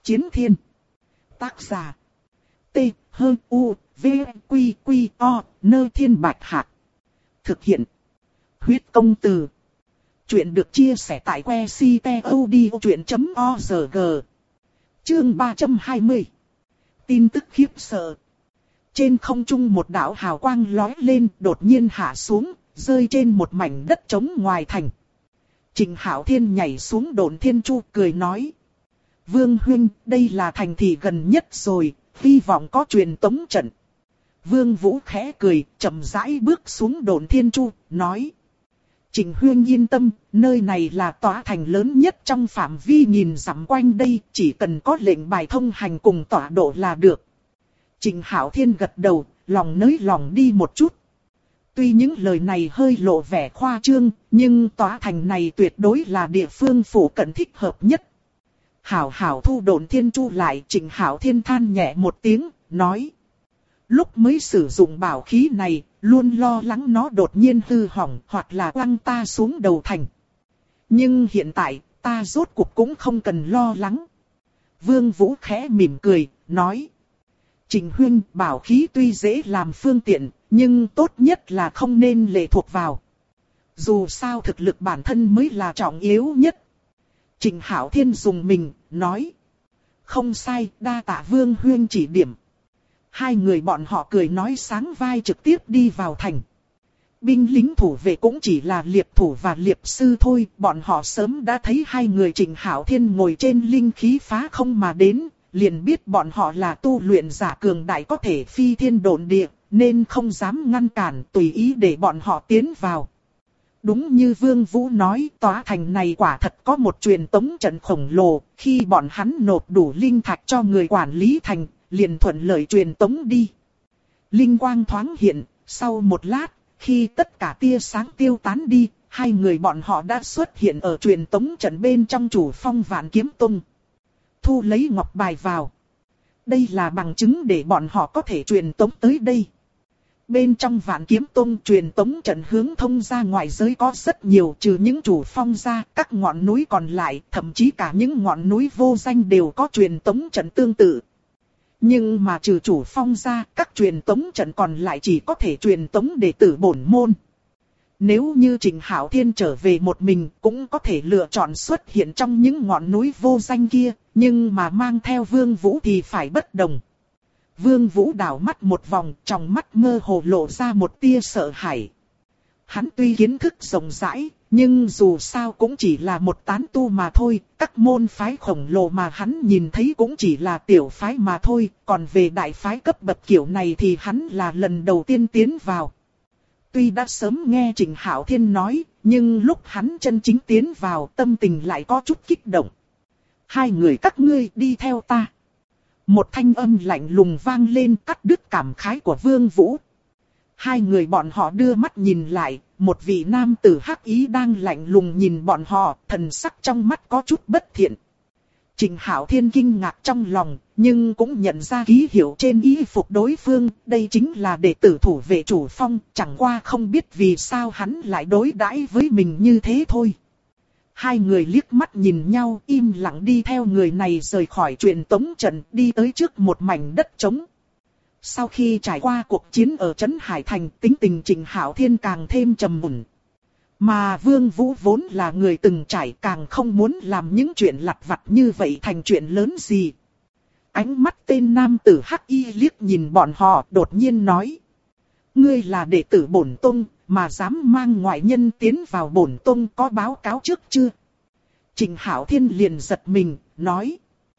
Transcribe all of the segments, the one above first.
Chiến thiên. Tác giả. T-H-U-V-Q-Q-O, Nơ Thiên Bạch Hạc. Thực hiện. Huyết Công Từ. Chuyện được chia sẻ tại que ctod.org. Chương 320. Tin tức khiếp sợ. Trên không trung một đạo hào quang lóe lên, đột nhiên hạ xuống, rơi trên một mảnh đất trống ngoài thành. Trịnh Hạo Thiên nhảy xuống Độn Thiên Chu cười nói: Vương huynh, đây là thành thị gần nhất rồi, hy vọng có truyền tống trận. Vương Vũ khẽ cười, chậm rãi bước xuống Độn Thiên Chu, nói: Trịnh huynh yên tâm, nơi này là tòa thành lớn nhất trong phạm vi nghìn dặm quanh đây, chỉ cần có lệnh bài thông hành cùng tọa độ là được. Trịnh Hạo Thiên gật đầu, lòng nới lòng đi một chút. Tuy những lời này hơi lộ vẻ khoa trương, nhưng tòa thành này tuyệt đối là địa phương phủ cận thích hợp nhất. Hảo thu Độn Thiên Chu lại, Trịnh Hạo Thiên than nhẹ một tiếng, nói: Lúc mới sử dụng bảo khí này, luôn lo lắng nó đột nhiên hư hỏng hoặc là quăng ta xuống đầu thành. Nhưng hiện tại, ta rốt cuộc cũng không cần lo lắng. Vương Vũ khẽ mỉm cười, nói: Trịnh huynh, bảo khí tuy dễ làm phương tiện, nhưng tốt nhất là không nên lệ thuộc vào. Dù sao thực lực bản thân mới là trọng yếu nhất. Trịnh Hạo Thiên dùng mình, nói: Không sai, đa tạ Vương huynh chỉ điểm. Hai người bọn họ cười nói sáng vai trực tiếp đi vào thành. Binh lính thủ vệ cũng chỉ là liệp thủ và liệp sư thôi, bọn họ sớm đã thấy hai người Trịnh Hạo Thiên ngồi trên linh khí phá không mà đến, liền biết bọn họ là tu luyện giả cường đại có thể phi thiên độn địa, nên không dám ngăn cản, tùy ý để bọn họ tiến vào. Đúng như Vương Vũ nói, tòa thành này quả thật có một truyền tống trận khổng lồ, khi bọn hắn nộp đủ linh thạch cho người quản lý thành, liền thuận lợi truyền tống đi. Linh quang thoáng hiện, sau một lát, khi tất cả tia sáng tiêu tán đi, hai người bọn họ đã xuất hiện ở truyền tống trận bên trong chủ phong Vạn Kiếm Tông. Thu lấy ngọc bài vào. Đây là bằng chứng để bọn họ có thể truyền tống tới đây. Bên trong Vạn Kiếm Tông truyền tống trận hướng thông ra ngoại giới có rất nhiều, trừ những chủ phong ra, các ngọn núi còn lại, thậm chí cả những ngọn núi vô danh đều có truyền tống trận tương tự. Nhưng mà trừ chủ phong ra, các truyền tống trận còn lại chỉ có thể truyền tống đệ tử bổn môn. Nếu như Trịnh Hạo Thiên trở về một mình, cũng có thể lựa chọn xuất hiện trong những ngọn núi vô danh kia, nhưng mà mang theo Vương Vũ thì phải bất đồng. Vương Vũ đảo mắt một vòng, trong mắt mơ hồ lộ ra một tia sợ hãi. Hắn tuy kiến thức rộng rãi, nhưng dù sao cũng chỉ là một tán tu mà thôi, các môn phái khổng lồ mà hắn nhìn thấy cũng chỉ là tiểu phái mà thôi, còn về đại phái cấp bậc kiểu này thì hắn là lần đầu tiên tiến vào. Tuy đã sớm nghe Trịnh Hạo Thiên nói, nhưng lúc hắn chân chính tiến vào tâm tình lại có chút kích động. Hai người các ngươi đi theo ta. Một thanh âm lạnh lùng vang lên cắt đứt cảm khái của Vương Vũ. Hai người bọn họ đưa mắt nhìn lại, một vị nam tử hắc ý đang lạnh lùng nhìn bọn họ, thần sắc trong mắt có chút bất thiện. Trịnh Hạo Thiên kinh ngạc trong lòng, nhưng cũng nhận ra ký hiệu trên y phục đối phương, đây chính là đệ tử thủ vệ chủ phong, chẳng qua không biết vì sao hắn lại đối đãi với mình như thế thôi. Hai người liếc mắt nhìn nhau, im lặng đi theo người này rời khỏi truyền tống trận, đi tới trước một mảnh đất trống. Sau khi trải qua cuộc chiến ở Trấn Hải Thành, tính tình Trịnh Hạo Thiên càng thêm trầm mùn. Mà Vương Vũ vốn là người từng trải, càng không muốn làm những chuyện lặt vặt như vậy thành chuyện lớn gì. Ánh mắt tên nam tử hắc y liếc nhìn bọn họ, đột nhiên nói: Ngươi là đệ tử bổn tông, mà dám mang ngoại nhân tiến vào bổn tông, có báo cáo trước chưa? Trịnh Hạo Thiên liền giật mình, nói: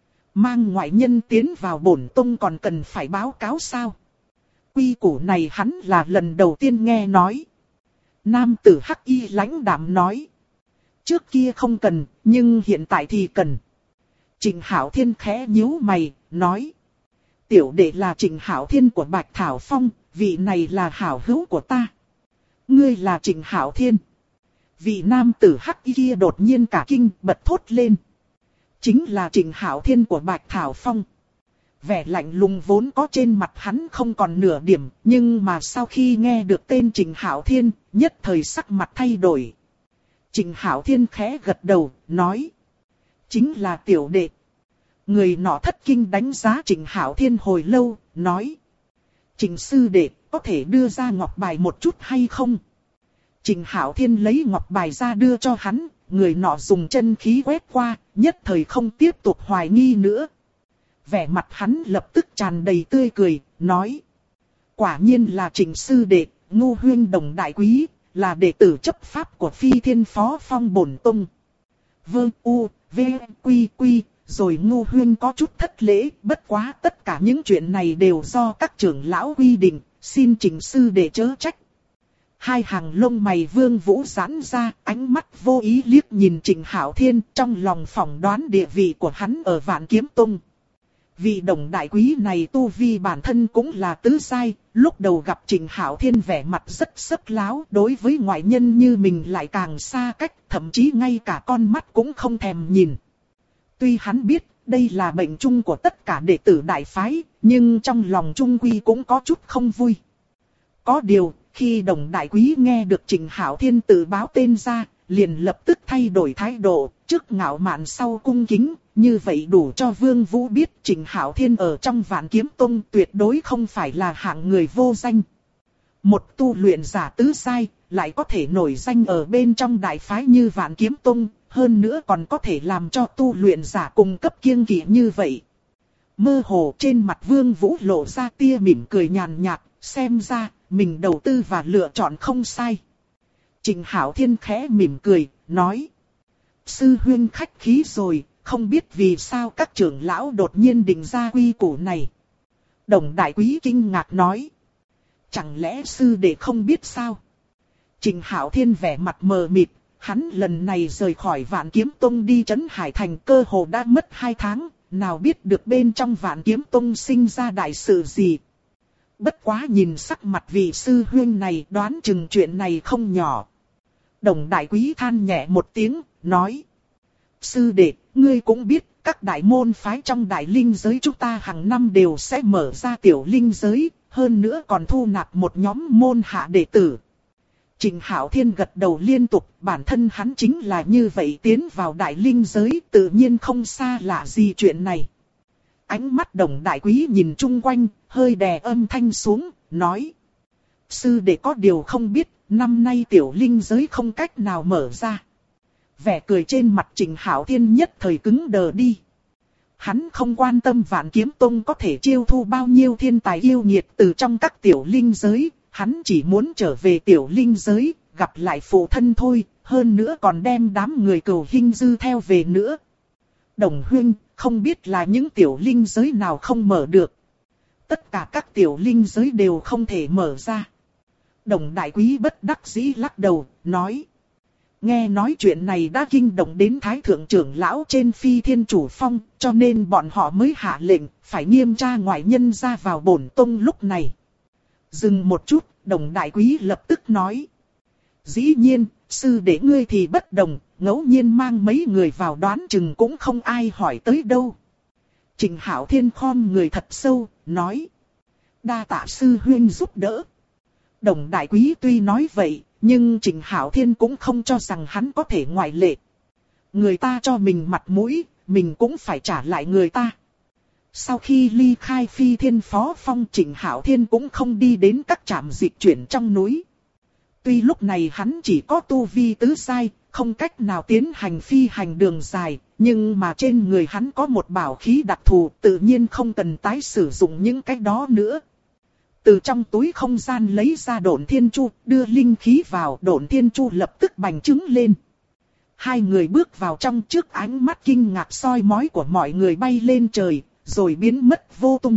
Mang ngoại nhân tiến vào bổn tông còn cần phải báo cáo sao? Quy củ này hắn là lần đầu tiên nghe nói. Nam tử hắc y lãnh đạm nói: Trước kia không cần, nhưng hiện tại thì cần. Trịnh Hạo Thiên khẽ nhíu mày, nói: Tiểu đệ là Trịnh Hạo Thiên của Bạch Thảo Phong, vị này là hảo hữu của ta. Ngươi là Trịnh Hạo Thiên. Vị nam tử hắc y kia đột nhiên cả kinh, bật thốt lên. Chính là Trịnh Hạo Thiên của Bạch Thảo Phong. Vẻ lạnh lùng vốn có trên mặt hắn không còn nửa điểm, nhưng mà sau khi nghe được tên Trịnh Hạo Thiên, nhất thời sắc mặt thay đổi. Trịnh Hạo Thiên khẽ gật đầu, nói: Chính là tiểu đệ. Người nọ thất kinh đánh giá Trịnh Hạo Thiên hồi lâu, nói. Trịnh sư đệ, có thể đưa ra ngọc bài một chút hay không? Trịnh Hạo Thiên lấy ngọc bài ra đưa cho hắn, người nọ dùng chân khí quét qua, nhất thời không tiếp tục hoài nghi nữa. Vẻ mặt hắn lập tức tràn đầy tươi cười, nói. Quả nhiên là Trịnh sư đệ, Ngô huynh đồng đại quý, là đệ tử chấp pháp của Phi Thiên Phó Phong bổn tông. Vương U, V, Quy, Quy, rồi Ngô huynh có chút thất lễ, bất quá tất cả những chuyện này đều do các trưởng lão quy định, xin Trịnh sư đệ chớ trách. Hai hàng lông mày Vương Vũ giãn ra, ánh mắt vô ý liếc nhìn Trịnh Hạo Thiên, trong lòng phỏng đoán địa vị của hắn ở Vạn Kiếm Tông. Vị đồng đại quý này tu vi bản thân cũng là tứ sai, lúc đầu gặp Trịnh Hạo Thiên vẻ mặt rất sấp láo, đối với ngoại nhân như mình lại càng xa cách, thậm chí ngay cả con mắt cũng không thèm nhìn. Tuy hắn biết đây là bệnh chung của tất cả đệ tử đại phái, nhưng trong lòng trung quy cũng có chút không vui. Có điều, khi đồng đại quý nghe được Trịnh Hạo Thiên tự báo tên ra, liền lập tức thay đổi thái độ, trước ngạo mạn sau cung kính, như vậy đủ cho Vương Vũ biết Trịnh Hạo Thiên ở trong Vạn Kiếm Tông tuyệt đối không phải là hạng người vô danh. Một tu luyện giả tứ sai, lại có thể nổi danh ở bên trong đại phái như Vạn Kiếm Tông, hơn nữa còn có thể làm cho tu luyện giả cùng cấp kiêng kỵ như vậy. Mơ hồ trên mặt Vương Vũ lộ ra tia mỉm cười nhàn nhạt, xem ra mình đầu tư và lựa chọn không sai. Trịnh Hạo Thiên khẽ mỉm cười, nói. Sư huynh khách khí rồi, không biết vì sao các trưởng lão đột nhiên định ra quy củ này. Đồng đại quý kinh ngạc nói. Chẳng lẽ sư đệ không biết sao? Trịnh Hạo Thiên vẻ mặt mờ mịt, hắn lần này rời khỏi Vạn Kiếm Tông đi Trấn Hải Thành cơ hồ đã mất 2 tháng, nào biết được bên trong Vạn Kiếm Tông sinh ra đại sự gì. Bất quá nhìn sắc mặt vị sư huynh này đoán chừng chuyện này không nhỏ. Đồng đại quý than nhẹ một tiếng, nói. Sư đệ, ngươi cũng biết, các đại môn phái trong đại linh giới chúng ta hàng năm đều sẽ mở ra tiểu linh giới, hơn nữa còn thu nạp một nhóm môn hạ đệ tử. Trịnh Hạo Thiên gật đầu liên tục, bản thân hắn chính là như vậy tiến vào đại linh giới, tự nhiên không xa lạ gì chuyện này. Ánh mắt đồng đại quý nhìn chung quanh, hơi đè âm thanh xuống, nói. Sư đệ có điều không biết, năm nay tiểu linh giới không cách nào mở ra. Vẻ cười trên mặt Trịnh Hạo Thiên nhất thời cứng đờ đi. Hắn không quan tâm Vạn Kiếm Tông có thể chiêu thu bao nhiêu thiên tài yêu nghiệt từ trong các tiểu linh giới, hắn chỉ muốn trở về tiểu linh giới, gặp lại phụ thân thôi, hơn nữa còn đem đám người Cửu Hinh Dư theo về nữa. Đồng huynh, không biết là những tiểu linh giới nào không mở được. Tất cả các tiểu linh giới đều không thể mở ra. Đồng đại quý bất đắc dĩ lắc đầu, nói. Nghe nói chuyện này đã kinh động đến Thái Thượng trưởng lão trên Phi Thiên Chủ Phong, cho nên bọn họ mới hạ lệnh, phải nghiêm tra ngoại nhân ra vào bổn tông lúc này. Dừng một chút, đồng đại quý lập tức nói. Dĩ nhiên, sư đệ ngươi thì bất đồng, ngẫu nhiên mang mấy người vào đoán chừng cũng không ai hỏi tới đâu. Trịnh Hạo Thiên khom người thật sâu, nói. Đa tạ sư huynh giúp đỡ. Đồng đại quý tuy nói vậy, nhưng Trịnh Hạo Thiên cũng không cho rằng hắn có thể ngoại lệ. Người ta cho mình mặt mũi, mình cũng phải trả lại người ta. Sau khi ly khai Phi Thiên Phó Phong, Trịnh Hạo Thiên cũng không đi đến các trạm dịch chuyển trong núi. Tuy lúc này hắn chỉ có tu vi tứ sai, không cách nào tiến hành phi hành đường dài, nhưng mà trên người hắn có một bảo khí đặc thù, tự nhiên không cần tái sử dụng những cái đó nữa. Từ trong túi không gian lấy ra Độn Thiên Chu, đưa linh khí vào, Độn Thiên Chu lập tức bành trướng lên. Hai người bước vào trong, trước ánh mắt kinh ngạc soi mói của mọi người bay lên trời, rồi biến mất vô tung.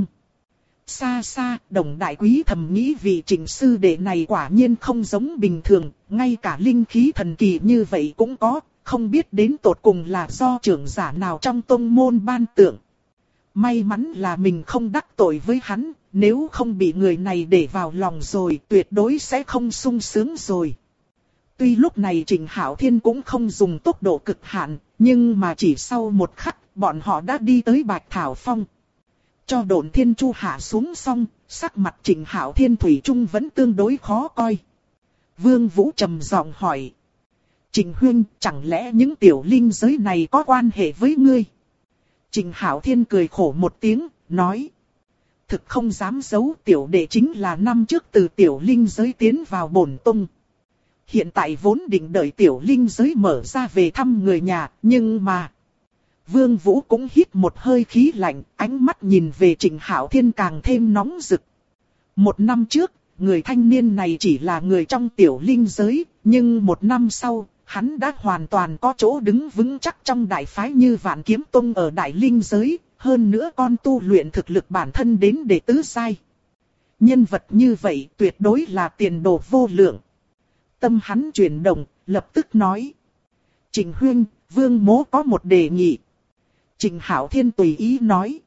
Xa xa, đồng đại quý thầm nghĩ vị Trịnh sư đệ này quả nhiên không giống bình thường, ngay cả linh khí thần kỳ như vậy cũng có, không biết đến tột cùng là do trưởng giả nào trong tông môn ban tượng. May mắn là mình không đắc tội với hắn, nếu không bị người này để vào lòng rồi tuyệt đối sẽ không sung sướng rồi. Tuy lúc này Trịnh Hạo Thiên cũng không dùng tốc độ cực hạn, nhưng mà chỉ sau một khắc, bọn họ đã đi tới Bạch Thảo Phong. Cho Độn Thiên Chu hạ xuống xong, sắc mặt Trịnh Hạo Thiên thủy chung vẫn tương đối khó coi. Vương Vũ trầm giọng hỏi. Trịnh huynh, chẳng lẽ những tiểu linh giới này có quan hệ với ngươi? Trình Hạo Thiên cười khổ một tiếng, nói. Thực không dám giấu, tiểu đệ chính là năm trước từ tiểu linh giới tiến vào bổn tông. Hiện tại vốn định đợi tiểu linh giới mở ra về thăm người nhà, nhưng mà... Vương Vũ cũng hít một hơi khí lạnh, ánh mắt nhìn về Trình Hạo Thiên càng thêm nóng rực. Một năm trước, người thanh niên này chỉ là người trong tiểu linh giới, nhưng một năm sau, hắn đã hoàn toàn có chỗ đứng vững chắc trong đại phái như Vạn Kiếm Tông ở đại linh giới, hơn nữa còn tu luyện thực lực bản thân đến đệ tứ giai. Nhân vật như vậy tuyệt đối là tiền đồ vô lượng. Tâm hắn chuyển động, lập tức nói. Trình huynh, Vương mỗ có một đề nghị. Trình Hạo Thiên tùy ý nói.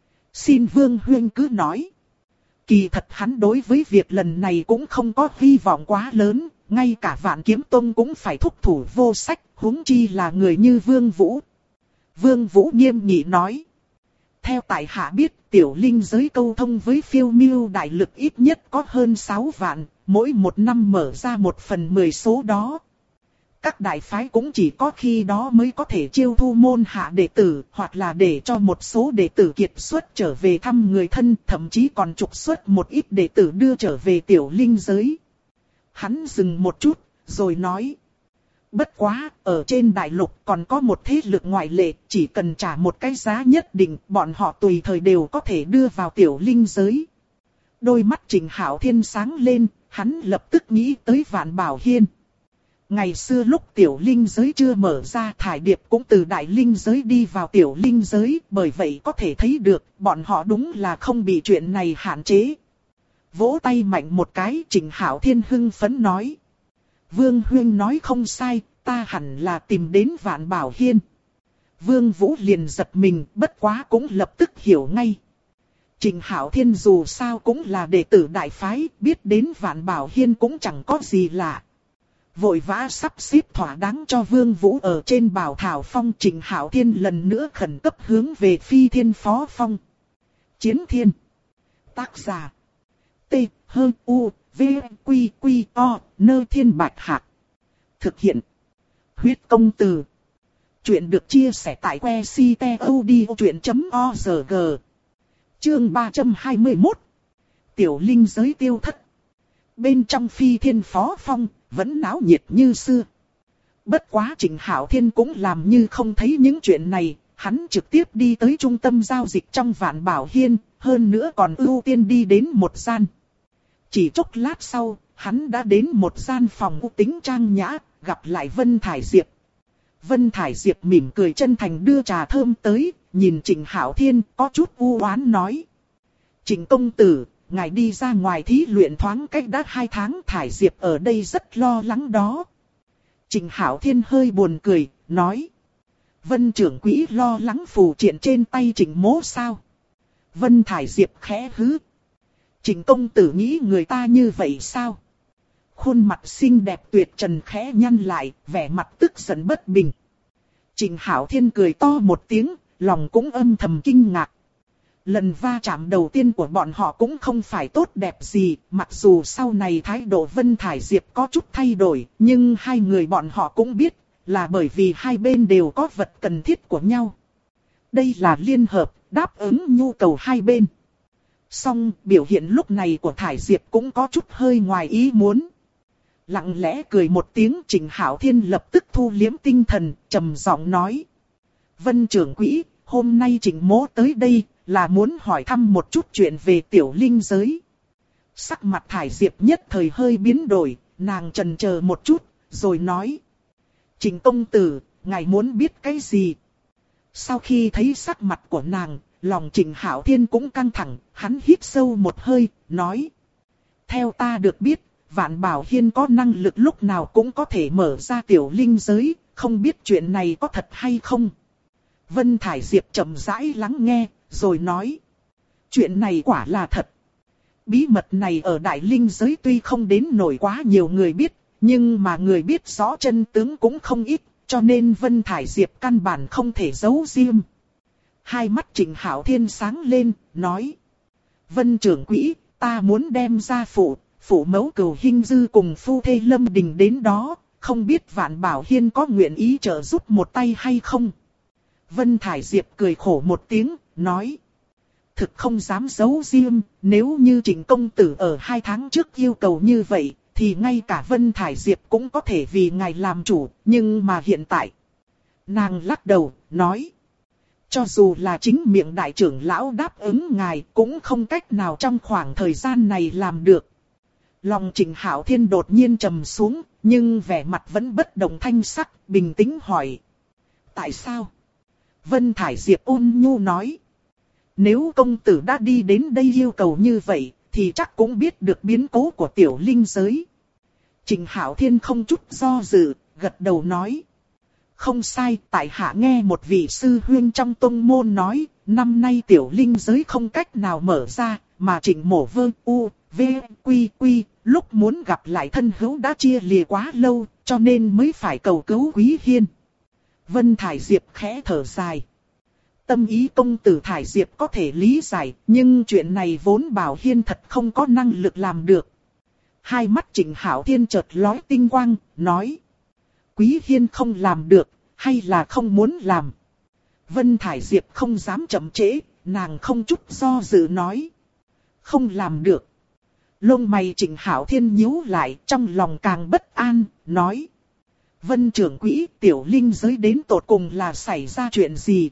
Xin Vương huynh cứ nói. Kỳ thật hắn đối với việc lần này cũng không có hy vọng quá lớn, ngay cả Vạn Kiếm Tông cũng phải thúc thủ vô sách, huống chi là người như Vương Vũ. Vương Vũ nghiêm nghị nói. Theo tại hạ biết, tiểu linh giới câu thông với phiêu miêu đại lực ít nhất có hơn 6 vạn, mỗi một năm mở ra 1/10 số đó. Các đại phái cũng chỉ có khi đó mới có thể chiêu thu môn hạ đệ tử, hoặc là để cho một số đệ tử kiệt xuất trở về thăm người thân, thậm chí còn trục xuất một ít đệ tử đưa trở về tiểu linh giới. Hắn dừng một chút, rồi nói. Bất quá, ở trên đại lục còn có một thế lực ngoại lệ, chỉ cần trả một cái giá nhất định, bọn họ tùy thời đều có thể đưa vào tiểu linh giới. Đôi mắt Trình Hạo Thiên sáng lên, hắn lập tức nghĩ tới Vạn Bảo Hiên. Ngày xưa lúc tiểu linh giới chưa mở ra, Thải Điệp cũng từ đại linh giới đi vào tiểu linh giới, bởi vậy có thể thấy được, bọn họ đúng là không bị chuyện này hạn chế. Vỗ tay mạnh một cái, Trình Hạo Thiên hưng phấn nói. Vương huynh nói không sai, ta hẳn là tìm đến Vạn Bảo Hiên. Vương Vũ liền giật mình, bất quá cũng lập tức hiểu ngay. Trình Hạo Thiên dù sao cũng là đệ tử đại phái, biết đến Vạn Bảo Hiên cũng chẳng có gì lạ. Vội vã sắp xếp thỏa đáng cho Vương Vũ ở trên Bảo Thảo Phong. Trình Hạo Thiên lần nữa khẩn cấp hướng về Phi Thiên Phó Phong. Chiến Thiên. Tác giả. T-H-U-V-Q-Q-O Nơ Thiên Bạch Hạc. Thực hiện. Huyết Công Từ. Chuyện được chia sẻ tại website.odchuyện.org. Chương 321. Tiểu linh giới tiêu thất. Bên trong Phi Thiên Phó Phong, vẫn náo nhiệt như xưa. Bất quá Trình Hạo Thiên cũng làm như không thấy những chuyện này, hắn trực tiếp đi tới trung tâm giao dịch trong Vạn Bảo Hiên, hơn nữa còn ưu tiên đi đến một gian. Chỉ chốc lát sau, hắn đã đến một gian phòng u tính trang nhã, gặp lại Vân Thải Diệp. Vân Thải Diệp mỉm cười chân thành đưa trà thơm tới, nhìn Trình Hạo Thiên có chút u oán nói. Trình công tử, ngài đi ra ngoài thí luyện thoáng cách đã 2 tháng, Thải Diệp ở đây rất lo lắng đó. Trình Hạo Thiên hơi buồn cười, nói. Vân trưởng quỹ lo lắng phù triện trên tay Trình mỗ sao? Vân Thải Diệp khẽ hứ. Trình công tử nghĩ người ta như vậy sao? Khuôn mặt xinh đẹp tuyệt trần khẽ nhăn lại, vẻ mặt tức giận bất bình. Trình Hạo Thiên cười to một tiếng, lòng cũng âm thầm kinh ngạc. Lần va chạm đầu tiên của bọn họ cũng không phải tốt đẹp gì, mặc dù sau này thái độ Vân Thải Diệp có chút thay đổi, nhưng hai người bọn họ cũng biết, là bởi vì hai bên đều có vật cần thiết của nhau. Đây là liên hợp, đáp ứng nhu cầu hai bên. Song biểu hiện lúc này của Thải Diệp cũng có chút hơi ngoài ý muốn. Lặng lẽ cười một tiếng, Trình Hạo Thiên lập tức thu liếm tinh thần, trầm giọng nói. Vân trưởng quỹ, hôm nay Trình mỗ tới đây, là muốn hỏi thăm một chút chuyện về tiểu linh giới. Sắc mặt Thải Diệp nhất thời hơi biến đổi, nàng chần chờ một chút, rồi nói. Trình công tử, ngài muốn biết cái gì? Sau khi thấy sắc mặt của nàng, lòng Trình Hạo Thiên cũng căng thẳng, hắn hít sâu một hơi, nói. Theo ta được biết, Vạn Bảo Hiên có năng lực lúc nào cũng có thể mở ra tiểu linh giới, không biết chuyện này có thật hay không? Vân Thải Diệp chậm rãi lắng nghe, rồi nói. Chuyện này quả là thật. Bí mật này ở đại linh giới tuy không đến nổi quá nhiều người biết, nhưng mà người biết rõ chân tướng cũng không ít, cho nên Vân Thải Diệp căn bản không thể giấu riêng. Hai mắt Trình Hạo Thiên sáng lên, nói. Vân trưởng quỹ, ta muốn đem ra phụ mẫu Cửu Hinh Dư cùng phu thê Lâm Đình đến đó, không biết Vạn Bảo Hiên có nguyện ý trợ giúp một tay hay không? Vân Thải Diệp cười khổ một tiếng, nói. Thực không dám giấu riêng, nếu như Trịnh công tử ở 2 tháng trước yêu cầu như vậy, thì ngay cả Vân Thải Diệp cũng có thể vì ngài làm chủ, nhưng mà hiện tại. Nàng lắc đầu, nói. Cho dù là chính miệng đại trưởng lão đáp ứng ngài cũng không cách nào trong khoảng thời gian này làm được. Lòng Trịnh Hạo Thiên đột nhiên trầm xuống, nhưng vẻ mặt vẫn bất động thanh sắc, bình tĩnh hỏi. Tại sao? Vân Thải Diệp ôn nhu nói. Nếu công tử đã đi đến đây yêu cầu như vậy, thì chắc cũng biết được biến cố của tiểu linh giới. Trịnh Hạo Thiên không chút do dự, gật đầu nói. Không sai, tại hạ nghe một vị sư huynh trong tông môn nói, năm nay tiểu linh giới không cách nào mở ra, mà Trịnh Mổ Vương U, V, Quy, Quy, lúc muốn gặp lại thân hữu đã chia lìa quá lâu, cho nên mới phải cầu cứu Quý Hiên. Vân Thải Diệp khẽ thở dài. Tâm ý công tử Thải Diệp có thể lý giải, nhưng chuyện này vốn Bảo Hiên thật không có năng lực làm được. Hai mắt Trịnh Hạo Thiên chợt lóe tinh quang, nói. Quý Hiên không làm được, hay là không muốn làm? Vân Thải Diệp không dám chậm trễ, nàng không chút do dự nói. Không làm được. Lông mày Trịnh Hạo Thiên nhíu lại, trong lòng càng bất an, nói. Vân trưởng quỹ, tiểu linh giới đến tột cùng là xảy ra chuyện gì?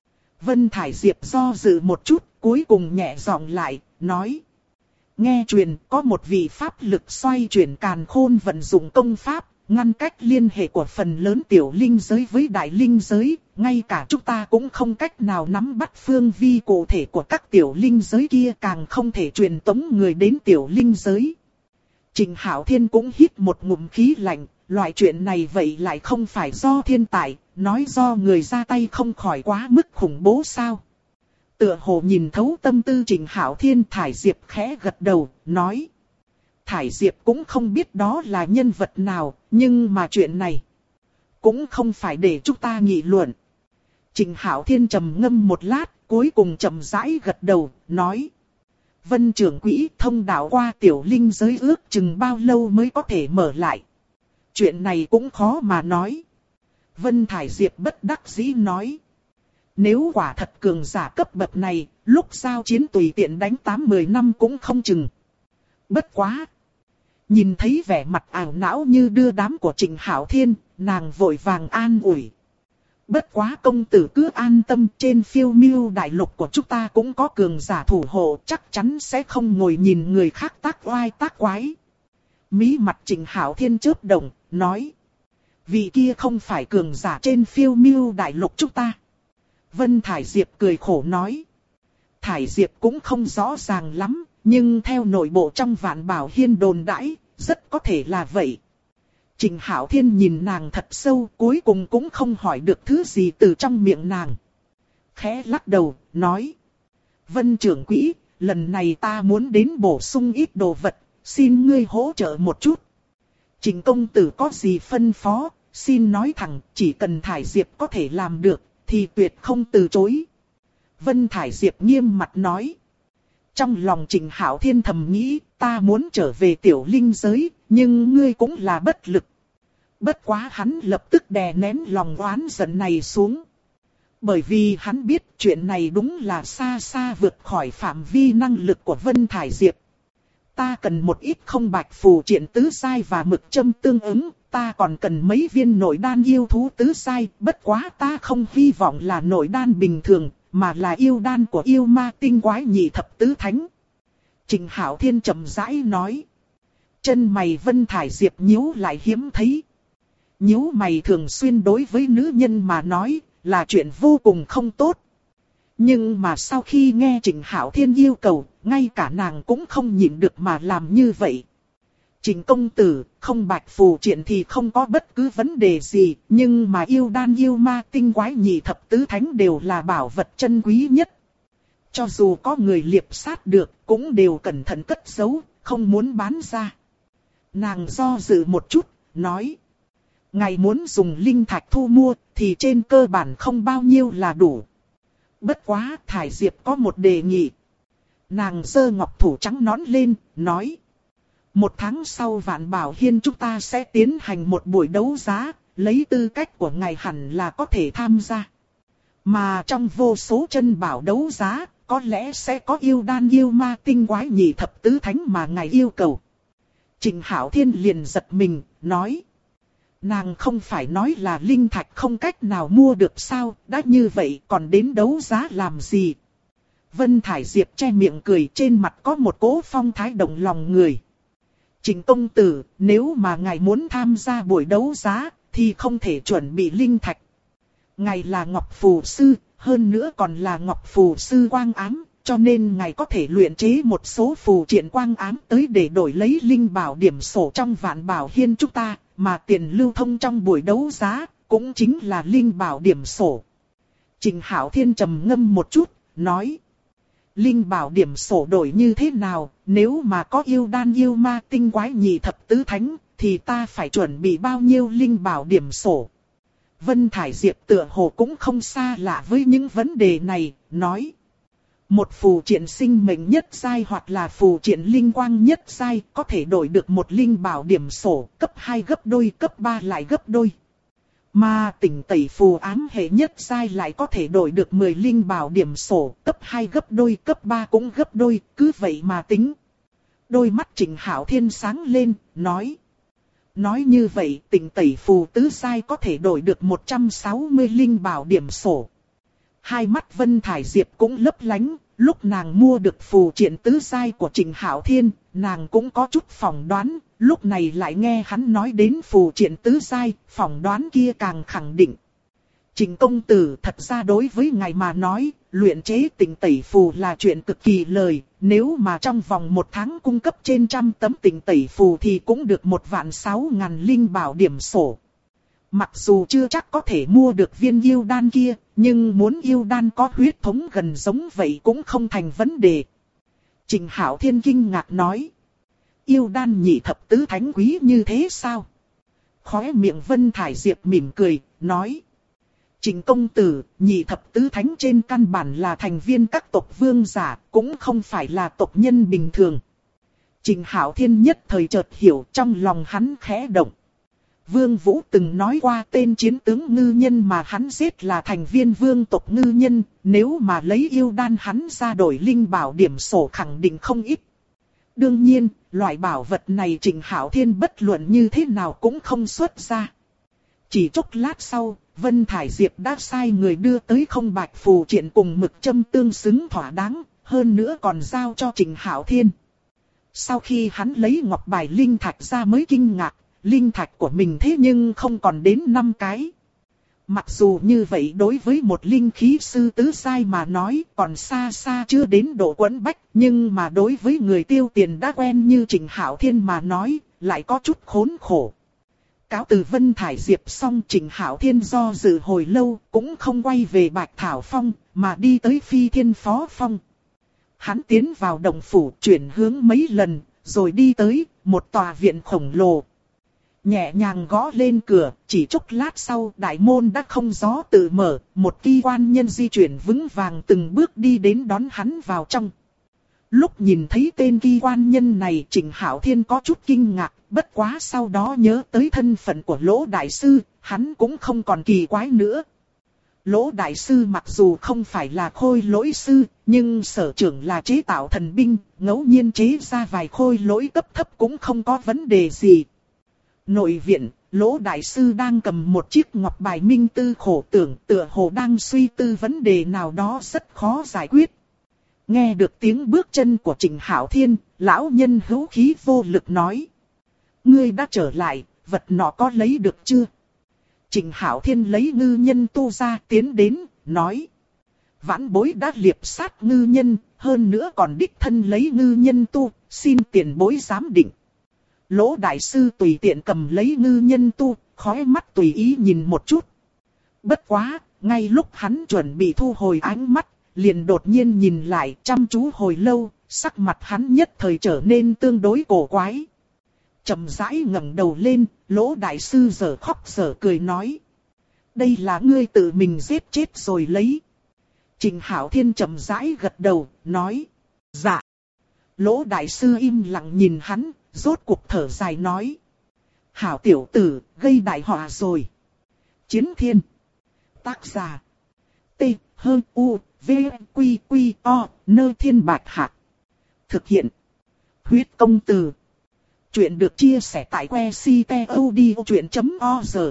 Vân Thải Diệp do dự một chút, cuối cùng nhẹ giọng lại, nói. Nghe truyền có một vị pháp lực xoay chuyển càn khôn vận dụng công pháp, ngăn cách liên hệ của phần lớn tiểu linh giới với đại linh giới, ngay cả chúng ta cũng không cách nào nắm bắt phương vi cụ thể của các tiểu linh giới kia, càng không thể truyền tống người đến tiểu linh giới. Trịnh Hạo Thiên cũng hít một ngụm khí lạnh, loại chuyện này vậy lại không phải do thiên tài, nói do người ra tay không khỏi quá mức khủng bố sao? Tựa hồ nhìn thấu tâm tư Trịnh Hạo Thiên, Thải Diệp khẽ gật đầu, nói. Thải Diệp cũng không biết đó là nhân vật nào, nhưng mà chuyện này cũng không phải để chúng ta nghị luận. Trịnh Hạo Thiên trầm ngâm một lát, cuối cùng chậm rãi gật đầu, nói. Vân trưởng quỹ, thông đạo qua tiểu linh giới ước chừng bao lâu mới có thể mở lại? Chuyện này cũng khó mà nói. Vân Thải Diệp bất đắc dĩ nói. Nếu quả thật cường giả cấp bậc này, lúc giao chiến tùy tiện đánh 8-10 năm cũng không chừng. Bất quá. Nhìn thấy vẻ mặt ảo não như đưa đám của Trịnh Hạo Thiên, nàng vội vàng an ủi. Bất quá công tử cứ an tâm, trên phiêu miêu đại lục của chúng ta cũng có cường giả thủ hộ, chắc chắn sẽ không ngồi nhìn người khác tác oai tác quái. Mí mặt Trịnh Hạo Thiên chớp động, nói. Vị kia không phải cường giả trên phiêu miêu đại lục chúng ta. Vân Thải Diệp cười khổ nói. Thải Diệp cũng không rõ ràng lắm, nhưng theo nội bộ trong Vạn Bảo Hiên đồn đãi, rất có thể là vậy. Trịnh Hạo Thiên nhìn nàng thật sâu, cuối cùng cũng không hỏi được thứ gì từ trong miệng nàng. Khẽ lắc đầu, nói. Vân trưởng quỹ, lần này ta muốn đến bổ sung ít đồ vật, xin ngươi hỗ trợ một chút. Trịnh công tử có gì phân phó, xin nói thẳng, chỉ cần Thải Diệp có thể làm được, thì tuyệt không từ chối. Vân Thải Diệp nghiêm mặt nói. Trong lòng Trịnh Hạo Thiên thầm nghĩ, ta muốn trở về tiểu linh giới, nhưng ngươi cũng là bất lực. Bất quá hắn lập tức đè nén lòng oán giận này xuống. Bởi vì hắn biết chuyện này đúng là xa xa vượt khỏi phạm vi năng lực của Vân Thải Diệp. Ta cần một ít không bạch phù triện tứ sai và mực châm tương ứng, ta còn cần mấy viên nội đan yêu thú tứ sai, bất quá ta không hy vọng là nội đan bình thường, mà là yêu đan của yêu ma tinh quái nhị thập tứ thánh. Trịnh Hạo Thiên chậm rãi nói. Chân mày Vân Thải Diệp nhíu lại hiếm thấy. Nhíu mày thường xuyên đối với nữ nhân mà nói là chuyện vô cùng không tốt. Nhưng mà sau khi nghe Trịnh Hạo Thiên yêu cầu, ngay cả nàng cũng không nhịn được mà làm như vậy. Trịnh công tử, không bạch phù triện thì không có bất cứ vấn đề gì, nhưng mà yêu đan yêu ma tinh quái nhị thập tứ thánh đều là bảo vật chân quý nhất. Cho dù có người liệp sát được, cũng đều cẩn thận cất giấu, không muốn bán ra. Nàng do dự một chút, nói. Ngài muốn dùng linh thạch thu mua, thì trên cơ bản không bao nhiêu là đủ. Bất quá, Thải Diệp có một đề nghị. Nàng giơ ngọc thủ trắng nõn lên, nói. 1 tháng sau Vạn Bảo Hiên chúng ta sẽ tiến hành một buổi đấu giá, lấy tư cách của ngài hẳn là có thể tham gia. Mà trong vô số chân bảo đấu giá, có lẽ sẽ có yêu đan yêu ma tinh quái nhị thập tứ thánh mà ngài yêu cầu. Trịnh Hạo Thiên liền giật mình, nói. Nàng không phải nói là linh thạch không cách nào mua được sao, đã như vậy còn đến đấu giá làm gì? Vân Thải Diệp che miệng cười, trên mặt có một cỗ phong thái động lòng người. Trịnh công tử, nếu mà ngài muốn tham gia buổi đấu giá, thì không thể chuẩn bị linh thạch. Ngài là Ngọc Phù Sư, hơn nữa còn là Ngọc Phù Sư quang ám, cho nên ngài có thể luyện chế một số phù triện quang ám tới để đổi lấy linh bảo điểm sổ trong Vạn Bảo Hiên chúng ta, mà tiền lưu thông trong buổi đấu giá, cũng chính là linh bảo điểm sổ. Trịnh Hạo Thiên trầm ngâm một chút, nói. Linh bảo điểm sổ đổi như thế nào, nếu mà có yêu đan yêu ma tinh quái nhị thập tứ thánh, thì ta phải chuẩn bị bao nhiêu linh bảo điểm sổ. Vân Thải Diệp tựa hồ cũng không xa lạ với những vấn đề này, nói. Một phù triện sinh mệnh nhất giai hoặc là phù triện linh quang nhất giai có thể đổi được một linh bảo điểm sổ, cấp 2 gấp đôi, cấp 3 lại gấp đôi. Mà tỉnh tẩy phù ám hệ nhất giai lại có thể đổi được 10 linh bảo điểm sổ, cấp 2 gấp đôi, cấp 3 cũng gấp đôi, cứ vậy mà tính. Đôi mắt Trịnh Hạo Thiên sáng lên, nói. Nói như vậy, tỉnh tẩy phù tứ giai có thể đổi được 160 linh bảo điểm sổ. Hai mắt Vân Thải Diệp cũng lấp lánh, lúc nàng mua được phù triện tứ giai của Trịnh Hạo Thiên, nàng cũng có chút phỏng đoán, lúc này lại nghe hắn nói đến phù triện tứ giai, phỏng đoán kia càng khẳng định. Trịnh công tử, thật ra đối với ngài mà nói, luyện chế tỉnh tẩy phù là chuyện cực kỳ lời, nếu mà trong vòng 1 tháng cung cấp trên 100 tấm tỉnh tẩy phù thì cũng được 1.600.000 linh bảo điểm sổ. Mặc dù chưa chắc có thể mua được viên yêu đan kia, nhưng muốn yêu đan có huyết thống gần giống vậy cũng không thành vấn đề. Trịnh Hạo Thiên kinh ngạc nói. Yêu đan nhị thập tứ thánh quý như thế sao? Khóe miệng Vân Thải Diệp mỉm cười, nói. Trịnh công tử, nhị thập tứ thánh trên căn bản là thành viên các tộc vương giả, cũng không phải là tộc nhân bình thường. Trịnh Hạo Thiên nhất thời chợt hiểu, trong lòng hắn khẽ động. Vương Vũ từng nói qua tên chiến tướng ngư nhân mà hắn giết là thành viên vương tộc ngư nhân, nếu mà lấy yêu đan hắn ra đổi linh bảo điểm sổ khẳng định không ít. Đương nhiên, loại bảo vật này Trịnh Hạo Thiên bất luận như thế nào cũng không xuất ra. Chỉ chốc lát sau, Vân Thải Diệp đã sai người đưa tới không bạch phù triện cùng mực châm tương xứng thỏa đáng, hơn nữa còn giao cho Trịnh Hạo Thiên. Sau khi hắn lấy ngọc bài linh thạch ra mới kinh ngạc, linh thạch của mình thế nhưng không còn đến 5 cái. Mặc dù như vậy đối với một linh khí sư tứ giai mà nói còn xa xa chưa đến độ quẫn bách, nhưng mà đối với người tiêu tiền đã quen như Trịnh Hạo Thiên mà nói, lại có chút khốn khổ. Cáo từ Vân Thải Diệp xong, Trịnh Hạo Thiên do dự hồi lâu cũng không quay về Bạch Thảo Phong, mà đi tới Phi Thiên Phó Phong. Hắn tiến vào động phủ chuyển hướng mấy lần, rồi đi tới một tòa viện khổng lồ. Nhẹ nhàng gõ lên cửa, chỉ chốc lát sau đại môn đã không gió tự mở, một kỳ quan nhân di chuyển vững vàng từng bước đi đến đón hắn vào trong. Lúc nhìn thấy tên kỳ quan nhân này, Trịnh Hạo Thiên có chút kinh ngạc, bất quá sau đó nhớ tới thân phận của Lỗ Đại Sư, hắn cũng không còn kỳ quái nữa. Lỗ Đại Sư mặc dù không phải là khôi lỗi sư, nhưng sở trường là chế tạo thần binh, ngẫu nhiên chế ra vài khôi lỗi cấp thấp cũng không có vấn đề gì. Nội viện, Lỗ Đại Sư đang cầm một chiếc ngọc bài minh tư khổ tưởng, tựa hồ đang suy tư vấn đề nào đó rất khó giải quyết. Nghe được tiếng bước chân của Trịnh Hạo Thiên, lão nhân hữu khí vô lực nói. Ngươi đã trở lại, vật nọ có lấy được chưa? Trịnh Hạo Thiên lấy ngư nhân tu ra tiến đến, nói. Vãn bối đã liệp sát ngư nhân, hơn nữa còn đích thân lấy ngư nhân tu, xin tiền bối giám định. Lỗ Đại Sư tùy tiện cầm lấy ngư nhân tu, khóe mắt tùy ý nhìn một chút. Bất quá, ngay lúc hắn chuẩn bị thu hồi ánh mắt, liền đột nhiên nhìn lại chăm chú hồi lâu, sắc mặt hắn nhất thời trở nên tương đối cổ quái. Chậm rãi ngẩng đầu lên, Lỗ Đại Sư giở khóc giở cười nói. Đây là ngươi tự mình giết chết rồi lấy. Trịnh Hạo Thiên chậm rãi gật đầu, nói. Dạ. Lỗ Đại Sư im lặng nhìn hắn, rốt cuộc thở dài nói. Hảo tiểu tử, gây đại họa rồi. Chiến Thiên. Tác giả. hơn u, v, quy quy o, nơ thiên bạch hạc. Thực hiện. Huyết công từ. Chuyện được chia sẻ tại que ctod.org.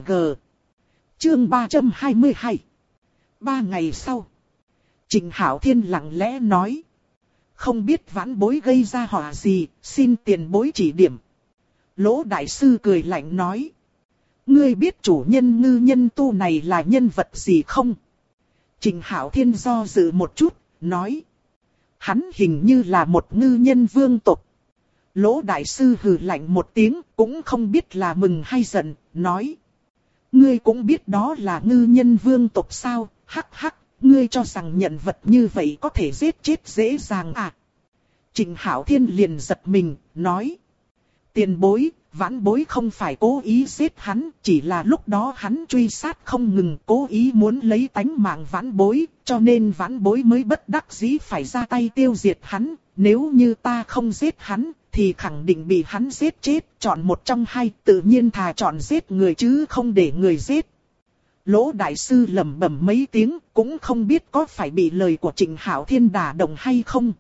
Chương 322. 3 ngày sau. Trịnh Hạo Thiên lặng lẽ nói. Không biết vãn bối gây ra họa gì, xin tiền bối chỉ điểm. Lỗ đại sư cười lạnh nói. Ngươi biết chủ nhân ngư nhân tu này là nhân vật gì không? Trịnh Hạo Thiên do dự một chút, nói. Hắn hình như là một ngư nhân vương tộc. Lỗ đại sư hừ lạnh một tiếng, cũng không biết là mừng hay giận, nói. Ngươi cũng biết đó là ngư nhân vương tộc sao, hắc hắc, ngươi cho rằng nhận vật như vậy có thể giết chết dễ dàng à? Trịnh Hạo Thiên liền giật mình, nói. Tiền bối, vãn bối không phải cố ý giết hắn, chỉ là lúc đó hắn truy sát không ngừng, cố ý muốn lấy tánh mạng vãn bối, cho nên vãn bối mới bất đắc dĩ phải ra tay tiêu diệt hắn. Nếu như ta không giết hắn, thì khẳng định bị hắn giết chết, chọn một trong hai, tự nhiên thà chọn giết người chứ không để người giết. Lỗ đại sư lẩm bẩm mấy tiếng, cũng không biết có phải bị lời của Trịnh Hạo Thiên đả động hay không.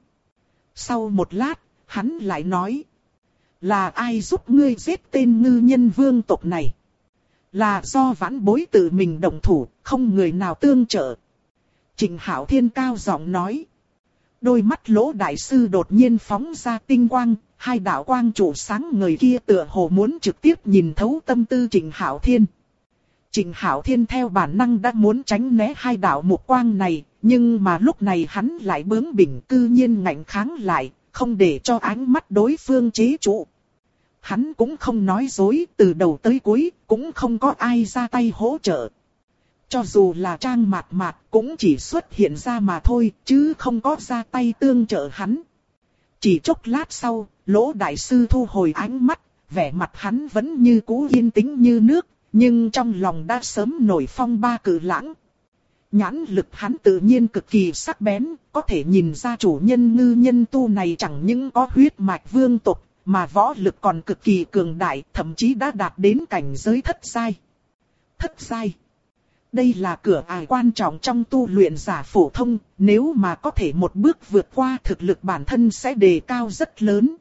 Sau một lát, hắn lại nói. Là ai giúp ngươi giết tên ngư nhân vương tộc này? Là do vãn bối tự mình động thủ, không người nào tương trợ. Trịnh Hạo Thiên cao giọng nói. Đôi mắt lỗ đại sư đột nhiên phóng ra tinh quang, hai đạo quang trụ sáng ngời kia tựa hồ muốn trực tiếp nhìn thấu tâm tư Trịnh Hạo Thiên. Trịnh Hạo Thiên theo bản năng đã muốn tránh né hai đạo mục quang này, nhưng mà lúc này hắn lại bướng bỉnh cư nhiên ngạnh kháng lại, không để cho ánh mắt đối phương chế trụ. Hắn cũng không nói dối, từ đầu tới cuối, cũng không có ai ra tay hỗ trợ. Cho dù là Trang Mạt Mạt cũng chỉ xuất hiện ra mà thôi, chứ không có ra tay tương trợ hắn. Chỉ chốc lát sau, Lỗ đại sư thu hồi ánh mắt, vẻ mặt hắn vẫn như cũ yên tĩnh như nước, nhưng trong lòng đã sớm nổi phong ba cự lãng. Nhãn lực hắn tự nhiên cực kỳ sắc bén, có thể nhìn ra chủ nhân ngư nhân tu này chẳng những có huyết mạch vương tộc, mà võ lực còn cực kỳ cường đại, thậm chí đã đạt đến cảnh giới thất giai. Thất giai. Đây là cửa ải quan trọng trong tu luyện giả phổ thông, nếu mà có thể một bước vượt qua thực lực bản thân sẽ đề cao rất lớn.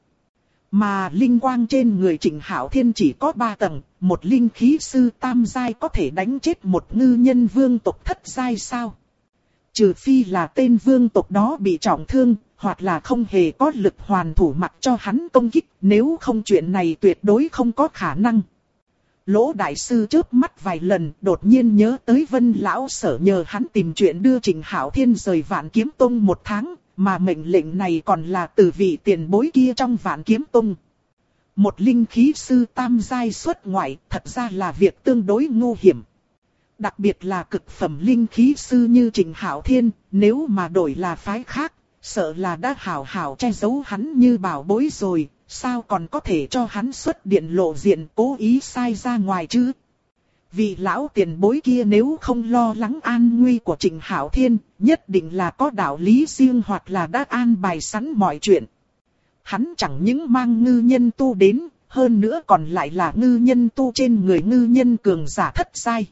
Mà linh quang trên người Trịnh Hạo Thiên chỉ có 3 tầng, một linh khí sư tam giai có thể đánh chết một ngư nhân vương tộc thất giai sao? Trừ phi là tên vương tộc đó bị trọng thương, hoặc là không hề có lực hoàn thủ mặc cho hắn công kích, nếu không chuyện này tuyệt đối không có khả năng. Lỗ đại sư chớp mắt vài lần, đột nhiên nhớ tới Vân lão sở nhờ hắn tìm chuyện đưa Trịnh Hạo Thiên rời Vạn Kiếm Tông 1 tháng, mà mệnh lệnh này còn là từ vị tiền bối kia trong Vạn Kiếm Tông. Một linh khí sư tam giai xuất ngoại, thật ra là việc tương đối ngu hiểm. Đặc biệt là cực phẩm linh khí sư như Trịnh Hạo Thiên, nếu mà đổi là phái khác, sợ là đã hảo hảo che giấu hắn như bảo bối rồi, sao còn có thể cho hắn xuất điện lộ diện cố ý sai ra ngoài chứ? Vị lão tiền bối kia nếu không lo lắng an nguy của Trịnh Hạo Thiên, nhất định là có đạo lý riêng hoặc là đã an bài sẵn mọi chuyện. Hắn chẳng những mang ngư nhân tu đến, hơn nữa còn lại là ngư nhân tu trên người ngư nhân cường giả thất giai.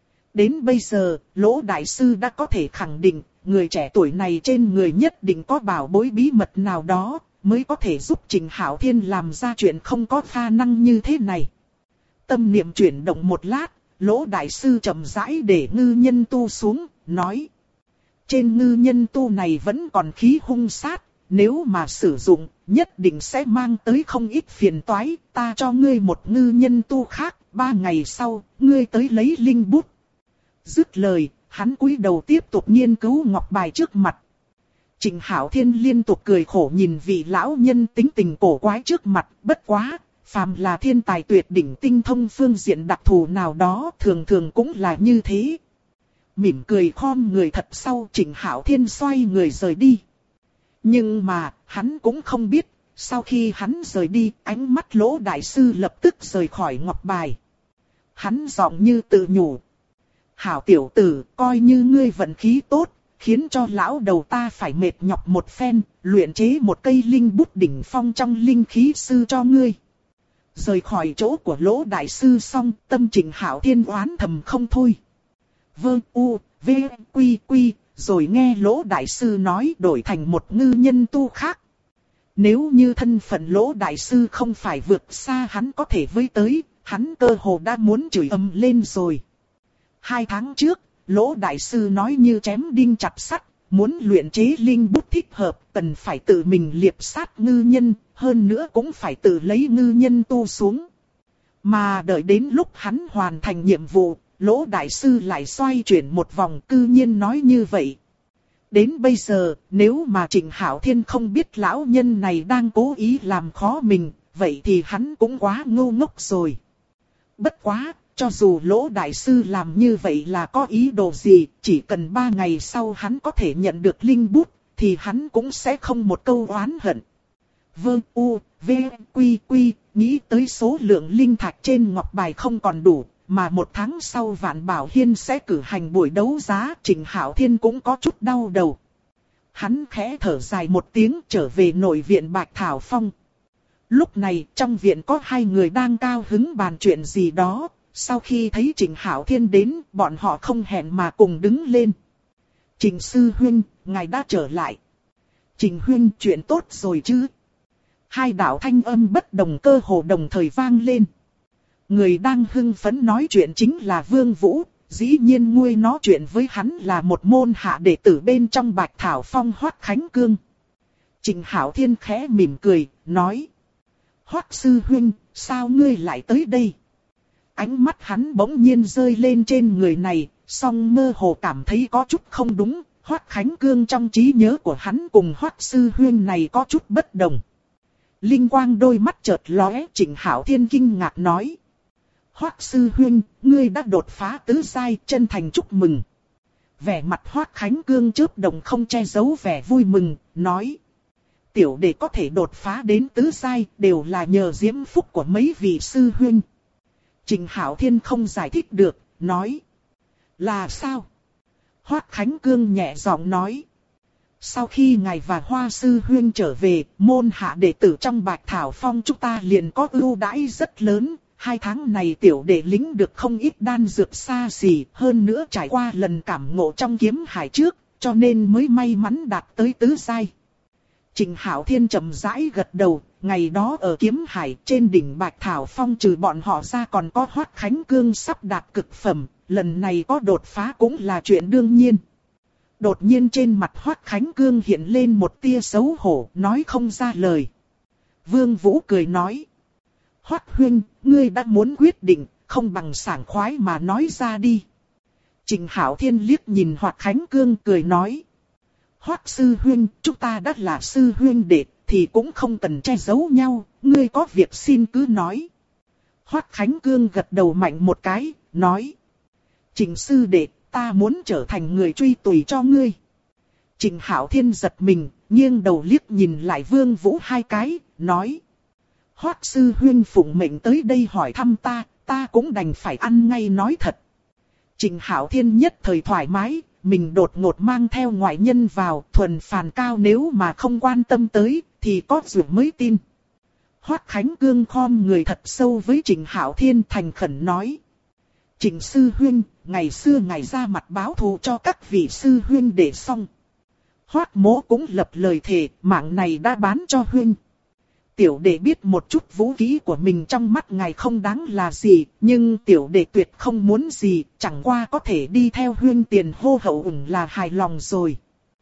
Đến bây giờ, Lỗ đại sư đã có thể khẳng định, người trẻ tuổi này trên người nhất định có bảo bối bí mật nào đó, mới có thể giúp Trịnh Hạo Thiên làm ra chuyện không có khả năng như thế này. Tâm niệm chuyển động một lát, Lỗ đại sư chậm rãi để ngư nhân tu xuống, nói. Trên ngư nhân tu này vẫn còn khí hung sát, nếu mà sử dụng, nhất định sẽ mang tới không ít phiền toái, ta cho ngươi một ngư nhân tu khác, 3 ngày sau, ngươi tới lấy linh bút. Dứt lời, hắn cúi đầu tiếp tục nghiên cứu ngọc bài trước mặt. Trịnh Hạo Thiên liên tục cười khổ nhìn vị lão nhân tính tình cổ quái trước mặt, bất quá, phàm là thiên tài tuyệt đỉnh tinh thông phương diện đặc thù nào đó thường thường cũng là như thế. Mỉm cười khom người thật sau, Trịnh Hạo Thiên xoay người rời đi. Nhưng mà, hắn cũng không biết, sau khi hắn rời đi, ánh mắt Lỗ đại sư lập tức rời khỏi ngọc bài. Hắn giọng như tự nhủ. Hảo tiểu tử, coi như ngươi vận khí tốt, khiến cho lão đầu ta phải mệt nhọc một phen, luyện chế một cây linh bút đỉnh phong trong linh khí sư cho ngươi. Rời khỏi chỗ của Lỗ đại sư xong, tâm Trịnh Hạo Thiên oán thầm không thôi. Vương U, V, Quy, rồi nghe Lỗ Đại Sư nói đổi thành một ngư nhân tu khác. Nếu như thân phận Lỗ Đại Sư không phải vượt xa hắn có thể với tới, hắn cơ hồ đã muốn chửi ầm lên rồi. 2 tháng trước, Lỗ Đại Sư nói như chém đinh chặt sắt, muốn luyện chế linh bút thích hợp, cần phải tự mình liệp sát ngư nhân, hơn nữa cũng phải tự lấy ngư nhân tu xuống. Mà đợi đến lúc hắn hoàn thành nhiệm vụ, Lỗ Đại Sư lại xoay chuyển một vòng, cư nhiên nói như vậy. Đến bây giờ, nếu mà Trịnh Hạo Thiên không biết lão nhân này đang cố ý làm khó mình, vậy thì hắn cũng quá ngu ngốc rồi. Bất quá, cho dù Lỗ Đại Sư làm như vậy là có ý đồ gì, chỉ cần 3 ngày sau hắn có thể nhận được linh bút, thì hắn cũng sẽ không một câu oán hận. Vương U, V, Quy, Quy, nghĩ tới số lượng linh thạch trên ngọc bài không còn đủ, mà 1 tháng sau Vạn Bảo Hiên sẽ cử hành buổi đấu giá, Trịnh Hạo Thiên cũng có chút đau đầu. Hắn khẽ thở dài một tiếng trở về nội viện Bạch Thảo Phong. Lúc này trong viện có 2 người đang cao hứng bàn chuyện gì đó, sau khi thấy Trịnh Hạo Thiên đến, bọn họ không hẹn mà cùng đứng lên. Trịnh Sư Huynh, ngài đã trở lại. Trịnh Huynh, chuyện tốt rồi chứ? 2 đạo thanh âm bất đồng cơ hồ đồng thời vang lên. Người đang hưng phấn nói chuyện chính là Vương Vũ, dĩ nhiên nguôi nói chuyện với hắn là một môn hạ đệ tử bên trong Bạch Thảo Phong Hoắc Khánh Cương. Trịnh Hạo Thiên khẽ mỉm cười, nói: Hoắc Sư Huynh, sao ngươi lại tới đây? Ánh mắt hắn bỗng nhiên rơi lên trên người này, song mơ hồ cảm thấy có chút không đúng. Hoắc Khánh Cương trong trí nhớ của hắn cùng Hoắc Sư Huynh này có chút bất đồng. Linh quang đôi mắt chợt lóe, Trịnh Hạo Thiên kinh ngạc nói: Hoắc Sư Huynh, ngươi đã đột phá tứ giai, chân thành chúc mừng. Vẻ mặt Hoắc Khánh Cương chớp động không che giấu vẻ vui mừng, nói: Tiểu đệ có thể đột phá đến tứ giai đều là nhờ diễm phúc của mấy vị sư huynh. Trịnh Hạo Thiên không giải thích được, nói: Là sao? Hoắc Khánh Cương nhẹ giọng nói: Sau khi ngài và Hoa Sư Huynh trở về, môn hạ đệ tử trong Bạch Thảo Phong chúng ta liền có ưu đãi rất lớn. 2 tháng này tiểu đệ lính được không ít đan dược xa xỉ, hơn nữa trải qua lần cảm ngộ trong kiếm hải trước, cho nên mới may mắn đạt tới tứ giai. Trịnh Hạo Thiên chậm rãi gật đầu, ngày đó ở kiếm hải trên đỉnh Bạch Thảo Phong trừ bọn họ ra còn có Hoắc Khánh Cương sắp đạt cực phẩm, lần này có đột phá cũng là chuyện đương nhiên. Đột nhiên trên mặt Hoắc Khánh Cương hiện lên một tia xấu hổ, nói không ra lời. Vương Vũ cười nói: Hoắc Huynh, ngươi đã muốn quyết định, không bằng sảng khoái mà nói ra đi. Trịnh Hạo Thiên liếc nhìn Hoắc Khánh Cương cười nói: Hoắc Sư Huynh, chúng ta đã là sư huynh đệ, thì cũng không cần che giấu nhau, ngươi có việc xin cứ nói. Hoắc Khánh Cương gật đầu mạnh một cái, nói: Trịnh sư đệ, ta muốn trở thành người truy tùy cho ngươi. Trịnh Hạo Thiên giật mình, nghiêng đầu liếc nhìn lại Vương Vũ 2 cái, nói: Hoắc Sư Huynh phụng mệnh tới đây hỏi thăm ta cũng đành phải ăn ngay nói thật. Trịnh Hạo Thiên nhất thời thoải mái, mình đột ngột mang theo ngoại nhân vào, thuần phàn cao nếu mà không quan tâm tới, thì có dù mới tin. Hoắc Khánh Cương khom người thật sâu với Trịnh Hạo Thiên thành khẩn nói: Trịnh Sư Huynh, ngày xưa ngài ra mặt báo thù cho các vị Sư Huynh để xong. Hoắc Mỗ cũng lập lời thề, mạng này đã bán cho Huynh. Tiểu đệ biết một chút vũ khí của mình trong mắt ngài không đáng là gì, nhưng tiểu đệ tuyệt không muốn gì, chẳng qua có thể đi theo Huynh tiền hô hậu ủng là hài lòng rồi.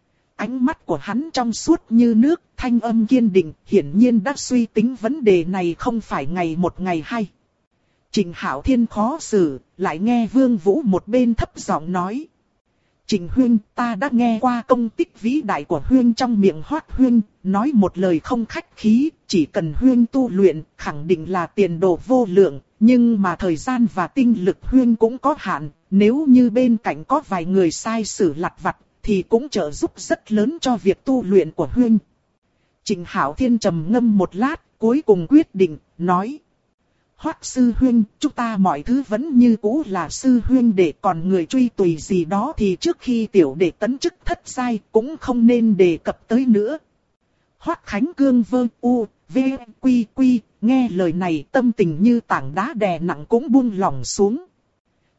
Ánh mắt của hắn trong suốt như nước, thanh âm kiên định, hiển nhiên đã suy tính vấn đề này không phải ngày một ngày hai. Trịnh Hạo Thiên khó xử, lại nghe Vương Vũ một bên thấp giọng nói: Trịnh Huynh, ta đã nghe qua công tích vĩ đại của Huynh trong miệng Hoắc Huynh, nói một lời không khách khí, chỉ cần Huynh tu luyện, khẳng định là tiền đồ vô lượng, nhưng mà thời gian và tinh lực Huynh cũng có hạn, nếu như bên cạnh có vài người sai sử lặt vặt, thì cũng trợ giúp rất lớn cho việc tu luyện của Huynh. Trịnh Hạo Thiên trầm ngâm một lát, cuối cùng quyết định, nói: Hoắc Sư Huynh, chúng ta mọi thứ vẫn như cũ là Sư Huynh đệ, còn người truy tùy gì đó thì trước khi tiểu đệ tấn chức thất giai cũng không nên đề cập tới nữa. Hoắc Khánh Cương vơ u, v, quy quy, nghe lời này tâm tình như tảng đá đè nặng cũng buông lỏng xuống.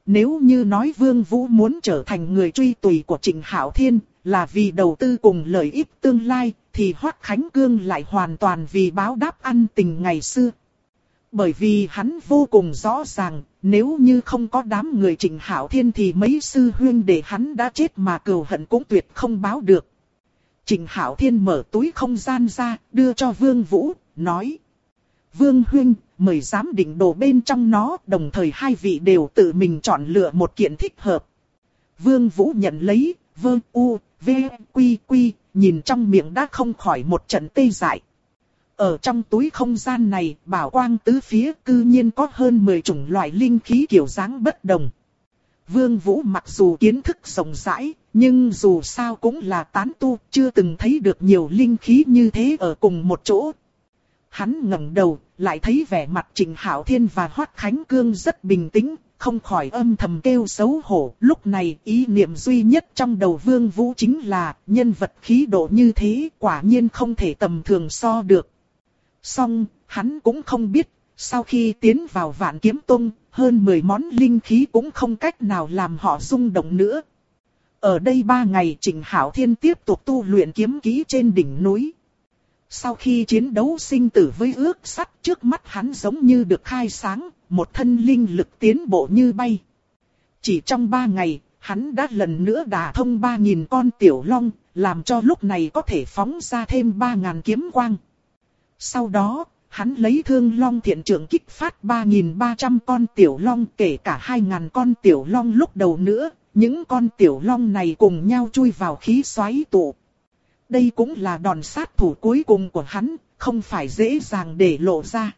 Nếu như nói Vương Vũ muốn trở thành người truy tùy của Trịnh Hạo Thiên, là vì đầu tư cùng lợi ích tương lai, thì Hoắc Khánh Cương lại hoàn toàn vì báo đáp ân tình ngày xưa. Bởi vì hắn vô cùng rõ ràng, nếu như không có đám người Trịnh Hạo Thiên thì mấy sư huynh đệ hắn đã chết mà cừu hận cũng tuyệt không báo được. Trịnh Hạo Thiên mở túi không gian ra, đưa cho Vương Vũ, nói: Vương huynh, mời giám định đồ bên trong nó, đồng thời hai vị đều tự mình chọn lựa một kiện thích hợp. Vương Vũ nhận lấy, vơ u, v, quy quy, nhìn trong miệng đã không khỏi một trận tê dại. Ở trong túi không gian này, bảo quang tứ phía cư nhiên có hơn 10 chủng loại linh khí kiểu dáng bất đồng. Vương Vũ mặc dù kiến thức rộng rãi, nhưng dù sao cũng là tán tu, chưa từng thấy được nhiều linh khí như thế ở cùng một chỗ. Hắn ngẩng đầu, lại thấy vẻ mặt Trịnh Hạo Thiên và Hoắc Khánh Cương rất bình tĩnh, không khỏi âm thầm kêu xấu hổ. Lúc này ý niệm duy nhất trong đầu Vương Vũ chính là nhân vật khí độ như thế quả nhiên không thể tầm thường so được. Song, hắn cũng không biết, sau khi tiến vào Vạn Kiếm Tông, hơn 10 món linh khí cũng không cách nào làm họ rung động nữa. Ở đây 3 ngày Trịnh Hạo Thiên tiếp tục tu luyện kiếm kỹ trên đỉnh núi. Sau khi chiến đấu sinh tử với ước sắt, trước mắt hắn giống như được khai sáng, một thân linh lực tiến bộ như bay. Chỉ trong 3 ngày, hắn đã lần nữa đả thông 3.000 con tiểu long, làm cho lúc này có thể phóng ra thêm 3.000 kiếm quang. Sau đó, hắn lấy Thương Long Thiện Trượng kích phát 3.300 con tiểu long, kể cả 2.000 con tiểu long lúc đầu nữa, những con tiểu long này cùng nhau chui vào khí xoáy tụ. Đây cũng là đòn sát thủ cuối cùng của hắn, không phải dễ dàng để lộ ra.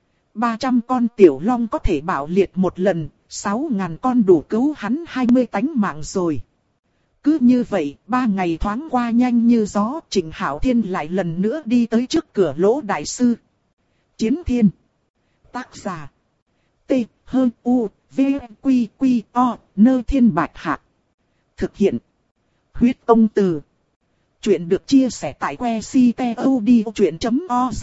300 con tiểu long có thể bạo liệt một lần, 6.000 con đủ cứu hắn 20 tánh mạng rồi. Cứ như vậy, 3 ngày thoáng qua nhanh như gió, Trịnh Hạo Thiên lại lần nữa đi tới trước cửa Lỗ Đại Sư. Chiến Thiên. Tác giả: T, H, U, V, Quy, Quy, O, Nơ Thiên Bạch Hạc. Thực hiện: Huyết Tông Từ. Chuyện được chia sẻ tại website.odchuyện.org.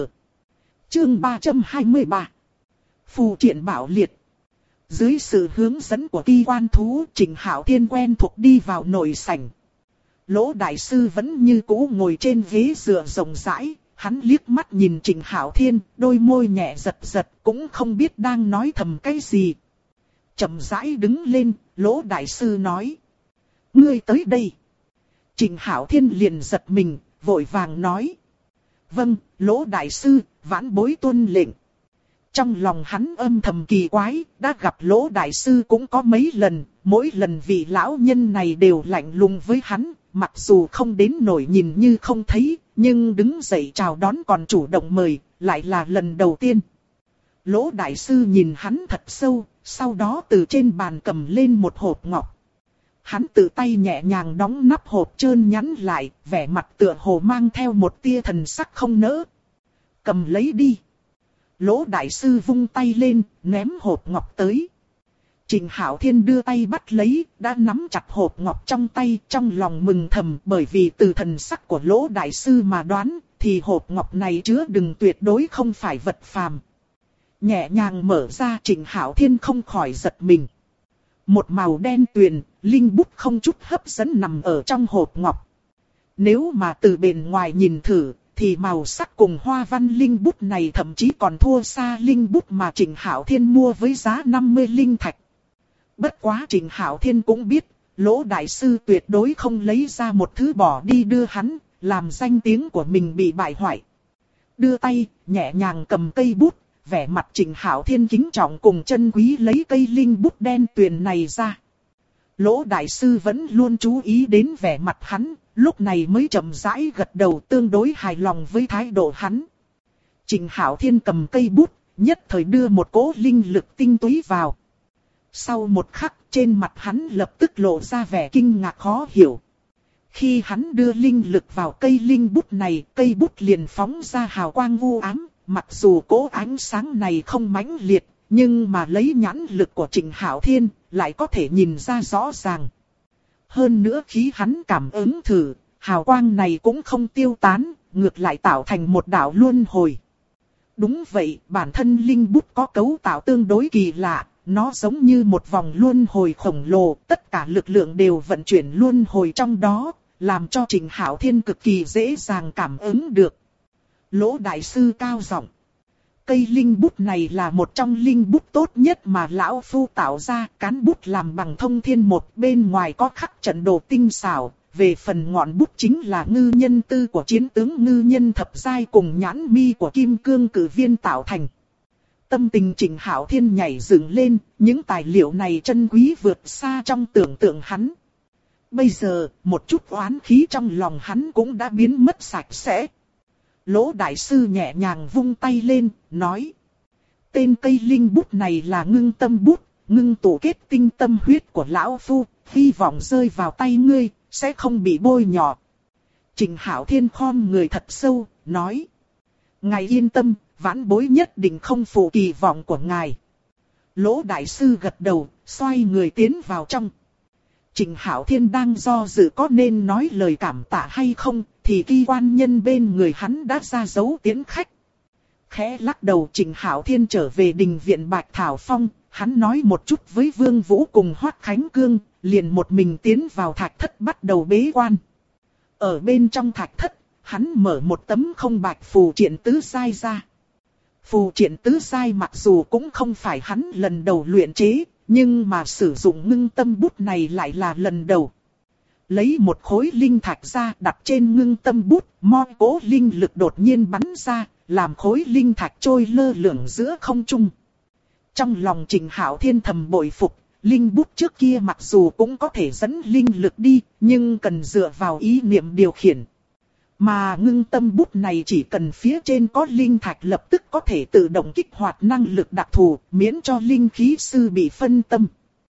Chương 323. Phù triện bảo liệt. Dưới sự hướng dẫn của Kỳ Quan Thú, Trịnh Hạo Thiên quen thuộc đi vào nội sảnh. Lỗ Đại Sư vẫn như cũ ngồi trên ghế dựa rộng rãi, hắn liếc mắt nhìn Trịnh Hạo Thiên, đôi môi nhẹ giật giật, cũng không biết đang nói thầm cái gì. Chậm rãi đứng lên, Lỗ Đại Sư nói: Ngươi tới đây. Trịnh Hạo Thiên liền giật mình, vội vàng nói: Vâng, Lỗ Đại Sư, vãn bối tuân lệnh. Trong lòng hắn âm thầm kỳ quái, đã gặp Lỗ Đại Sư cũng có mấy lần, mỗi lần vị lão nhân này đều lạnh lùng với hắn, mặc dù không đến nổi nhìn như không thấy, nhưng đứng dậy chào đón còn chủ động mời, lại là lần đầu tiên. Lỗ Đại Sư nhìn hắn thật sâu, sau đó từ trên bàn cầm lên một hộp ngọc. Hắn tự tay nhẹ nhàng đóng nắp hộp trơn nhẵn lại, vẻ mặt tựa hồ mang theo một tia thần sắc không nỡ. Cầm lấy đi. Lỗ Đại Sư vung tay lên, ném hộp ngọc tới. Trịnh Hạo Thiên đưa tay bắt lấy, đã nắm chặt hộp ngọc trong tay, trong lòng mừng thầm, bởi vì từ thần sắc của Lỗ Đại Sư mà đoán, thì hộp ngọc này chứa đựng tuyệt đối không phải vật phàm. Nhẹ nhàng mở ra, Trịnh Hạo Thiên không khỏi giật mình. Một màu đen tuyền, linh bút không chút hấp dẫn nằm ở trong hộp ngọc. Nếu mà từ bên ngoài nhìn thử, thì màu sắc cùng hoa văn linh bút này thậm chí còn thua xa linh bút mà Trịnh Hạo Thiên mua với giá 50 linh thạch. Bất quá Trịnh Hạo Thiên cũng biết, Lỗ Đại Sư tuyệt đối không lấy ra một thứ bỏ đi đưa hắn, làm danh tiếng của mình bị bại hoại. Đưa tay, nhẹ nhàng cầm cây bút, vẻ mặt Trịnh Hạo Thiên kính trọng cùng chân quý lấy cây linh bút đen tuyền này ra. Lỗ Đại Sư vẫn luôn chú ý đến vẻ mặt hắn, lúc này mới chậm rãi gật đầu, tương đối hài lòng với thái độ hắn. Trịnh Hạo Thiên cầm cây bút, nhất thời đưa một cỗ linh lực tinh túy vào. Sau một khắc, trên mặt hắn lập tức lộ ra vẻ kinh ngạc khó hiểu. Khi hắn đưa linh lực vào cây linh bút này, cây bút liền phóng ra hào quang u ám. Mặc dù cỗ ánh sáng này không mãnh liệt, nhưng mà lấy nhãn lực của Trịnh Hạo Thiên, lại có thể nhìn ra rõ ràng. Hơn nữa khi hắn cảm ứng thử, hào quang này cũng không tiêu tán, ngược lại tạo thành một đạo luân hồi. Đúng vậy, bản thân linh bút có cấu tạo tương đối kỳ lạ, nó giống như một vòng luân hồi khổng lồ, tất cả lực lượng đều vận chuyển luân hồi trong đó, làm cho Trịnh Hạo Thiên cực kỳ dễ dàng cảm ứng được. Lỗ đại sư cao giọng: cây linh bút này là một trong linh bút tốt nhất mà lão phu tạo ra, cán bút làm bằng thông thiên một, bên ngoài có khắc trận đồ tinh xảo, về phần ngọn bút chính là ngư nhân tư của chiến tướng ngư nhân thập giai cùng nhãn mi của kim cương cử viên tạo thành. Tâm tình Trịnh Hạo Thiên nhảy dựng lên, những tài liệu này chân quý vượt xa trong tưởng tượng hắn. Bây giờ, một chút oán khí trong lòng hắn cũng đã biến mất sạch sẽ. Lỗ đại sư nhẹ nhàng vung tay lên, nói: tên cây linh bút này là ngưng tâm bút, ngưng tụ kết tinh tâm huyết của lão phu, hy vọng rơi vào tay ngươi, sẽ không bị bôi nhọ. Trịnh Hạo Thiên khom người thật sâu, nói: ngài yên tâm, vãn bối nhất định không phụ kỳ vọng của ngài. Lỗ đại sư gật đầu, xoay người tiến vào trong. Trịnh Hạo Thiên đang do dự có nên nói lời cảm tạ hay không, thì kỳ quan nhân bên người hắn đã ra dấu tiễn khách. Khẽ lắc đầu, Trịnh Hạo Thiên trở về đình viện Bạch Thảo Phong, hắn nói một chút với Vương Vũ cùng Hoắc Khánh Cương, liền một mình tiến vào thạch thất bắt đầu bế quan. Ở bên trong thạch thất, hắn mở một tấm không bạch phù triện tứ giai ra. Phù triện tứ giai mặc dù cũng không phải hắn lần đầu luyện chế, nhưng mà sử dụng ngưng tâm bút này lại là lần đầu. Lấy một khối linh thạch ra đặt trên ngưng tâm bút, mo cố linh lực đột nhiên bắn ra, làm khối linh thạch trôi lơ lửng giữa không trung. Trong lòng Trịnh Hạo Thiên thầm bội phục, linh bút trước kia mặc dù cũng có thể dẫn linh lực đi, nhưng cần dựa vào ý niệm điều khiển. Mà ngưng tâm bút này chỉ cần phía trên có linh thạch lập tức có thể tự động kích hoạt năng lực đặc thù, miễn cho linh khí sư bị phân tâm.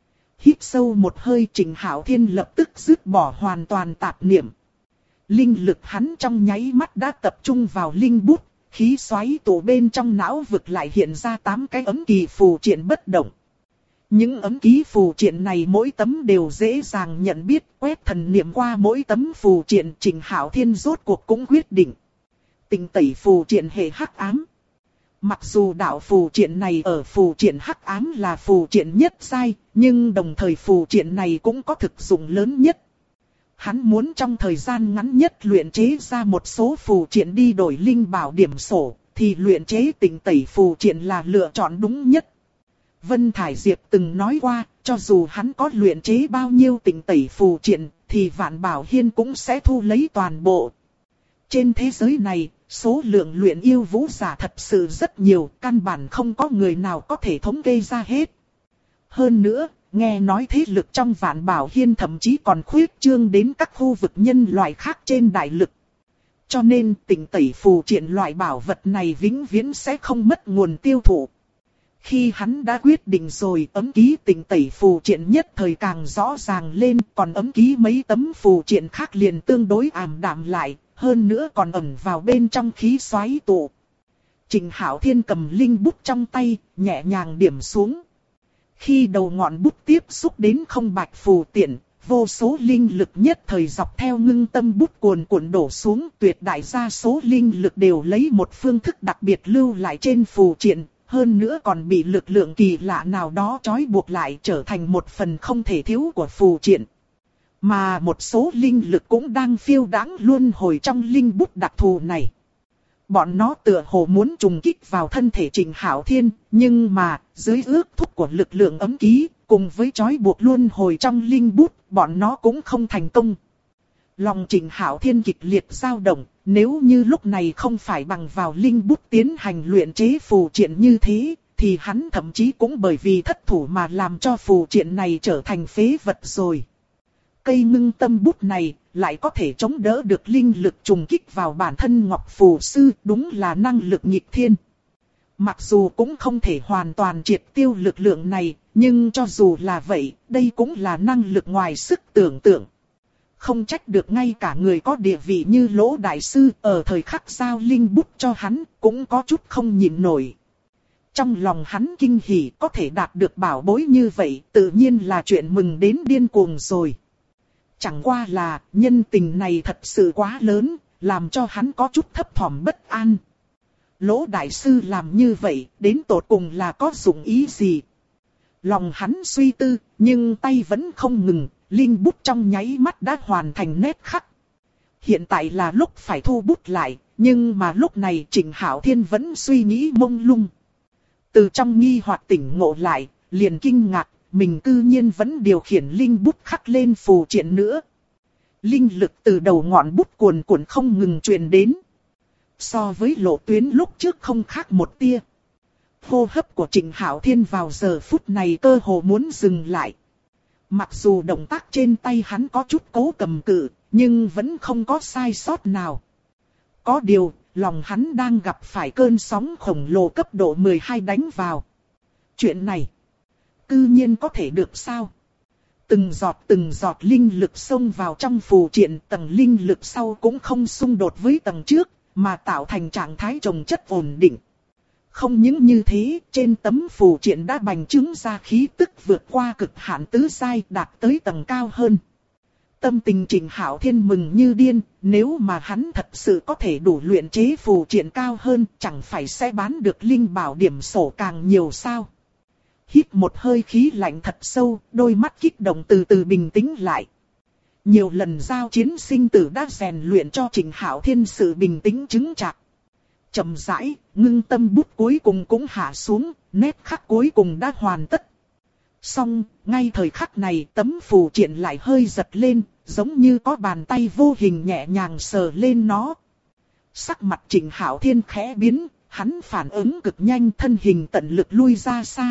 Hít sâu một hơi, Trịnh Hạo Thiên lập tức dứt bỏ hoàn toàn tạp niệm. Linh lực hắn trong nháy mắt đã tập trung vào linh bút, khí xoáy tụ bên trong não vực lại hiện ra 8 cái ấm kỳ phù triện bất động. Những ấm ký phù triện này mỗi tấm đều dễ dàng nhận biết, quét thần niệm qua mỗi tấm phù triện, Trịnh Hạo Thiên rốt cuộc cũng quyết định. Tình tẩy phù triện hệ hắc ám. Mặc dù đạo phù triện này ở phù triện hắc ám là phù triện nhất giai, nhưng đồng thời phù triện này cũng có thực dụng lớn nhất. Hắn muốn trong thời gian ngắn nhất luyện chế ra một số phù triện đi đổi linh bảo điểm sổ, thì luyện chế tình tẩy phù triện là lựa chọn đúng nhất. Vân Thải Diệp từng nói qua, cho dù hắn có luyện chế bao nhiêu tình tẩy phù triện, thì Vạn Bảo Hiên cũng sẽ thu lấy toàn bộ. Trên thế giới này, số lượng luyện yêu vũ giả thật sự rất nhiều, căn bản không có người nào có thể thống kê ra hết. Hơn nữa, nghe nói thế lực trong Vạn Bảo Hiên thậm chí còn khuyết trương đến các khu vực nhân loại khác trên đại lục. Cho nên tình tẩy phù triện loại bảo vật này vĩnh viễn sẽ không mất nguồn tiêu thụ. Khi hắn đã quyết định rồi, ấm ký tình tẩy phù triện nhất thời càng rõ ràng lên, còn ấm ký mấy tấm phù triện khác liền tương đối ảm đạm lại, hơn nữa còn ẩn vào bên trong khí xoáy tụ. Trịnh Hạo Thiên cầm linh bút trong tay, nhẹ nhàng điểm xuống. Khi đầu ngọn bút tiếp xúc đến không bạch phù tiện, vô số linh lực nhất thời dọc theo ngưng tâm bút cuồn cuộn đổ xuống, tuyệt đại đa số linh lực đều lấy một phương thức đặc biệt lưu lại trên phù triện. Hơn nữa còn bị lực lượng kỳ lạ nào đó trói buộc lại, trở thành một phần không thể thiếu của phù triện. Mà một số linh lực cũng đang phiêu đãng luân hồi trong linh bút đặc thù này. Bọn nó tựa hồ muốn trùng kích vào thân thể Trịnh Hạo Thiên, nhưng mà dưới ước thúc của lực lượng ấm ký, cùng với trói buộc luân hồi trong linh bút, bọn nó cũng không thành công. Lòng Trịnh Hạo Thiên kịch liệt dao động, nếu như lúc này không phải bằng vào linh bút tiến hành luyện chế phù triện như thế, thì hắn thậm chí cũng bởi vì thất thủ mà làm cho phù triện này trở thành phế vật rồi. Cây ngưng tâm bút này lại có thể chống đỡ được linh lực trùng kích vào bản thân Ngọc Phù Sư, đúng là năng lực nghịch thiên. Mặc dù cũng không thể hoàn toàn triệt tiêu lực lượng này, nhưng cho dù là vậy, đây cũng là năng lực ngoài sức tưởng tượng. Không trách được ngay cả người có địa vị như Lỗ Đại Sư ở thời khắc giao linh bút cho hắn cũng có chút không nhịn nổi. Trong lòng hắn kinh hỉ, có thể đạt được bảo bối như vậy tự nhiên là chuyện mừng đến điên cuồng rồi. Chẳng qua là nhân tình này thật sự quá lớn, làm cho hắn có chút thấp thỏm bất an. Lỗ Đại Sư làm như vậy đến tột cùng là có dụng ý gì? Lòng hắn suy tư, nhưng tay vẫn không ngừng, linh bút trong nháy mắt đã hoàn thành nét khắc. Hiện tại là lúc phải thu bút lại, nhưng mà lúc này Trịnh Hạo Thiên vẫn suy nghĩ mông lung. Từ trong nghi hoặc tỉnh ngộ lại, liền kinh ngạc, mình cư nhiên vẫn điều khiển linh bút khắc lên phù triện nữa. Linh lực từ đầu ngọn bút cuồn cuộn không ngừng truyền đến. So với lộ tuyến lúc trước không khác một tia. Hô hấp của Trịnh Hạo Thiên vào giờ phút này cơ hồ muốn dừng lại. Mặc dù động tác trên tay hắn có chút cố cầm cự, nhưng vẫn không có sai sót nào. Có điều, lòng hắn đang gặp phải cơn sóng khổng lồ cấp độ 12 đánh vào. Chuyện này, cư nhiên có thể được sao? Từng giọt linh lực xông vào trong phù triện, tầng linh lực sau cũng không xung đột với tầng trước, mà tạo thành trạng thái chồng chất ổn định. Không những như thế, trên tấm phù triện đã bành trướng ra khí tức vượt qua cực hạn tứ giai, đạt tới tầng cao hơn. Tâm tình Trịnh Hạo Thiên mừng như điên, nếu mà hắn thật sự có thể đủ luyện chế phù triện cao hơn, chẳng phải sẽ bán được linh bảo điểm sổ càng nhiều sao? Hít một hơi khí lạnh thật sâu, đôi mắt kích động từ từ bình tĩnh lại. Nhiều lần giao chiến sinh tử đã rèn luyện cho Trịnh Hạo Thiên sự bình tĩnh chứng chạc. Chậm rãi, ngưng tâm bút cuối cùng cũng hạ xuống, nét khắc cuối cùng đã hoàn tất. Song, ngay thời khắc này tấm phù triện lại hơi giật lên, giống như có bàn tay vô hình nhẹ nhàng sờ lên nó. Sắc mặt Trịnh Hạo Thiên khẽ biến, hắn phản ứng cực nhanh, thân hình tận lực lui ra xa.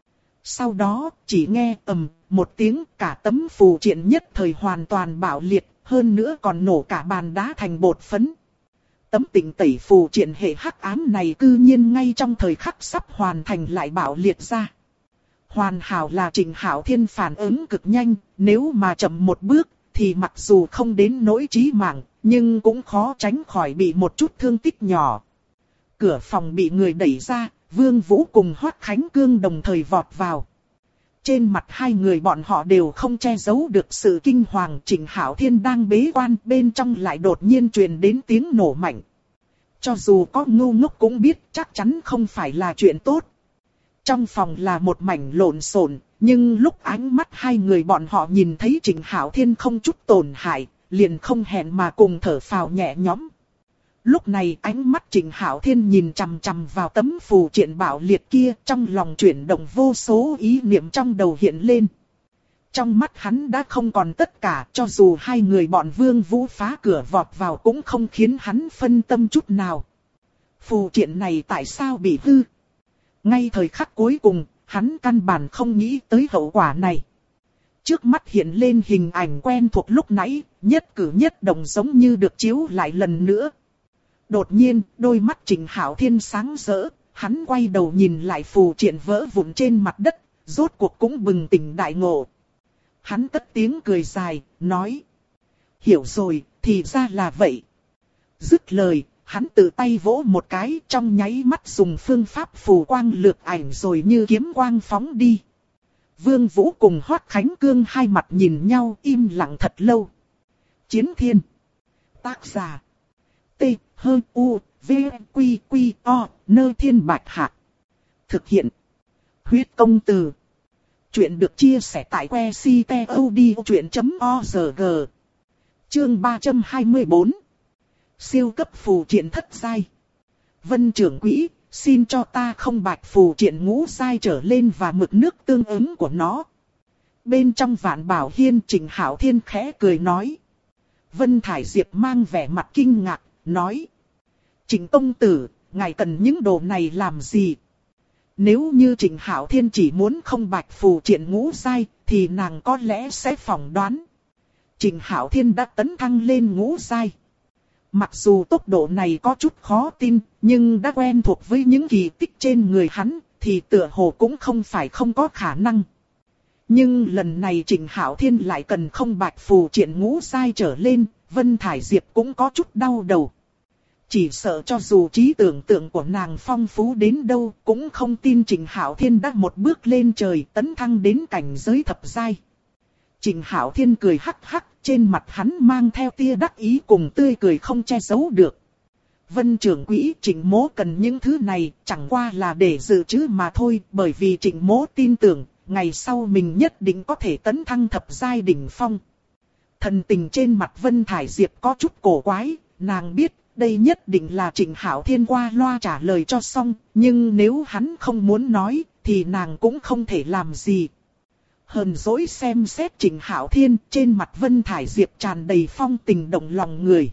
Sau đó, chỉ nghe ầm một tiếng, cả tấm phù triện nhất thời hoàn toàn bạo liệt, hơn nữa còn nổ cả bàn đá thành bột phấn. Tấm tịnh tẩy phù triện hệ hắc ám này cư nhiên ngay trong thời khắc sắp hoàn thành lại bạo liệt ra. Hoàn hảo là Trịnh Hạo Thiên phản ứng cực nhanh, nếu mà chậm một bước, thì mặc dù không đến nỗi chí mạng, nhưng cũng khó tránh khỏi bị một chút thương tích nhỏ. Cửa phòng bị người đẩy ra, Vương Vũ cùng Hoắc Khánh Cương đồng thời vọt vào. Trên mặt hai người bọn họ đều không che giấu được sự kinh hoàng. Trịnh Hạo Thiên đang bế quan, bên trong lại đột nhiên truyền đến tiếng nổ mạnh. Cho dù có ngu ngốc cũng biết chắc chắn không phải là chuyện tốt. Trong phòng là một mảnh lộn xộn, nhưng lúc ánh mắt hai người bọn họ nhìn thấy Trịnh Hạo Thiên không chút tổn hại, liền không hẹn mà cùng thở phào nhẹ nhõm. Lúc này ánh mắt Trịnh Hạo Thiên nhìn chằm chằm vào tấm phù triện bạo liệt kia, trong lòng chuyển động vô số ý niệm trong đầu hiện lên. Trong mắt hắn đã không còn tất cả, cho dù hai người bọn Vương Vũ phá cửa vọt vào cũng không khiến hắn phân tâm chút nào. Phù triện này tại sao bị hư? Ngay thời khắc cuối cùng, hắn căn bản không nghĩ tới hậu quả này. Trước mắt hiện lên hình ảnh quen thuộc lúc nãy, nhất cử nhất động giống như được chiếu lại lần nữa. Đột nhiên, đôi mắt Trịnh Hạo Thiên sáng rỡ, hắn quay đầu nhìn lại phù triện vỡ vụn trên mặt đất, rốt cuộc cũng bừng tỉnh đại ngộ. Hắn cất tiếng cười dài, nói: hiểu rồi, thì ra là vậy. Dứt lời, hắn tự tay vỗ một cái, trong nháy mắt dùng phương pháp phù quang lược ảnh rồi như kiếm quang phóng đi. Vương Vũ cùng Hoắc Khánh Cương hai mặt nhìn nhau im lặng thật lâu. Chiến Thiên. Tác giả: T, H, U, V, Quy, Quy, O, Nơ Thiên Bạch Hạc. Thực hiện: Huyết Công Từ. Chuyện được chia sẻ tại website.odchuyện.org. Chương 324. Siêu cấp phù triện thất giai. Vân trưởng quỹ, xin cho ta không bạch phù triện ngũ giai trở lên và mực nước tương ứng của nó. Bên trong Vạn Bảo Hiên, Trịnh Hạo Thiên khẽ cười nói. Vân Thải Diệp mang vẻ mặt kinh ngạc, nói: Trịnh tông tử, ngài cần những đồ này làm gì? Nếu như Trịnh Hạo Thiên chỉ muốn không bạch phù triện ngũ giai, thì nàng có lẽ sẽ phỏng đoán. Trịnh Hạo Thiên đã tấn thăng lên ngũ giai. Mặc dù tốc độ này có chút khó tin, nhưng đã quen thuộc với những kỳ tích trên người hắn, thì tựa hồ cũng không phải không có khả năng. Nhưng lần này Trịnh Hạo Thiên lại cần không bạch phù triện ngũ giai trở lên, Vân Thải Diệp cũng có chút đau đầu. Chỉ sợ cho dù trí tưởng tượng của nàng phong phú đến đâu, cũng không tin Trịnh Hạo Thiên đã một bước lên trời tấn thăng đến cảnh giới thập giai. Trịnh Hạo Thiên cười hắc hắc, trên mặt hắn mang theo tia đắc ý cùng tươi cười không che giấu được. Vân trưởng quỹ, Trịnh mỗ cần những thứ này, chẳng qua là để dự trữ mà thôi, bởi vì Trịnh mỗ tin tưởng, ngày sau mình nhất định có thể tấn thăng thập giai đỉnh phong. Thần tình trên mặt Vân Thải Diệp có chút cổ quái, nàng biết đây nhất định là Trịnh Hạo Thiên qua loa trả lời cho xong, nhưng nếu hắn không muốn nói thì nàng cũng không thể làm gì. Hờn dỗi xem xét Trịnh Hạo Thiên, trên mặt Vân Thải Diệp tràn đầy phong tình động lòng người.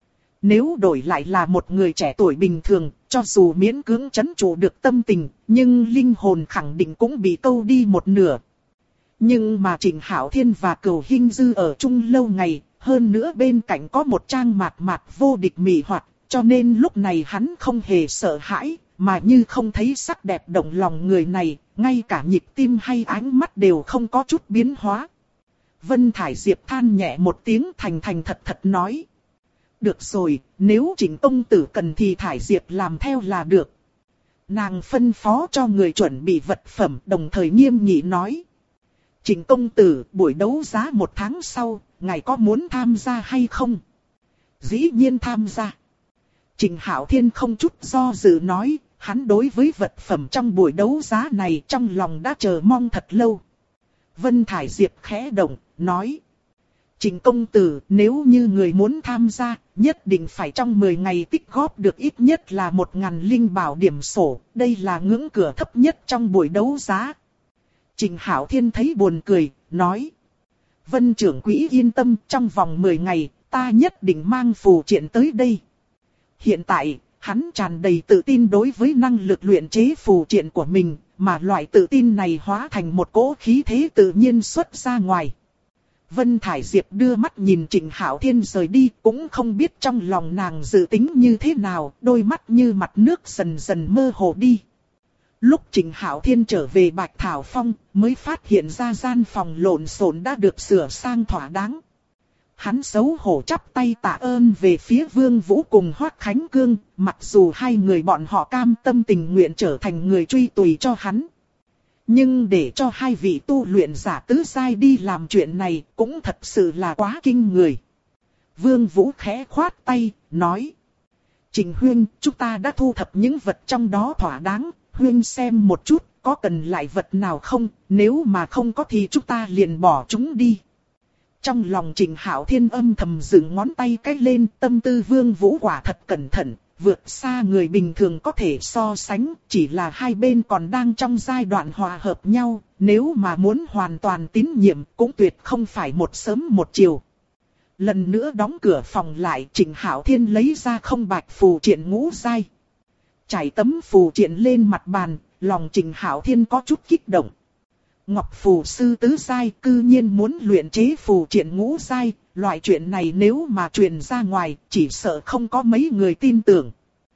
Nếu đổi lại là một người trẻ tuổi bình thường, cho dù miễn cưỡng trấn trụ được tâm tình, nhưng linh hồn khẳng định cũng bị câu đi một nửa. Nhưng mà Trịnh Hạo Thiên và Cửu Hinh Dư ở chung lâu ngày, hơn nữa bên cạnh có một trang mạt mạt vô địch mị hoặc, cho nên lúc này hắn không hề sợ hãi, mà như không thấy sắc đẹp động lòng người này, ngay cả nhịp tim hay ánh mắt đều không có chút biến hóa. Vân Thải Diệp than nhẹ một tiếng, thành thành thật thật nói. Được rồi, nếu Trịnh công tử cần thì Thải Diệp làm theo là được. Nàng phân phó cho người chuẩn bị vật phẩm, đồng thời nghiêm nghị nói. Trịnh công tử, buổi đấu giá 1 tháng sau, ngài có muốn tham gia hay không? Dĩ nhiên tham gia. Trịnh Hạo Thiên không chút do dự nói, hắn đối với vật phẩm trong buổi đấu giá này trong lòng đã chờ mong thật lâu. Vân Thải Diệp khẽ động, nói. Trịnh công tử, nếu như người muốn tham gia, nhất định phải trong 10 ngày tích góp được ít nhất là 1000 linh bảo điểm sổ, đây là ngưỡng cửa thấp nhất trong buổi đấu giá. Trịnh Hạo Thiên thấy buồn cười, nói. Vân trưởng quỹ yên tâm, trong vòng 10 ngày, ta nhất định mang phù triện tới đây. Hiện tại, hắn tràn đầy tự tin đối với năng lực luyện chế phù triện của mình, mà loại tự tin này hóa thành một cỗ khí thế tự nhiên xuất ra ngoài. Vân Thải Diệp đưa mắt nhìn Trịnh Hạo Thiên rời đi, cũng không biết trong lòng nàng dự tính như thế nào, đôi mắt như mặt nước dần dần mơ hồ đi. Lúc Trịnh Hạo Thiên trở về Bạch Thảo Phong, mới phát hiện ra gian phòng lộn xộn đã được sửa sang thỏa đáng. Hắn xấu hổ chắp tay tạ ơn về phía Vương Vũ cùng Hoắc Khánh Cương, mặc dù hai người bọn họ cam tâm tình nguyện trở thành người truy tùy cho hắn. Nhưng để cho hai vị tu luyện giả tứ giai đi làm chuyện này cũng thật sự là quá kinh người. Vương Vũ khẽ khoát tay, nói. Trịnh Huyên, chúng ta đã thu thập những vật trong đó thỏa đáng, Huyên xem một chút, có cần lại vật nào không, nếu mà không có thì chúng ta liền bỏ chúng đi. Trong lòng Trịnh Hạo Thiên âm thầm dựng ngón tay cái lên, tâm tư Vương Vũ quả thật cẩn thận, vượt xa người bình thường có thể so sánh, chỉ là hai bên còn đang trong giai đoạn hòa hợp nhau, nếu mà muốn hoàn toàn tín nhiệm cũng tuyệt không phải một sớm một chiều. Lần nữa đóng cửa phòng lại, Trịnh Hạo Thiên lấy ra không bạch phù triện ngũ giai. Trải tấm phù triện lên mặt bàn, lòng Trịnh Hạo Thiên có chút kích động. Ngọc phù sư tứ giai cư nhiên muốn luyện chế phù triện ngũ giai, loại chuyện này nếu mà truyền ra ngoài, chỉ sợ không có mấy người tin tưởng.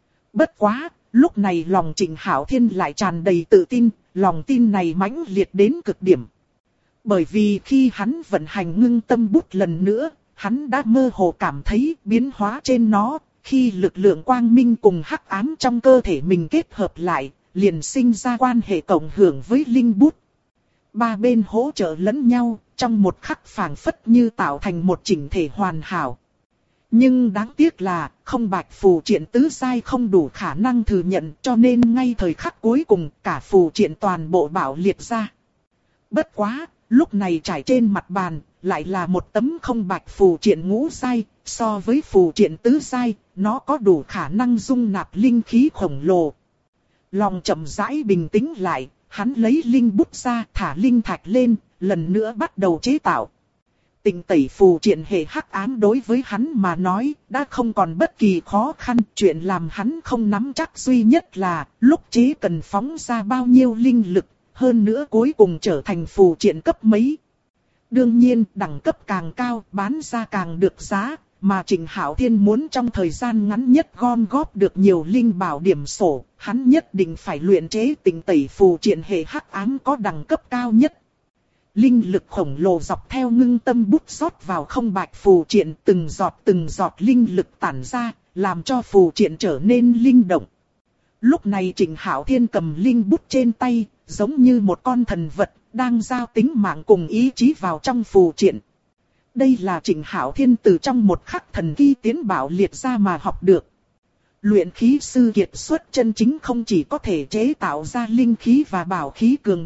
Bất quá, lúc này lòng Trịnh Hạo Thiên lại tràn đầy tự tin, lòng tin này mãnh liệt đến cực điểm. Bởi vì khi hắn vận hành ngưng tâm bút lần nữa, hắn đã mơ hồ cảm thấy biến hóa trên nó, khi lực lượng quang minh cùng hắc ám trong cơ thể mình kết hợp lại, liền sinh ra quan hệ cộng hưởng với linh bút. Ba bên hỗ trợ lẫn nhau, trong một khắc phảng phất như tạo thành một chỉnh thể hoàn hảo. Nhưng đáng tiếc là, không bạch phù triện tứ giai không đủ khả năng thừa nhận, cho nên ngay thời khắc cuối cùng cả phù triện toàn bộ bạo liệt ra. Bất quá, lúc này trải trên mặt bàn, lại là một tấm không bạch phù triện ngũ giai, so với phù triện tứ giai, nó có đủ khả năng dung nạp linh khí khổng lồ. Lòng chậm rãi bình tĩnh lại, hắn lấy linh bút ra, thả linh thạch lên, lần nữa bắt đầu chế tạo. Tình tẩy phù triện hệ hắc ám đối với hắn mà nói, đã không còn bất kỳ khó khăn. Chuyện làm hắn không nắm chắc duy nhất là, lúc chế cần phóng ra bao nhiêu linh lực, hơn nữa cuối cùng trở thành phù triện cấp mấy. Đương nhiên, đẳng cấp càng cao, bán ra càng được giá, mà Trịnh Hạo Thiên muốn trong thời gian ngắn nhất gom góp được nhiều linh bảo điểm sổ, hắn nhất định phải luyện chế tình tẩy phù triện hệ hắc ám có đẳng cấp cao nhất. Linh lực khổng lồ dọc theo ngưng tâm bút rót vào không bạch phù triện, từng giọt linh lực tản ra, làm cho phù triện trở nên linh động. Lúc này Trịnh Hạo Thiên cầm linh bút trên tay, giống như một con thần vật, đang giao tính mạng cùng ý chí vào trong phù triện. Đây là Trịnh Hạo Thiên từ trong một khắc thần kỳ tiến bảo liệt ra mà học được. Luyện khí sư kiệt xuất chân chính không chỉ có thể chế tạo ra linh khí và bảo khí cường đại,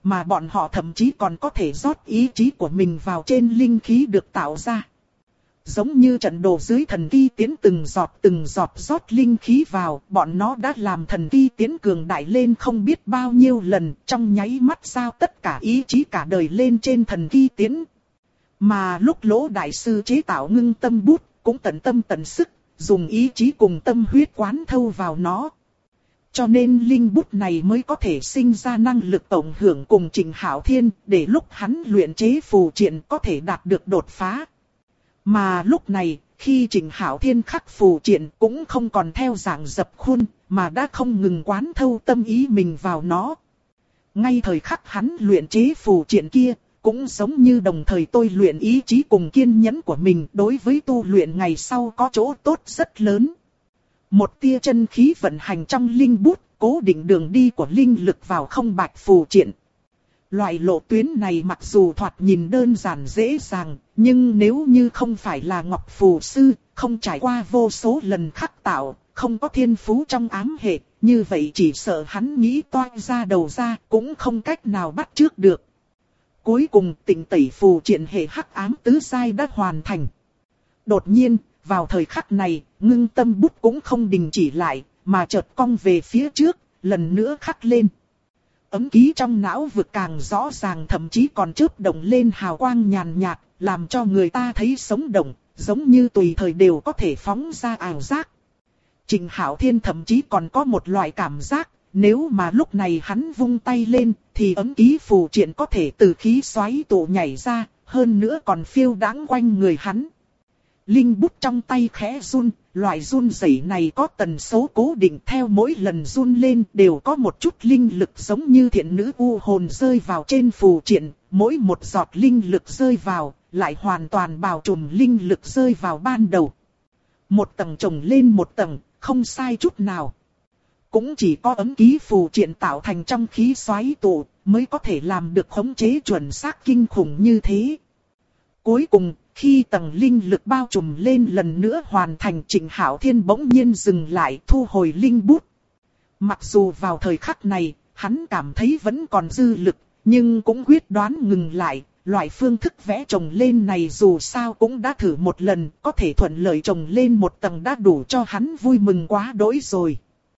mà bọn họ thậm chí còn có thể rót ý chí của mình vào trên linh khí được tạo ra. Giống như trận đồ dưới thần ki tiến từng giọt rót linh khí vào, bọn nó đã làm thần ki tiến cường đại lên không biết bao nhiêu lần, trong nháy mắt giao tất cả ý chí cả đời lên trên thần ki tiến. Mà lúc Lỗ đại sư chế tạo ngưng tâm bút, cũng tận tâm tận sức, dùng ý chí cùng tâm huyết quán thâu vào nó. Cho nên linh bút này mới có thể sinh ra năng lực tổng hưởng cùng Trịnh Hạo Thiên, để lúc hắn luyện chế phù triện có thể đạt được đột phá. Mà lúc này, khi Trịnh Hạo Thiên khắc phù triện cũng không còn theo dạng dập khuôn, mà đã không ngừng quán thâu tâm ý mình vào nó. Ngay thời khắc hắn luyện chế phù triện kia, cũng giống như đồng thời tôi luyện ý chí cùng kiên nhẫn của mình, đối với tu luyện ngày sau có chỗ tốt rất lớn. Một tia chân khí vận hành trong linh bút, cố định đường đi của linh lực vào không bạch phù triện. Loại lộ tuyến này mặc dù thoạt nhìn đơn giản dễ dàng, nhưng nếu như không phải là Ngọc Phù Sư, không trải qua vô số lần khắc tạo, không có thiên phú trong ám hệ, như vậy chỉ sợ hắn nghĩ toang ra đầu ra cũng không cách nào bắt trước được. Cuối cùng Tịnh Tẩy phù triện hệ hắc ám tứ giai đã hoàn thành. Đột nhiên, vào thời khắc này, ngưng tâm bút cũng không đình chỉ lại, mà chợt cong về phía trước, lần nữa khắc lên. Ấm ký trong não vực càng rõ ràng, thậm chí còn chớp động lên hào quang nhàn nhạt, làm cho người ta thấy sống động, giống như tùy thời đều có thể phóng ra ảo giác. Trịnh Hạo Thiên thậm chí còn có một loại cảm giác, nếu mà lúc này hắn vung tay lên, thì ấm ký phù triện có thể từ khí xoáy tụ nhảy ra, hơn nữa còn phiêu đãng quanh người hắn. Linh bút trong tay khẽ run, loại run rẩy này có tần số cố định, theo mỗi lần run lên đều có một chút linh lực giống như thiện nữ u hồn rơi vào trên phù triện, mỗi một giọt linh lực rơi vào, lại hoàn toàn bao trùm linh lực rơi vào ban đầu. Một tầng chồng lên một tầng, không sai chút nào. Cũng chỉ có ấm ký phù triện tạo thành trong khí xoáy tụ, mới có thể làm được khống chế chuẩn xác kinh khủng như thế. Cuối cùng, khi tầng linh lực bao trùm lên lần nữa hoàn thành, Trịnh Hạo Thiên bỗng nhiên dừng lại, thu hồi linh bút. Mặc dù vào thời khắc này, hắn cảm thấy vẫn còn dư lực, nhưng cũng quyết đoán ngừng lại. Loại phương thức vẽ chồng lên này dù sao cũng đã thử một lần, có thể thuận lợi chồng lên một tầng đã đủ cho hắn vui mừng quá đỗi rồi.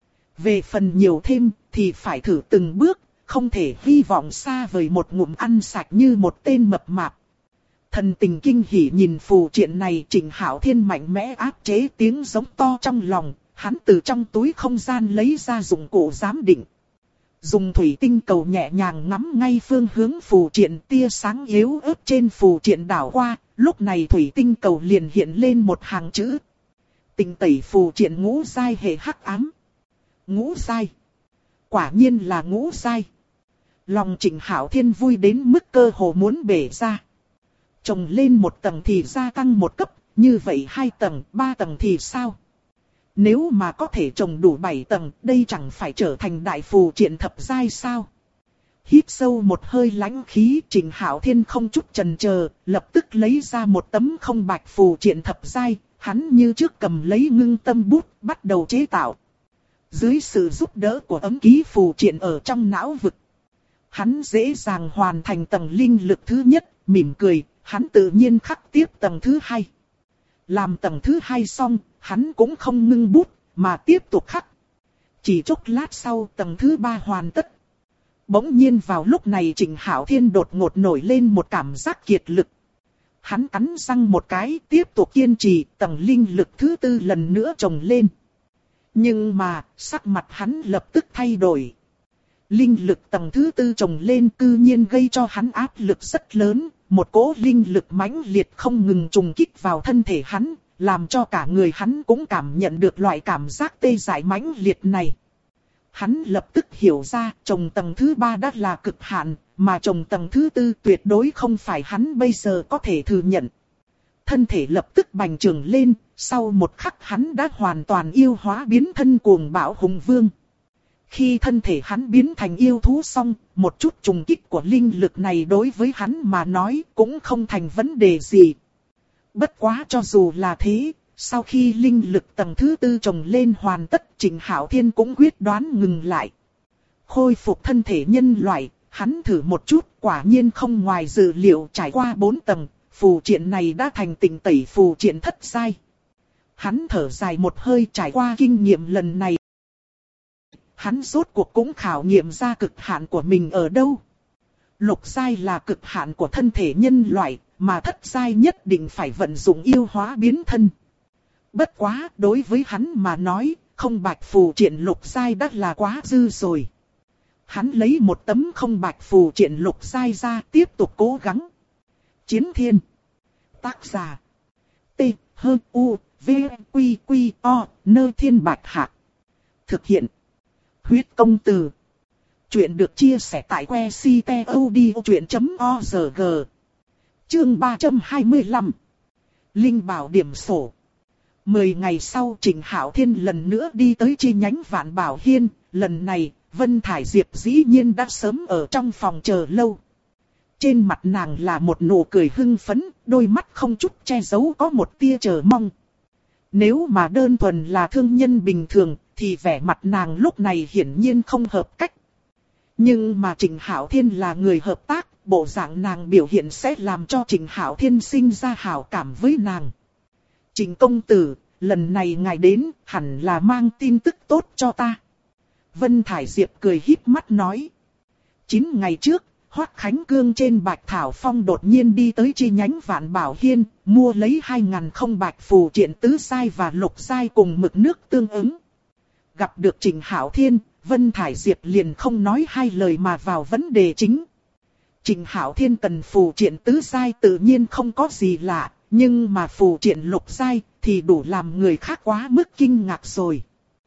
Về phần nhiều thêm thì phải thử từng bước, không thể hy vọng xa vời một ngụm ăn sạch như một tên mập mạp. Thần tình kinh hỉ nhìn phù triện này, Trịnh Hạo Thiên mạnh mẽ áp chế tiếng giống to trong lòng, hắn từ trong túi không gian lấy ra dụng cụ giám định. Dùng thủy tinh cầu nhẹ nhàng ngắm ngay phương hướng phù triện, tia sáng yếu ớt trên phù triện đảo qua, lúc này thủy tinh cầu liền hiện lên một hàng chữ. Tịnh Tẩy phù triện ngũ giai hệ hắc ám. Ngũ giai. Quả nhiên là ngũ giai. Lòng Trịnh Hạo Thiên vui đến mức cơ hồ muốn bể ra. Trồng lên một tầng thì gia tăng một cấp, như vậy 2 tầng, 3 tầng thì sao? Nếu mà có thể trồng đủ 7 tầng, đây chẳng phải trở thành đại phù triện thập giai sao? Hít sâu một hơi lãnh khí, Trịnh Hạo Thiên không chút chần chờ, lập tức lấy ra một tấm không bạch phù triện thập giai, hắn như trước cầm lấy ngưng tâm bút, bắt đầu chế tạo. Dưới sự giúp đỡ của ấm ký phù triện ở trong não vực, hắn dễ dàng hoàn thành tầng linh lực thứ nhất, mỉm cười, hắn tự nhiên khắc tiếp tầng thứ 2. Làm tầng thứ 2 xong, hắn cũng không ngưng bút, mà tiếp tục khắc. Chỉ chốc lát sau tầng thứ 3 hoàn tất. Bỗng nhiên vào lúc này Trịnh Hạo Thiên đột ngột nổi lên một cảm giác kiệt lực. Hắn cắn răng một cái, tiếp tục kiên trì, tầng linh lực thứ 4 lần nữa trồng lên. Nhưng mà, sắc mặt hắn lập tức thay đổi. Linh lực tầng thứ 4 trồng lên cư nhiên gây cho hắn áp lực rất lớn. Một cỗ linh lực mãnh liệt không ngừng trùng kích vào thân thể hắn, làm cho cả người hắn cũng cảm nhận được loại cảm giác tê dại mãnh liệt này. Hắn lập tức hiểu ra, trồng tầng thứ 3 đã là cực hạn, mà trồng tầng thứ 4 tuyệt đối không phải hắn bây giờ có thể thừa nhận. Thân thể lập tức bành trướng lên, sau một khắc hắn đã hoàn toàn yêu hóa biến thân cuồng bạo hùng vương. Khi thân thể hắn biến thành yêu thú xong, một chút trùng kích của linh lực này đối với hắn mà nói cũng không thành vấn đề gì. Bất quá cho dù là thế, sau khi linh lực tầng thứ 4 trồng lên hoàn tất, Trịnh Hạo Thiên cũng quyết đoán ngừng lại. Khôi phục thân thể nhân loại, Hắn thử một chút, quả nhiên không ngoài dự liệu, trải qua 4 tầng, phù triện này đã thành tịnh tẩy phù triện thất giai. Hắn thở dài một hơi, trải qua kinh nghiệm lần này. Hắn rốt cuộc cũng khảo nghiệm ra cực hạn của mình ở đâu. Lục giai là cực hạn của thân thể nhân loại, mà thất giai nhất định phải vận dụng yêu hóa biến thân. Bất quá, đối với hắn mà nói, không bạch phù triện lục giai đã là quá dư rồi. Hắn lấy một tấm không bạch phù triện lục giai ra, tiếp tục cố gắng. Chiến thiên. Tác giả. T, H, U, V, Quy, Quy, O, Nơ Thiên Bạch Hạc. Thực hiện. Huyết công từ. Chuyện được chia sẻ tại que ctod.org. Chương 325. Linh bảo điểm sổ. 10 ngày sau, Trịnh Hạo Thiên lần nữa đi tới chi nhánh Vạn Bảo Hiên. Lần này, Vân Thải Diệp dĩ nhiên đã sớm ở trong phòng chờ lâu. Trên mặt nàng là một nụ cười hưng phấn, đôi mắt không chút che giấu có một tia chờ mong. Nếu mà đơn thuần là thương nhân bình thường, thì vẻ mặt nàng lúc này hiển nhiên không hợp cách. Nhưng mà Trịnh Hạo Thiên là người hợp tác, bộ dạng nàng biểu hiện sẽ làm cho Trịnh Hạo Thiên sinh ra hảo cảm với nàng. Trịnh công tử, lần này ngài đến, hẳn là mang tin tức tốt cho ta. Vân Thải Diệp cười híp mắt nói. 9 ngày trước, Hoắc Khánh Cương trên Bạch Thảo Phong đột nhiên đi tới chi nhánh Vạn Bảo Hiên, mua lấy 2.000 không bạch phù triện tứ giai và lục giai cùng mực nước tương ứng. Gặp được Trịnh Hạo Thiên, Vân Thải Diệp liền không nói hai lời mà vào vấn đề chính. Trịnh Hạo Thiên cần phù triện tứ giai tự nhiên không có gì lạ, nhưng mà phù triện lục giai thì đủ làm người khác quá mức kinh ngạc rồi.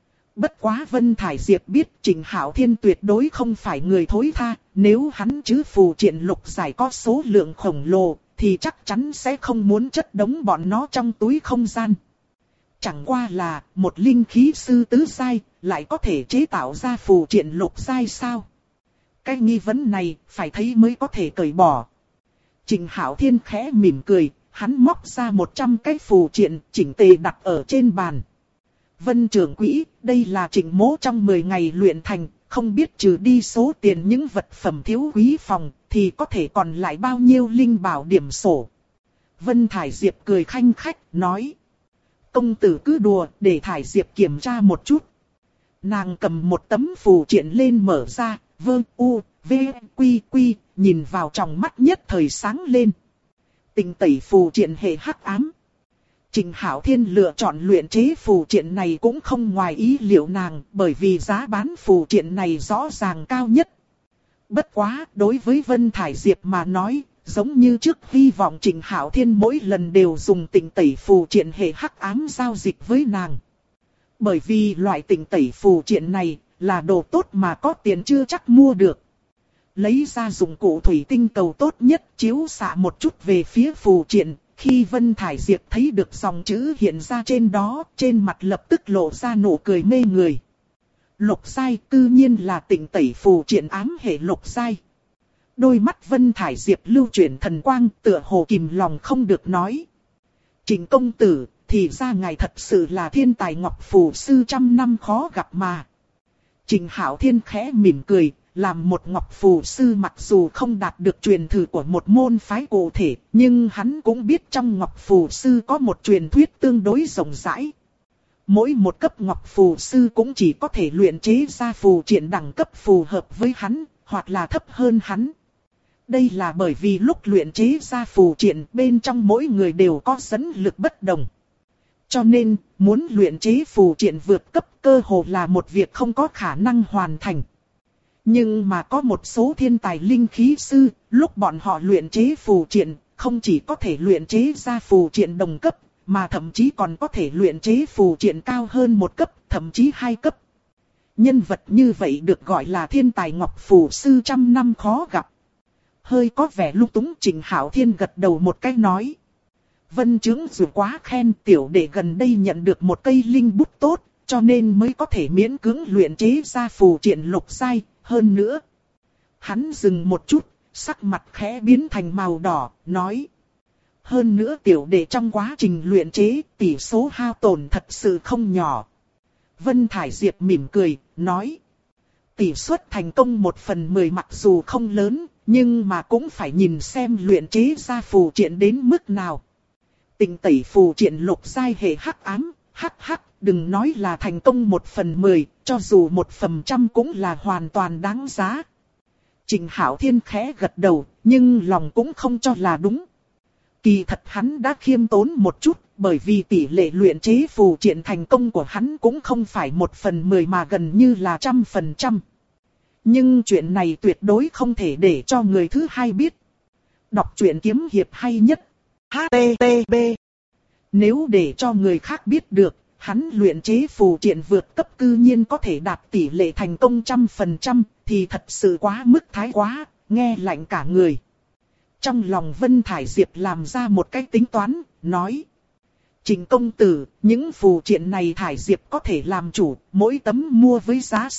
Bất quá Vân Thải Diệp biết Trịnh Hạo Thiên tuyệt đối không phải người thối tha, nếu hắn chứ phù triện lục giai có số lượng khổng lồ, thì chắc chắn sẽ không muốn chất đống bọn nó trong túi không gian. Chẳng qua là một linh khí sư tứ giai lại có thể chế tạo ra phù triện lục giai sao? Cái nghi vấn này phải thấy mới có thể cởi bỏ. Trịnh Hạo Thiên khẽ mỉm cười, hắn móc ra 100 cái phù triện chỉnh tề đặt ở trên bàn. Vân trưởng quỹ, đây là Trịnh mỗ trong 10 ngày luyện thành, không biết trừ đi số tiền những vật phẩm thiếu quý phòng, thì có thể còn lại bao nhiêu linh bảo điểm sổ. Vân Thải Diệp cười khanh khách, nói. Công tử cứ đùa, để Thải Diệp kiểm tra một chút. Nàng cầm một tấm phù triện lên mở ra, vơ u, v, quy quy, nhìn vào trong mắt nhất thời sáng lên. Tịnh tẩy phù triện hệ hắc ám. Trịnh Hạo Thiên lựa chọn luyện chế phù triện này cũng không ngoài ý liệu nàng, bởi vì giá bán phù triện này rõ ràng cao nhất. Bất quá, đối với Vân Thải Diệp mà nói, giống như trước hy vọng Trịnh Hạo Thiên mỗi lần đều dùng tịnh tẩy phù triện hệ hắc ám giao dịch với nàng. Bởi vì loại tịnh tẩy phù triện này là đồ tốt mà có tiền chưa chắc mua được. Lấy ra dụng cụ thủy tinh cầu tốt nhất chiếu xạ một chút về phía phù triện. Khi Vân Thải Diệp thấy được dòng chữ hiện ra trên đó, trên mặt lập tức lộ ra nụ cười mê người. Lục giai cư nhiên là tịnh tẩy phù triện ám hệ lục giai. Đôi mắt Vân Thải Diệp lưu chuyển thần quang, tựa hồ kìm lòng không được nói. Trịnh công tử, thì ra ngài thật sự là thiên tài ngọc phù sư trăm năm khó gặp mà. Trịnh Hạo Thiên khẽ mỉm cười, làm một ngọc phù sư mặc dù không đạt được truyền thừa của một môn phái cụ thể, nhưng hắn cũng biết trong ngọc phù sư có một truyền thuyết tương đối rộng rãi. Mỗi một cấp ngọc phù sư cũng chỉ có thể luyện chế ra phù triện đẳng cấp phù hợp với hắn, hoặc là thấp hơn hắn. Đây là bởi vì lúc luyện chế ra phù triện bên trong mỗi người đều có dẫn lực bất đồng. Cho nên, muốn luyện chế phù triện vượt cấp cơ hồ là một việc không có khả năng hoàn thành. Nhưng mà có một số thiên tài linh khí sư, lúc bọn họ luyện chế phù triện, không chỉ có thể luyện chế ra phù triện đồng cấp, mà thậm chí còn có thể luyện chế phù triện cao hơn một cấp, thậm chí 2 cấp. Nhân vật như vậy được gọi là thiên tài ngọc phù sư trăm năm khó gặp. Hơi có vẻ lung túng Trịnh Hạo Thiên gật đầu một cái nói. Vân Chướng dù quá khen tiểu đệ gần đây nhận được một cây linh bút tốt, cho nên mới có thể miễn cưỡng luyện chế ra phù triện lục giai. Hơn nữa, hắn dừng một chút, sắc mặt khẽ biến thành màu đỏ, nói. Hơn nữa tiểu đệ trong quá trình luyện chế, tỷ số hao tổn thật sự không nhỏ. Vân Thải Diệp mỉm cười, nói. Tỷ suất thành công 1/10 mặc dù không lớn, nhưng mà cũng phải nhìn xem luyện chế ra phù triện đến mức nào. Tịnh tẩy phù triện lục giai hệ hắc ám, hắc, đừng nói là thành công 1/10, cho dù 1% cũng là hoàn toàn đáng giá. Trình Hạo Thiên khẽ gật đầu, nhưng lòng cũng không cho là đúng. Kỳ thật hắn đã khiêm tốn một chút, bởi vì tỷ lệ luyện chế phù triện thành công của hắn cũng không phải 1/10 mà gần như là 100%. Nhưng chuyện này tuyệt đối không thể để cho người thứ hai biết. Đọc truyện kiếm hiệp hay nhất. HTTP. Nếu để cho người khác biết được, hắn luyện chế phù triện vượt cấp cư nhiên có thể đạt tỷ lệ thành công 100%, thì thật sự quá mức thái quá, nghe lạnh cả người. Trong lòng Vân Thải Diệp làm ra một cái tính toán, nói. Trình công tử, những phù triện này Thải Diệp có thể làm chủ, mỗi tấm mua với giá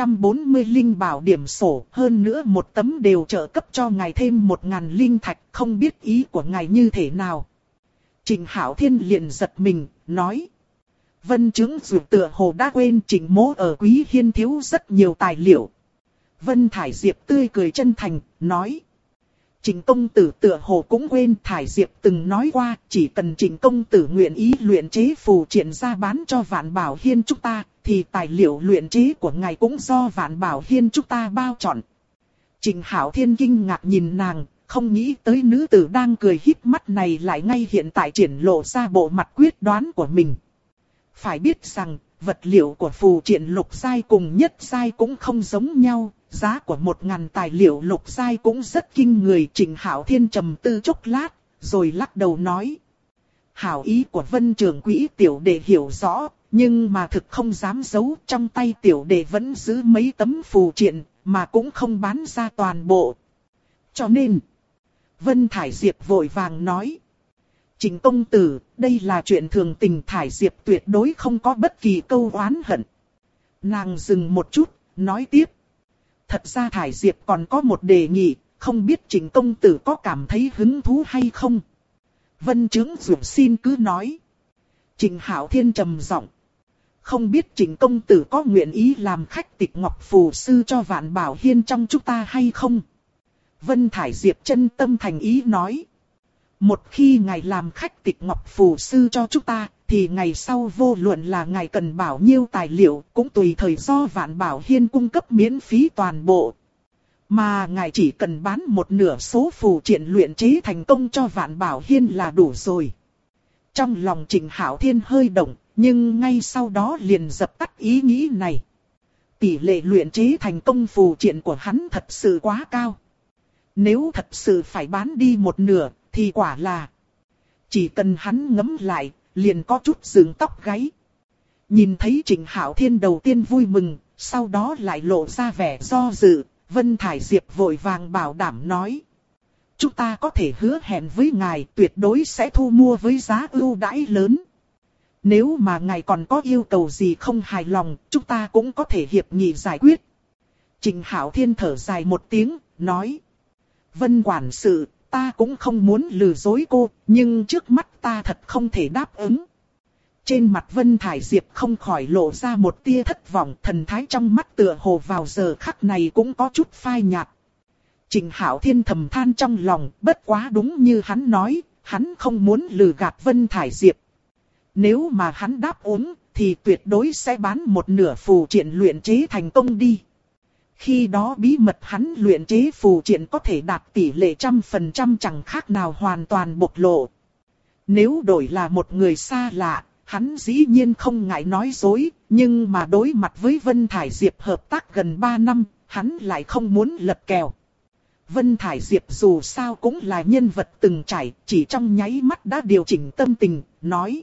640 linh bảo điểm sổ, hơn nữa một tấm đều trợ cấp cho ngài thêm 1000 linh thạch, không biết ý của ngài như thế nào. Trình Hạo Thiên liền giật mình, nói. Vân Chứng dù tựa hồ đã quên Trình mỗ ở Quý Hiên thiếu rất nhiều tài liệu. Vân Thải Diệp tươi cười chân thành, nói. Trình công tử tựa hồ cũng quên Thải Diệp từng nói qua, chỉ cần Trình công tử nguyện ý luyện chế phù triện ra bán cho Vạn Bảo Hiên chúng ta, thì tài liệu luyện chế của ngài cũng do Vạn Bảo Hiên chúng ta bao trọn. Trình Hạo Thiên kinh ngạc nhìn nàng, không nghĩ tới nữ tử đang cười híp mắt này lại ngay hiện tại triển lộ ra bộ mặt quyết đoán của mình. Phải biết rằng, vật liệu của phù triện lục giai cùng nhất giai cũng không giống nhau, giá của 1000 tài liệu lục giai cũng rất kinh người. Trình Hạo Thiên trầm tư chốc lát, rồi lắc đầu nói. Hảo ý của Vân trưởng quỹ tiểu đệ hiểu rõ, nhưng mà thực không dám giấu, trong tay tiểu đệ vẫn giữ mấy tấm phù triện, mà cũng không bán ra toàn bộ. Cho nên, Vân Thải Diệp vội vàng nói. Trình công tử, đây là chuyện thường tình, Thải Diệp tuyệt đối không có bất kỳ câu oán hận. Nàng dừng một chút, nói tiếp. Thật ra Thải Diệp còn có một đề nghị, không biết Trình công tử có cảm thấy hứng thú hay không? Vân Chứng Dũng xin cứ nói. Trình Hạo Thiên trầm giọng. Không biết Trình công tử có nguyện ý làm khách tịch ngọc phù sư cho Vạn Bảo Hiên trong chúng ta hay không? Vân Thải Diệp chân tâm thành ý nói. Một khi ngài làm khách tịch ngọc phù sư cho chúng ta, thì ngày sau vô luận là ngài cần bảo nhiêu tài liệu, cũng tùy thời do Vạn Bảo Hiên cung cấp miễn phí toàn bộ. Mà ngài chỉ cần bán một nửa số phù triện luyện chế thành công cho Vạn Bảo Hiên là đủ rồi. Trong lòng Trình Hạo Thiên hơi động, nhưng ngay sau đó liền dập tắt ý nghĩ này. Tỷ lệ luyện chế thành công phù triện của hắn thật sự quá cao. Nếu thật sự phải bán đi một nửa, thì quả là chỉ cần hắn ngẫm lại, liền có chút dựng tóc gáy. Nhìn thấy Trình Hạo Thiên đầu tiên vui mừng, sau đó lại lộ ra vẻ do dự, Vân Thải Diệp vội vàng bảo đảm nói. Chúng ta có thể hứa hẹn với ngài tuyệt đối sẽ thu mua với giá ưu đãi lớn. Nếu mà ngài còn có yêu cầu gì không hài lòng, chúng ta cũng có thể hiệp nghị giải quyết. Trình Hạo Thiên thở dài một tiếng, nói. Vân quản sự, ta cũng không muốn lừa dối cô, nhưng trước mắt ta thật không thể đáp ứng. Trên mặt Vân Thải Diệp không khỏi lộ ra một tia thất vọng, thần thái trong mắt tựa hồ vào giờ khắc này cũng có chút phai nhạt. Trình Hạo Thiên thầm than trong lòng, bất quá đúng như hắn nói, hắn không muốn lừa gạt Vân Thải Diệp. Nếu mà hắn đáp ứng, thì tuyệt đối sẽ bán một nửa phù triện luyện chế thành công đi. Khi đó bí mật hắn luyện chế phù triện có thể đạt tỷ lệ 100% chẳng khác nào hoàn toàn bộc lộ. Nếu đổi là một người xa lạ, hắn dĩ nhiên không ngại nói dối, nhưng mà đối mặt với Vân Thải Diệp hợp tác gần 3 năm, hắn lại không muốn lật kèo. Vân Thải Diệp dù sao cũng là nhân vật từng trải, chỉ trong nháy mắt đã điều chỉnh tâm tình, nói.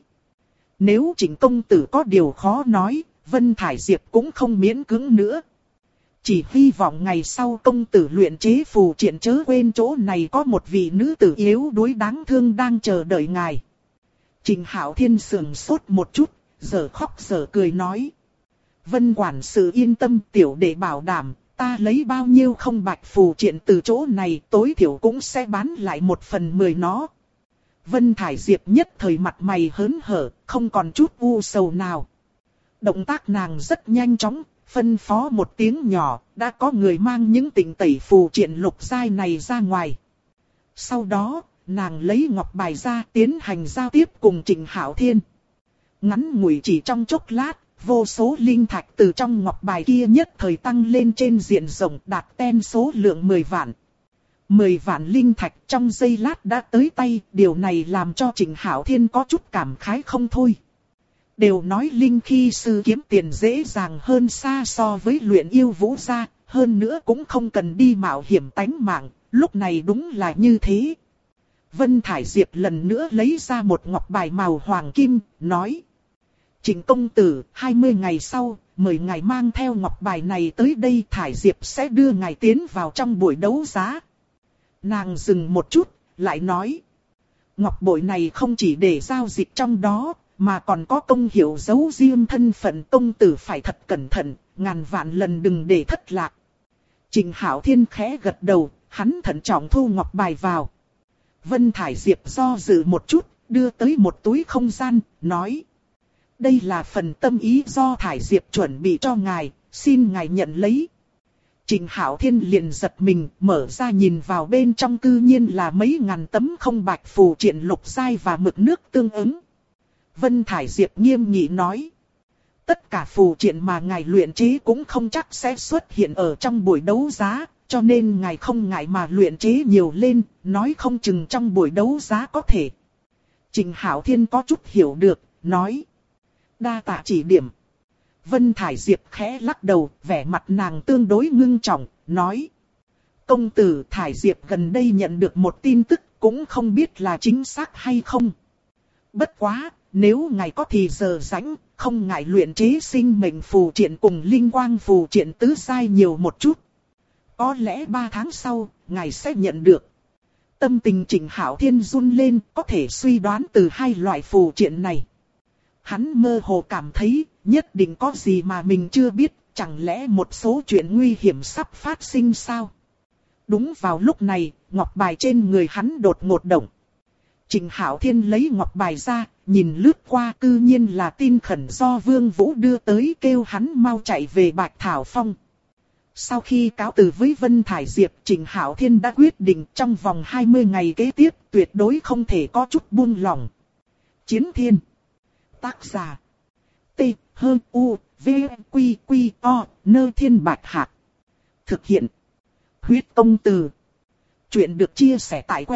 Nếu Trình công tử có điều khó nói, Vân Thải Diệp cũng không miễn cưỡng nữa. Chỉ hy vọng ngày sau công tử luyện chế phù triện chớ quên chỗ này có một vị nữ tử yếu đuối đáng thương đang chờ đợi ngài. Trình Hạo Thiên sườn sốt một chút, giờ khóc giờ cười nói. Vân quản sự yên tâm, tiểu đệ bảo đảm, ta lấy bao nhiêu không bạch phù triện từ chỗ này tối thiểu cũng sẽ bán lại 1/10 nó. Vân Thải Diệp nhất thời mặt mày hớn hở, không còn chút u sầu nào. Động tác nàng rất nhanh chóng, phân phó một tiếng nhỏ, đã có người mang những tịnh tẩy phù triện lục giai này ra ngoài. Sau đó, nàng lấy ngọc bài ra tiến hành giao tiếp cùng Trịnh Hạo Thiên. Ngắn ngủi chỉ trong chốc lát, vô số linh thạch từ trong ngọc bài kia nhất thời tăng lên trên diện rộng đạt ten số lượng 10 vạn. 10 vạn linh thạch trong giây lát đã tới tay, điều này làm cho Trịnh Hạo Thiên có chút cảm khái không thôi. Đều nói linh khí sư kiếm tiền dễ dàng hơn xa so với luyện yêu vũ gia, hơn nữa cũng không cần đi mạo hiểm tánh mạng, lúc này đúng là như thế. Vân Thải Diệp lần nữa lấy ra một ngọc bài màu hoàng kim, nói: Trịnh công tử, 20 ngày sau, mời ngài mang theo ngọc bài này tới đây, Thải Diệp sẽ đưa ngài tiến vào trong buổi đấu giá. Nàng dừng một chút, lại nói: ngọc bội này không chỉ để giao dịch trong đó, mà còn có công hiệu giấu riêng thân phận, công tử phải thật cẩn thận, ngàn vạn lần đừng để thất lạc. Trịnh Hạo Thiên khẽ gật đầu, hắn thận trọng thu ngọc bài vào. Vân Thải Diệp do dự một chút, đưa tới một túi không gian, nói: đây là phần tâm ý do Thải Diệp chuẩn bị cho ngài, xin ngài nhận lấy. Trịnh Hạo Thiên liền giật mình, mở ra nhìn vào bên trong, cư nhiên là mấy ngàn tấm không bạch phù triện lục giai và mực nước tương ứng. Vân Thải Diệp nghiêm nghị nói: tất cả phù triện mà ngài luyện chế cũng không chắc sẽ xuất hiện ở trong buổi đấu giá, cho nên ngài không ngại mà luyện chế nhiều lên, nói không chừng trong buổi đấu giá có thể. Trịnh Hạo Thiên có chút hiểu được, nói: đa tạ chỉ điểm. Vân Thải Diệp khẽ lắc đầu, vẻ mặt nàng tương đối ngưng trọng, nói: công tử, Thải Diệp gần đây nhận được một tin tức, cũng không biết là chính xác hay không. Bất quá, nếu ngài có thì giờ rảnh, không ngại luyện chế sinh mệnh phù triện cùng linh quang phù triện tứ giai nhiều một chút. Có lẽ 3 tháng sau, ngài sẽ nhận được. Tâm tình Trịnh Hạo Thiên run lên, có thể suy đoán từ hai loại phù triện này. Hắn mơ hồ cảm thấy, nhất định có gì mà mình chưa biết, chẳng lẽ một số chuyện nguy hiểm sắp phát sinh sao? Đúng vào lúc này, ngọc bài trên người hắn đột ngột động. Trịnh Hạo Thiên lấy ngọc bài ra, nhìn lướt qua, cư nhiên là tin khẩn do Vương Vũ đưa tới, kêu hắn mau chạy về Bạch Thảo Phong. Sau khi cáo từ với Vân Thải Diệp, Trịnh Hạo Thiên đã quyết định trong vòng 20 ngày kế tiếp tuyệt đối không thể có chút buông lỏng. Chiến Thiên. Tác giả: T H U V Q Q O Nơ Thiên Bạch Hạc. Thực hiện: Huyết Công Từ. Chuyện được chia sẻ tại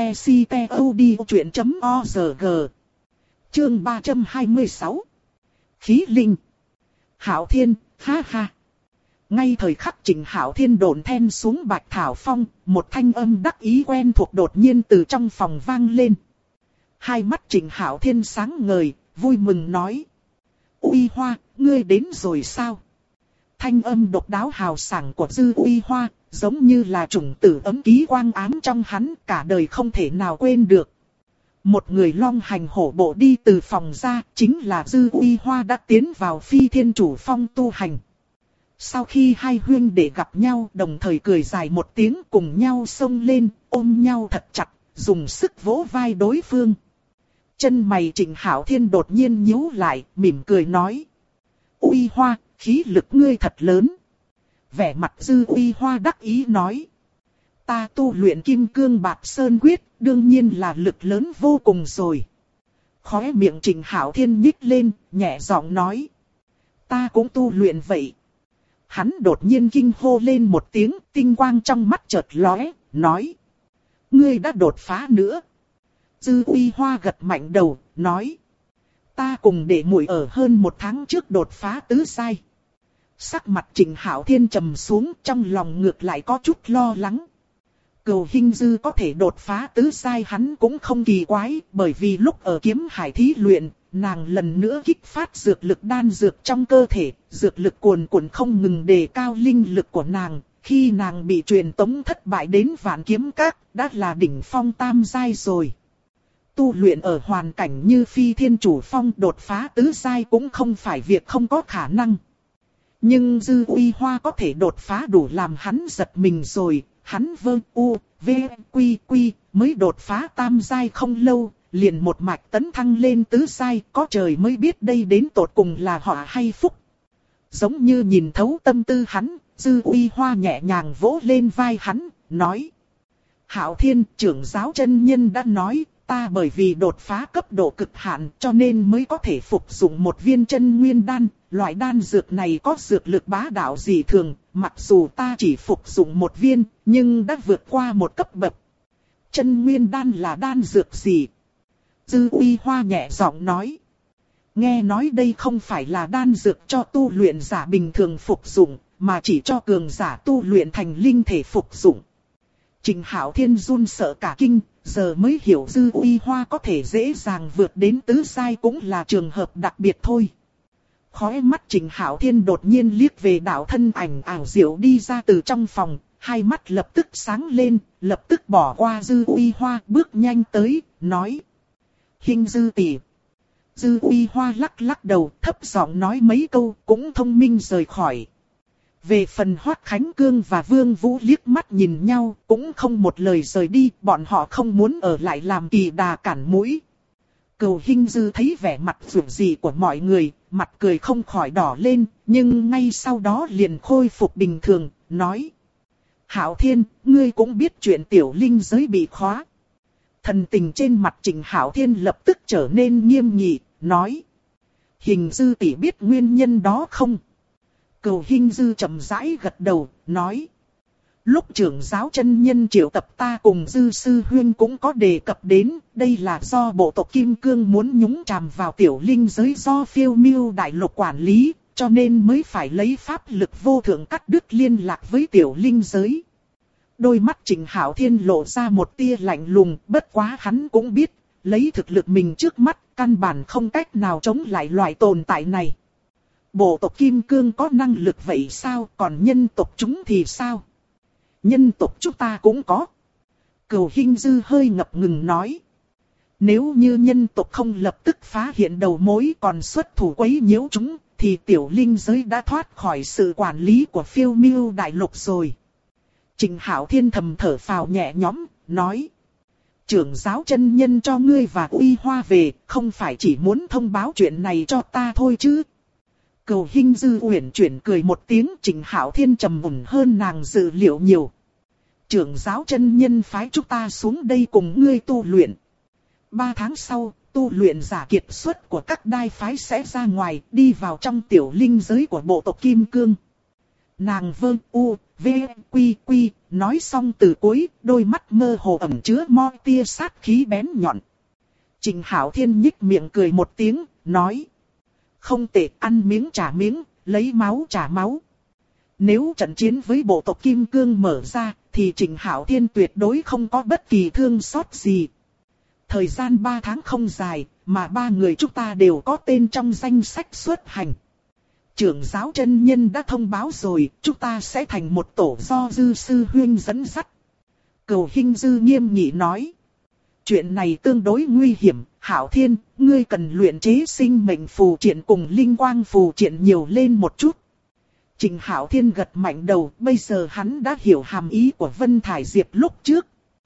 website.odchuyện.org. Chương 326. Khí Linh. Hạo Thiên, ha ha. Ngay thời khắc Trịnh Hạo Thiên độn then xuống Bạch Thảo Phong, một thanh âm đắc ý quen thuộc đột nhiên từ trong phòng vang lên. Hai mắt Trịnh Hạo Thiên sáng ngời, vui mừng nói: Uy Hoa, ngươi đến rồi sao? Thanh âm độc đáo hào sảng của Dư Uy Hoa, giống như là chủng tử ấm ký quang ám trong hắn, cả đời không thể nào quên được. Một người long hành hổ bộ đi từ phòng ra, chính là Dư Uy Hoa đã tiến vào Phi Thiên Chủ Phong tu hành. Sau khi hai huynh đệ gặp nhau, đồng thời cười dài một tiếng, cùng nhau xông lên, ôm nhau thật chặt, dùng sức vỗ vai đối phương. Chân mày Trịnh Hạo Thiên đột nhiên nhíu lại, mỉm cười nói: Uy Hoa, khí lực ngươi thật lớn. Vẻ mặt Dư Uy Hoa đắc ý nói: ta tu luyện Kim Cương Bạt Sơn Quyết, đương nhiên là lực lớn vô cùng rồi. Khóe miệng Trịnh Hạo Thiên nhích lên, nhẹ giọng nói: ta cũng tu luyện vậy. Hắn đột nhiên kinh hô lên một tiếng, tinh quang trong mắt chợt lóe, nói: ngươi đã đột phá nữa. Dư Uy Hoa gật mạnh đầu, nói: ta cùng đệ muội ở hơn 1 tháng trước đột phá tứ giai. Sắc mặt Trịnh Hạo Thiên trầm xuống, trong lòng ngược lại có chút lo lắng. Cừu Hinh Dư có thể đột phá tứ giai hắn cũng không kỳ quái, bởi vì lúc ở Kiếm Hải thí luyện, nàng lần nữa kích phát dược lực đan dược trong cơ thể, dược lực cuồn cuộn không ngừng đề cao linh lực của nàng. Khi nàng bị truyền tống thất bại đến Vạn Kiếm Các, đã là đỉnh phong tam giai rồi. Tu luyện ở hoàn cảnh như Phi Thiên Chủ Phong, đột phá tứ giai cũng không phải việc không có khả năng. Nhưng Dư Uy Hoa có thể đột phá đủ làm hắn giật mình rồi. Hắn mới đột phá tam giai không lâu, liền một mạch tấn thăng lên tứ giai, có trời mới biết đây đến tột cùng là họa hay phúc. Giống như nhìn thấu tâm tư hắn, Dư Uy Hoa nhẹ nhàng vỗ lên vai hắn, nói. Hạo Thiên, trưởng giáo chân nhân đã nói, ta bởi vì đột phá cấp độ cực hạn cho nên mới có thể phục dụng một viên chân nguyên đan. Loại đan dược này có dược lực bá đạo dị thường, mặc dù ta chỉ phục dụng một viên, nhưng đã vượt qua một cấp bậc. Chân nguyên đan là đan dược gì? Dư Uy Hoa nhẹ giọng nói. Nghe nói đây không phải là đan dược cho tu luyện giả bình thường phục dụng, mà chỉ cho cường giả tu luyện thành linh thể phục dụng. Trình Hạo Thiên run sợ cả kinh, giờ mới hiểu Dư Uy Hoa có thể dễ dàng vượt đến tứ giai cũng là trường hợp đặc biệt thôi. Khóe mắt Trình Hạo Thiên đột nhiên liếc về đạo thân ảnh ảo diệu đi ra từ trong phòng, hai mắt lập tức sáng lên, lập tức bỏ qua Dư Uy Hoa, bước nhanh tới, nói. Hình Dư tỷ. Dư Uy Hoa lắc lắc đầu, thấp giọng nói mấy câu, cũng thông minh rời khỏi. Về phần Hoắc Khánh Cương và Vương Vũ liếc mắt nhìn nhau, cũng không một lời rời đi, bọn họ không muốn ở lại làm kỳ đà cản mũi. Cửu Hinh Dư thấy vẻ mặt rủi gì của mọi người, mặt cười không khỏi đỏ lên, nhưng ngay sau đó liền khôi phục bình thường, nói. Hạo Thiên, ngươi cũng biết chuyện tiểu linh giới bị khóa. Thần tình trên mặt Trình Hạo Thiên lập tức trở nên nghiêm nghị, nói. Hình Dư tỷ biết nguyên nhân đó không? Cửu Hinh Dư chậm rãi gật đầu, nói. Lúc trưởng giáo chân nhân triệu tập ta cùng Dư sư huyên cũng có đề cập đến, đây là do bộ tộc Kim Cương muốn nhúng chàm vào tiểu linh giới do Phiêu Miêu đại lục quản lý, cho nên mới phải lấy pháp lực vô thượng cắt đứt liên lạc với tiểu linh giới. Đôi mắt Trình Hạo Thiên lộ ra một tia lạnh lùng, bất quá hắn cũng biết, lấy thực lực mình trước mắt, căn bản không cách nào chống lại loại tồn tại này. Bộ tộc Kim Cương có năng lực vậy sao, còn nhân tộc chúng thì sao? Nhân tộc chúng ta cũng có. Cửu Hinh Dư hơi ngập ngừng nói. Nếu như nhân tộc không lập tức phá hiện đầu mối còn xuất thủ quấy nhiễu chúng, thì tiểu linh giới đã thoát khỏi sự quản lý của Phiêu Miêu đại lục rồi. Trình Hạo Thiên thầm thở phào nhẹ nhõm, nói. Trưởng giáo chân nhân cho ngươi và Uy Hoa về, không phải chỉ muốn thông báo chuyện này cho ta thôi chứ. Cửu Hinh Dư uyển chuyển cười một tiếng, Trình Hạo Thiên trầm ổn hơn nàng dự liệu nhiều. Trưởng giáo chân nhân phái chúng ta xuống đây cùng ngươi tu luyện. 3 tháng sau, tu luyện giả kiệt xuất của các đai phái sẽ ra ngoài, đi vào trong tiểu linh giới của bộ tộc Kim Cương. Nàng vơ u, v, quy quy, nói xong từ cuối, đôi mắt mơ hồ ẩn chứa mo tia sát khí bén nhọn. Trình Hạo Thiên nhích miệng cười một tiếng, nói. Không tệ, ăn miếng trả miếng, lấy máu trả máu. Nếu trận chiến với bộ tộc Kim Cương mở ra, thì Trình Hạo Thiên tuyệt đối không có bất kỳ thương xót gì. Thời gian 3 tháng không dài, mà 3 người chúng ta đều có tên trong danh sách xuất hành. Trưởng giáo chân nhân đã thông báo rồi, chúng ta sẽ thành một tổ do Dư sư huyên dẫn dắt. Cửu Hinh Dư nghiêm nghị nói. Chuyện này tương đối nguy hiểm, Hạo Thiên, ngươi cần luyện chế sinh mệnh phù triện cùng linh quang phù triện nhiều lên một chút. Trình Hạo Thiên gật mạnh đầu, bây giờ hắn đã hiểu hàm ý của Vân Thải Diệp lúc trước.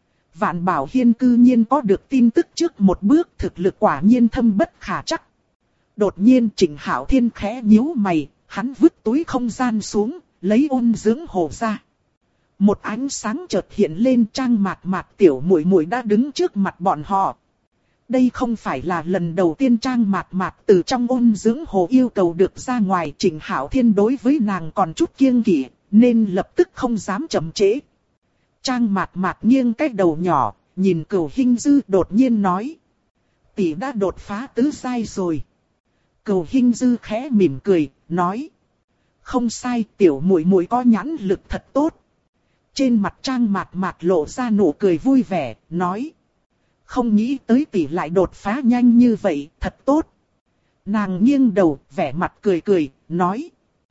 Vạn Bảo Hiên cư nhiên có được tin tức trước một bước, thực lực quả nhiên thâm bất khả trắc. Đột nhiên Trình Hạo Thiên khẽ nhíu mày, hắn vứt túi không gian xuống, lấy ôn dưỡng hồ ra. Một ánh sáng chợt hiện lên, Trang Mạt Mạt tiểu muội muội đã đứng trước mặt bọn họ. Đây không phải là lần đầu tiên Trang Mạt Mạt từ trong ôn dưỡng hồ yêu cầu được ra ngoài. Trình Hạo Thiên đối với nàng còn chút kiêng kỵ, nên lập tức không dám chậm trễ. Trang Mạt Mạt nghiêng cái đầu nhỏ, nhìn Cửu Hinh Dư đột nhiên nói. Tỷ đã đột phá tứ giai rồi. Cửu Hinh Dư khẽ mỉm cười, nói. Không sai, tiểu muội muội có nhãn lực thật tốt. Trên mặt Trang Mạt Mạt lộ ra nụ cười vui vẻ, nói. Không nghĩ tới tỷ lại đột phá nhanh như vậy, thật tốt. Nàng nghiêng đầu, vẻ mặt cười cười, nói.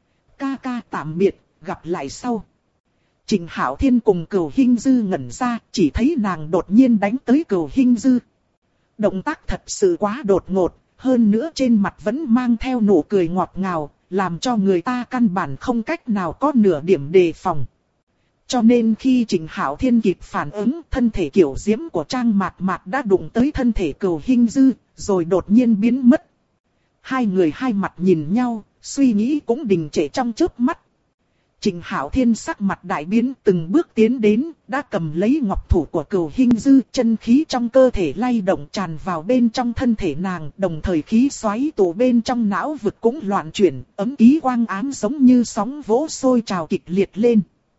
Ca ca tạm biệt, gặp lại sau. Trình Hạo Thiên cùng Cửu Hinh Dư ngẩn ra, chỉ thấy nàng đột nhiên đánh tới Cửu Hinh Dư. Động tác thật sự quá đột ngột, hơn nữa trên mặt vẫn mang theo nụ cười ngọt ngào, làm cho người ta căn bản không cách nào có nửa điểm đề phòng. Cho nên khi Trình Hạo Thiên kịp phản ứng, thân thể kiểu diễm của Trang Mạt Mạt đã đụng tới thân thể Cửu Hinh Dư, rồi đột nhiên biến mất. Hai người hai mặt nhìn nhau, suy nghĩ cũng đình trệ trong chớp mắt. Trịnh Hạo Thiên sắc mặt đại biến, từng bước tiến đến, đã cầm lấy ngọc thủ của Cửu Hinh Dư, chân khí trong cơ thể lay động tràn vào bên trong thân thể nàng, đồng thời khí xoáy tụ bên trong não vực cũng loạn chuyển, ấm ký quang ám giống như sóng vỗ sôi trào kịch liệt lên.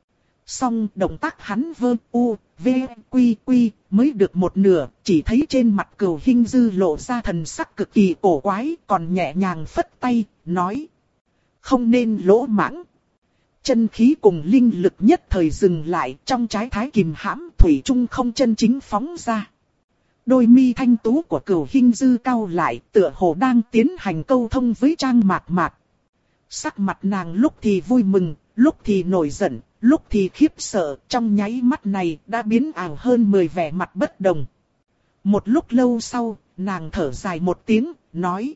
Song động tác hắn vơ u, v, quy quy, mới được một nửa, chỉ thấy trên mặt Cửu Hinh Dư lộ ra thần sắc cực kỳ cổ quái, còn nhẹ nhàng phất tay, nói: không nên lỗ mãng. Chân khí cùng linh lực nhất thời dừng lại, trong trái thái kìm hãm thủy chung không chân chính phóng ra. Đôi mi thanh tú của Cửu Hinh Dư cau lại, tựa hồ đang tiến hành câu thông với Trang Mạc Mạc. Sắc mặt nàng lúc thì vui mừng, lúc thì nổi giận, lúc thì khiếp sợ, trong nháy mắt này đã biến ảo hơn 10 vẻ mặt bất đồng. Một lúc lâu sau, nàng thở dài một tiếng, nói: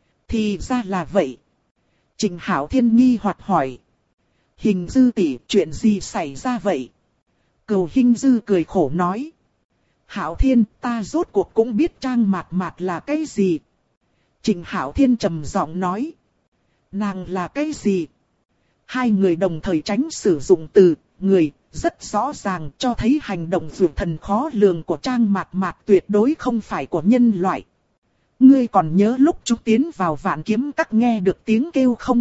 thì ra là vậy. Trịnh Hạo Thiên nghi hoặc hỏi: Hình Dư tỷ, chuyện gì xảy ra vậy? Cửu Hinh Dư cười khổ nói: Hạo Thiên, ta rốt cuộc cũng biết Trang Mạc Mạc là cái gì. Trịnh Hạo Thiên trầm giọng nói: nàng là cái gì? Hai người đồng thời tránh sử dụng từ người, rất rõ ràng cho thấy hành động vượt thần khó lường của Trang Mạc Mạc tuyệt đối không phải của nhân loại. Ngươi còn nhớ lúc chúng tiến vào Vạn Kiếm Các nghe được tiếng kêu không?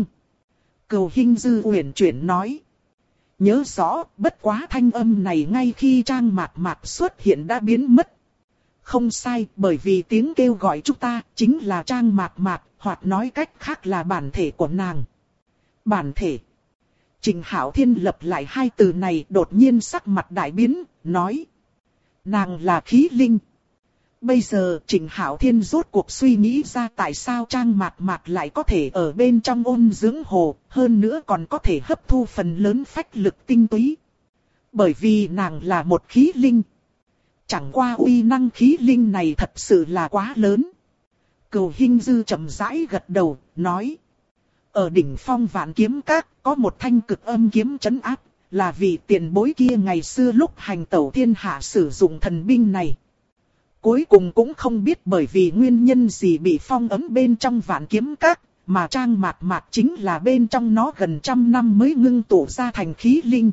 Cửu Hinh Dư uyển chuyển nói: nhớ rõ, bất quá thanh âm này ngay khi Trang Mạc Mạc xuất hiện đã biến mất. Không sai, bởi vì tiếng kêu gọi chúng ta chính là Trang Mạc Mạc, hoặc nói cách khác là bản thể của nàng. Bản thể. Trịnh Hạo Thiên lập lại hai từ này, đột nhiên sắc mặt đại biến, nói: nàng là khí linh. Bây giờ Trịnh Hạo Thiên rốt cuộc suy nghĩ ra tại sao Trang Mạc Mạc lại có thể ở bên trong ôn dưỡng hồ, hơn nữa còn có thể hấp thu phần lớn phách lực tinh túy. Bởi vì nàng là một khí linh. Chẳng qua uy năng khí linh này thật sự là quá lớn. Cửu Hinh Dư chậm rãi gật đầu, nói: ở đỉnh phong Vạn Kiếm Các có một thanh cực âm kiếm trấn áp, là vì tiền bối kia ngày xưa lúc hành tẩu thiên hạ sử dụng thần binh này. Cuối cùng cũng không biết bởi vì nguyên nhân gì bị phong ấn bên trong Vạn Kiếm Các, mà Trang Mạc Mạc chính là bên trong nó gần 100 năm mới ngưng tụ ra thành khí linh.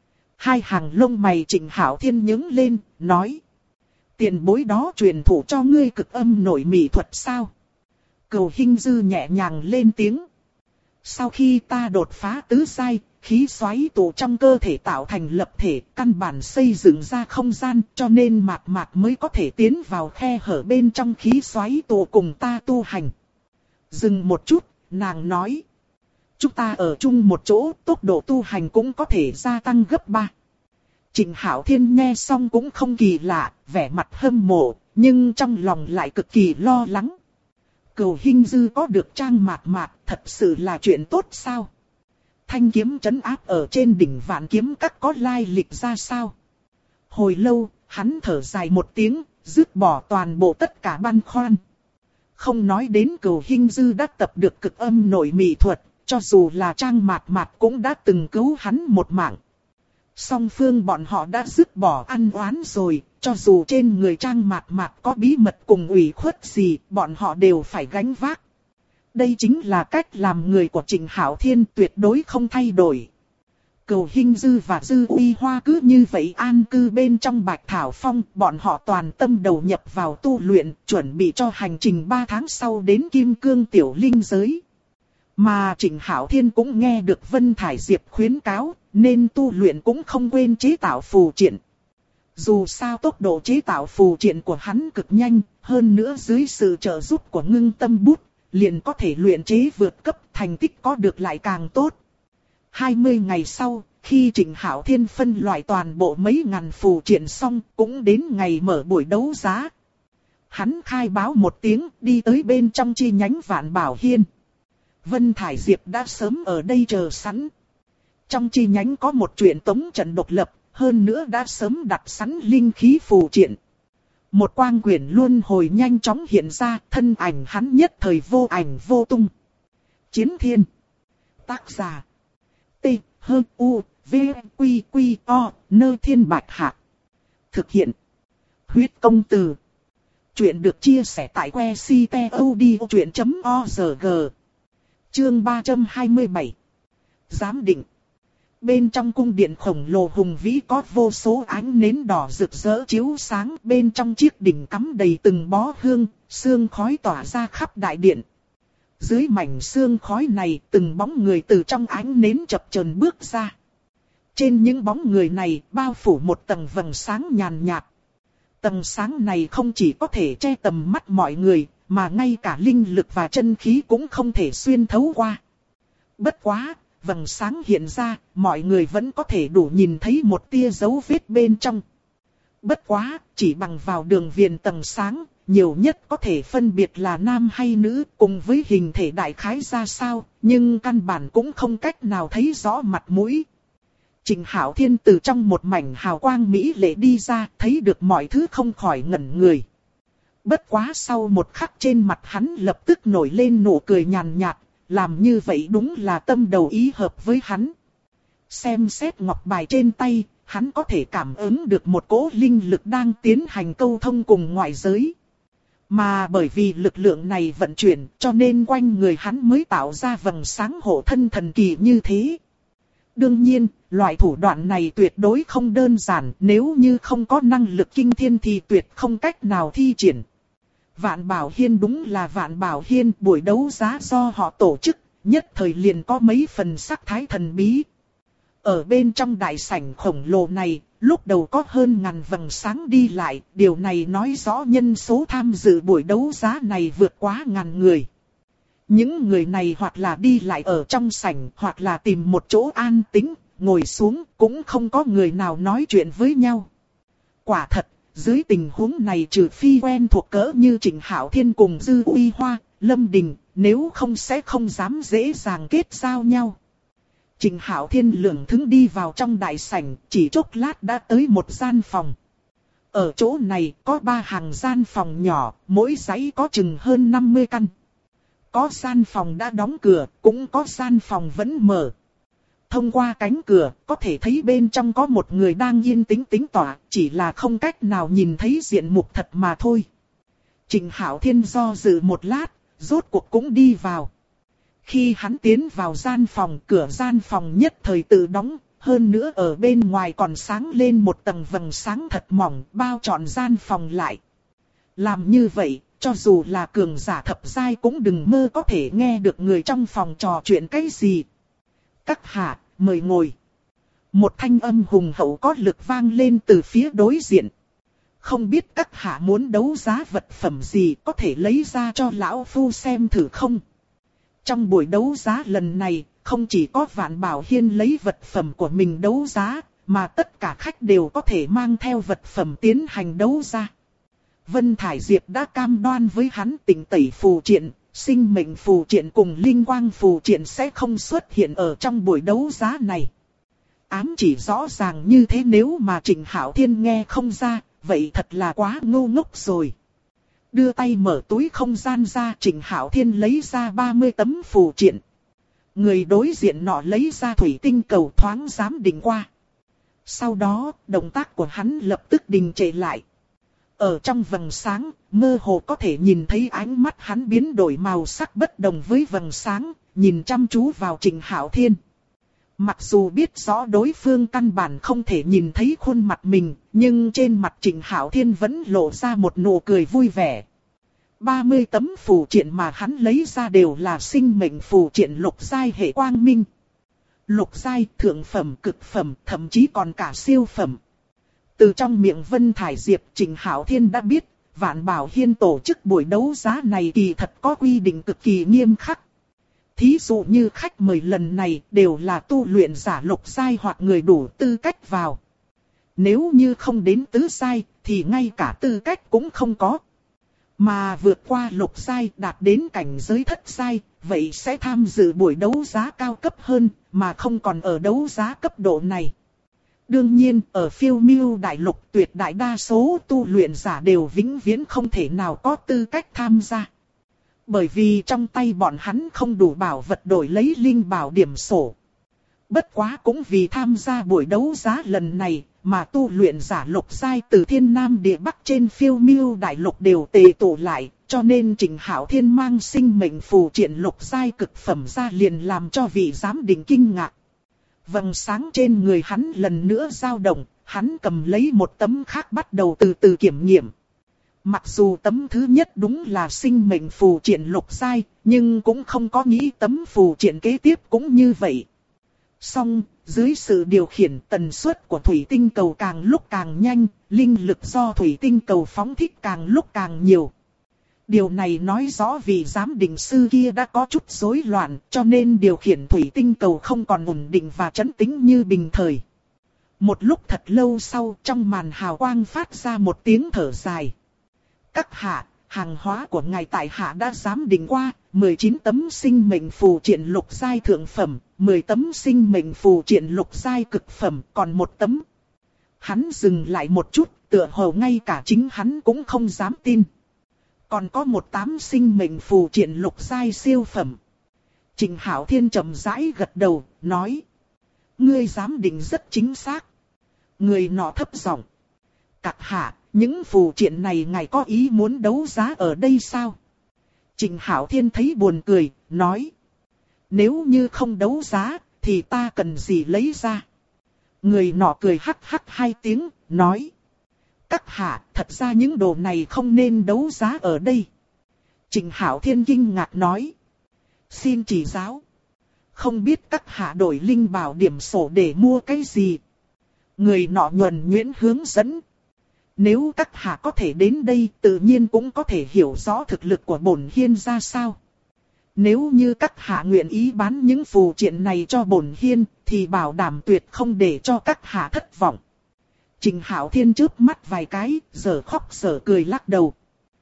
Hai hàng lông mày Trịnh Hạo Thiên nhướng lên, nói: tiền bối đó truyền thụ cho ngươi cực âm nội mị thuật sao? Cửu Hinh Dư nhẹ nhàng lên tiếng: sau khi ta đột phá tứ giai, khí xoáy tụ trong cơ thể tạo thành lập thể, căn bản xây dựng ra không gian, cho nên Mạc Mạc mới có thể tiến vào khe hở bên trong khí xoáy tụ cùng ta tu hành. Dừng một chút, nàng nói: chúng ta ở chung một chỗ, tốc độ tu hành cũng có thể gia tăng gấp 3. Trịnh Hạo Thiên nghe xong cũng không kỳ lạ, vẻ mặt hâm mộ, nhưng trong lòng lại cực kỳ lo lắng. Cửu Hinh Dư có được Trang Mạc Mạc, thật sự là chuyện tốt sao? Thanh kiếm trấn áp ở trên đỉnh Vạn Kiếm Các có lai lịch ra sao? Hồi lâu, hắn thở dài một tiếng, dứt bỏ toàn bộ tất cả băn khoăn. Không nói đến Cửu Hinh Dư đã tập được cực âm nội mị thuật, cho dù là Trang Mạc Mạc cũng đã từng cứu hắn một mạng. Song phương bọn họ đã dứt bỏ ăn oán rồi, cho dù trên người Trang Mạc Mạc có bí mật cùng ủy khuất gì, bọn họ đều phải gánh vác. Đây chính là cách làm người của Trịnh Hạo Thiên, tuyệt đối không thay đổi. Cửu Hinh Dư và Dư Uy Hoa cứ như vậy an cư bên trong Bạch Thảo Phong, bọn họ toàn tâm đầu nhập vào tu luyện, chuẩn bị cho hành trình 3 tháng sau đến Kim Cương Tiểu Linh Giới. Mà Trịnh Hạo Thiên cũng nghe được Vân Thải Diệp khuyến cáo, nên tu luyện cũng không quên chế tạo phù triện. Dù sao tốc độ chế tạo phù triện của hắn cực nhanh, hơn nữa dưới sự trợ giúp của Ngưng Tâm Bút, liền có thể luyện chế vượt cấp, thành tích có được lại càng tốt. 20 ngày sau, khi Trịnh Hạo Thiên phân loại toàn bộ mấy ngàn phù triện xong, cũng đến ngày mở buổi đấu giá. Hắn khai báo một tiếng, đi tới bên trong chi nhánh Vạn Bảo Hiên. Vân Thải Diệp đã sớm ở đây chờ sẵn. Trong chi nhánh có một truyền tống trận độc lập, hơn nữa đã sớm đặt sẵn linh khí phù triện. Một quang quyển luân hồi nhanh chóng hiện ra, thân ảnh hắn nhất thời vô ảnh vô tung. Chiến Thiên. Tác giả: T, H, U, V, Quy, Quy, O, Nơ Thiên Bạch Hạc. Thực hiện: Huyết Công Từ. Chuyện được chia sẻ tại website odchuyện.org. Chương 327. Giám định. Bên trong cung điện khổng lồ hùng vĩ có vô số ánh nến đỏ rực rỡ chiếu sáng, bên trong chiếc đỉnh cắm đầy từng bó hương, sương khói tỏa ra khắp đại điện. Dưới mảnh sương khói này, từng bóng người từ trong ánh nến chập chờn bước ra. Trên những bóng người này bao phủ một tầng vầng sáng nhàn nhạt. Tầng sáng này không chỉ có thể che tầm mắt mọi người, mà ngay cả linh lực và chân khí cũng không thể xuyên thấu qua. Bất quá, vầng sáng hiện ra, mọi người vẫn có thể đủ nhìn thấy một tia dấu vết bên trong. Bất quá, chỉ bằng vào đường viền tầng sáng, nhiều nhất có thể phân biệt là nam hay nữ, cùng với hình thể đại khái ra sao, nhưng căn bản cũng không cách nào thấy rõ mặt mũi. Trình Hạo Thiên từ trong một mảnh hào quang mỹ lệ đi ra, thấy được mọi thứ không khỏi ngẩn người. Bất quá sau một khắc trên mặt hắn lập tức nổi lên nụ cười nhàn nhạt, làm như vậy đúng là tâm đầu ý hợp với hắn. Xem xét ngọc bài trên tay, hắn có thể cảm ứng được một cỗ linh lực đang tiến hành câu thông cùng ngoại giới. Mà bởi vì lực lượng này vận chuyển, cho nên quanh người hắn mới tạo ra vầng sáng hộ thân thần kỳ như thế. Đương nhiên, loại thủ đoạn này tuyệt đối không đơn giản, nếu như không có năng lực kinh thiên thì tuyệt không cách nào thi triển. Vạn Bảo Hiên đúng là Vạn Bảo Hiên, buổi đấu giá do họ tổ chức, nhất thời liền có mấy phần sắc thái thần bí. Ở bên trong đại sảnh khổng lồ này, lúc đầu có hơn ngàn vầng sáng đi lại, điều này nói rõ nhân số tham dự buổi đấu giá này vượt quá ngàn người. Những người này hoặc là đi lại ở trong sảnh, hoặc là tìm một chỗ an tĩnh, ngồi xuống, cũng không có người nào nói chuyện với nhau. Quả thật, dưới tình huống này trừ phi quen thuộc cỡ như Trình Hạo Thiên cùng Dư Uy Hoa, Lâm Đình, nếu không sẽ không dám dễ dàng kết giao nhau. Trình Hạo Thiên lững thững đi vào trong đại sảnh, chỉ chốc lát đã tới một gian phòng. Ở chỗ này có 3 hàng gian phòng nhỏ, mỗi dãy có chừng hơn 50 căn. Có gian phòng đã đóng cửa, cũng có gian phòng vẫn mở. Thông qua cánh cửa, có thể thấy bên trong có một người đang yên tĩnh tính tỏa, chỉ là không cách nào nhìn thấy diện mục thật mà thôi. Trình Hạo Thiên do dự một lát, rốt cuộc cũng đi vào. Khi hắn tiến vào gian phòng, cửa gian phòng nhất thời tự đóng, hơn nữa ở bên ngoài còn sáng lên một tầng vầng sáng thật mỏng, bao trọn gian phòng lại. Làm như vậy, cho dù là cường giả thập giai cũng đừng mơ có thể nghe được người trong phòng trò chuyện cái gì. Các hạ, mời ngồi. Một thanh âm hùng hậu có lực vang lên từ phía đối diện. Không biết các hạ muốn đấu giá vật phẩm gì, có thể lấy ra cho lão phu xem thử không? Trong buổi đấu giá lần này, không chỉ có Vạn Bảo Hiên lấy vật phẩm của mình đấu giá, mà tất cả khách đều có thể mang theo vật phẩm tiến hành đấu giá. Vân Thải Diệp đã cam đoan với hắn Tịnh Tẩy phù triện, Sinh mệnh phù triện cùng Linh quang phù triện sẽ không xuất hiện ở trong buổi đấu giá này. Ám chỉ rõ ràng như thế, nếu mà Trình Hạo Thiên nghe không ra, vậy thật là quá ngu ngốc rồi. Đưa tay mở túi không gian ra, Trình Hạo Thiên lấy ra 30 tấm phù triện. Người đối diện nọ lấy ra thủy tinh cầu thoáng giám định qua. Sau đó, động tác của hắn lập tức đình trệ lại. Ở trong vầng sáng, mơ hồ có thể nhìn thấy ánh mắt hắn biến đổi màu sắc bất đồng với vầng sáng, nhìn chăm chú vào Trình Hạo Thiên. Mặc dù biết rõ đối phương căn bản không thể nhìn thấy khuôn mặt mình, nhưng trên mặt Trình Hạo Thiên vẫn lộ ra một nụ cười vui vẻ. 30 tấm phù triện mà hắn lấy ra đều là sinh mệnh phù triện lục giai hệ quang minh. Lục giai, thượng phẩm, cực phẩm, thậm chí còn cả siêu phẩm. Từ trong miệng Vân Thải Diệp, Trình Hạo Thiên đã biết, Vạn Bảo Hiên tổ chức buổi đấu giá này kỳ thật có quy định cực kỳ nghiêm khắc. Thí dụ như khách mời lần này đều là tu luyện giả lục giai hoặc người đủ tư cách vào. Nếu như không đến tứ giai, thì ngay cả tư cách cũng không có. Mà vượt qua lục giai đạt đến cảnh giới thất giai, vậy sẽ tham dự buổi đấu giá cao cấp hơn, mà không còn ở đấu giá cấp độ này. Đương nhiên, ở Phiêu Miêu Đại Lục tuyệt đại đa số tu luyện giả đều vĩnh viễn không thể nào có tư cách tham gia. Bởi vì trong tay bọn hắn không đủ bảo vật đổi lấy linh bảo điểm sổ. Bất quá cũng vì tham gia buổi đấu giá lần này, mà tu luyện giả lục giai từ thiên nam địa bắc trên Phiêu Miêu Đại Lục đều tề tụ lại, cho nên Trịnh Hạo Thiên mang sinh mệnh phù triện lục giai cực phẩm ra liền làm cho vị giám định kinh ngạc. Vầng sáng trên người hắn lần nữa dao động, hắn cầm lấy một tấm khác bắt đầu từ từ kiểm nghiệm. Mặc dù tấm thứ nhất đúng là sinh mệnh phù triện lục giai, nhưng cũng không có nghĩ tấm phù triện kế tiếp cũng như vậy. Song, dưới sự điều khiển tần suất của thủy tinh cầu càng lúc càng nhanh, linh lực do thủy tinh cầu phóng thích càng lúc càng nhiều. Điều này nói rõ vị giám định sư kia đã có chút rối loạn, cho nên điều khiển thủy tinh cầu không còn ổn định và trấn tĩnh như bình thời. Một lúc thật lâu sau, trong màn hào quang phát ra một tiếng thở dài. Các hạ, hàng hóa của ngài tại hạ đã giám định qua, 19 tấm sinh mệnh phù triện lục giai thượng phẩm, 10 tấm sinh mệnh phù triện lục giai cực phẩm, còn một tấm. Hắn dừng lại một chút, tựa hồ ngay cả chính hắn cũng không dám tin. Còn có một tám sinh mệnh phù triện lục giai siêu phẩm. Trịnh Hạo Thiên chậm rãi gật đầu, nói. Ngươi giám định rất chính xác. Người nọ thấp giọng. Các hạ, những phù triện này ngài có ý muốn đấu giá ở đây sao? Trịnh Hạo Thiên thấy buồn cười, nói. Nếu như không đấu giá, thì ta cần gì lấy ra? Người nọ cười hắc hắc hai tiếng, nói. Các hạ, thật ra những đồ này không nên đấu giá ở đây. Trịnh Hạo Thiên kinh ngạc nói. Xin chỉ giáo. Không biết các hạ đổi linh bảo điểm sổ để mua cái gì? Người nọ nhuần nhuyễn hướng dẫn. Nếu các hạ có thể đến đây, tự nhiên cũng có thể hiểu rõ thực lực của bổn hiên ra sao. Nếu như các hạ nguyện ý bán những phù triện này cho bổn hiên, thì bảo đảm tuyệt không để cho các hạ thất vọng. Trịnh Hạo Thiên chớp mắt vài cái, giờ khóc giờ cười lắc đầu.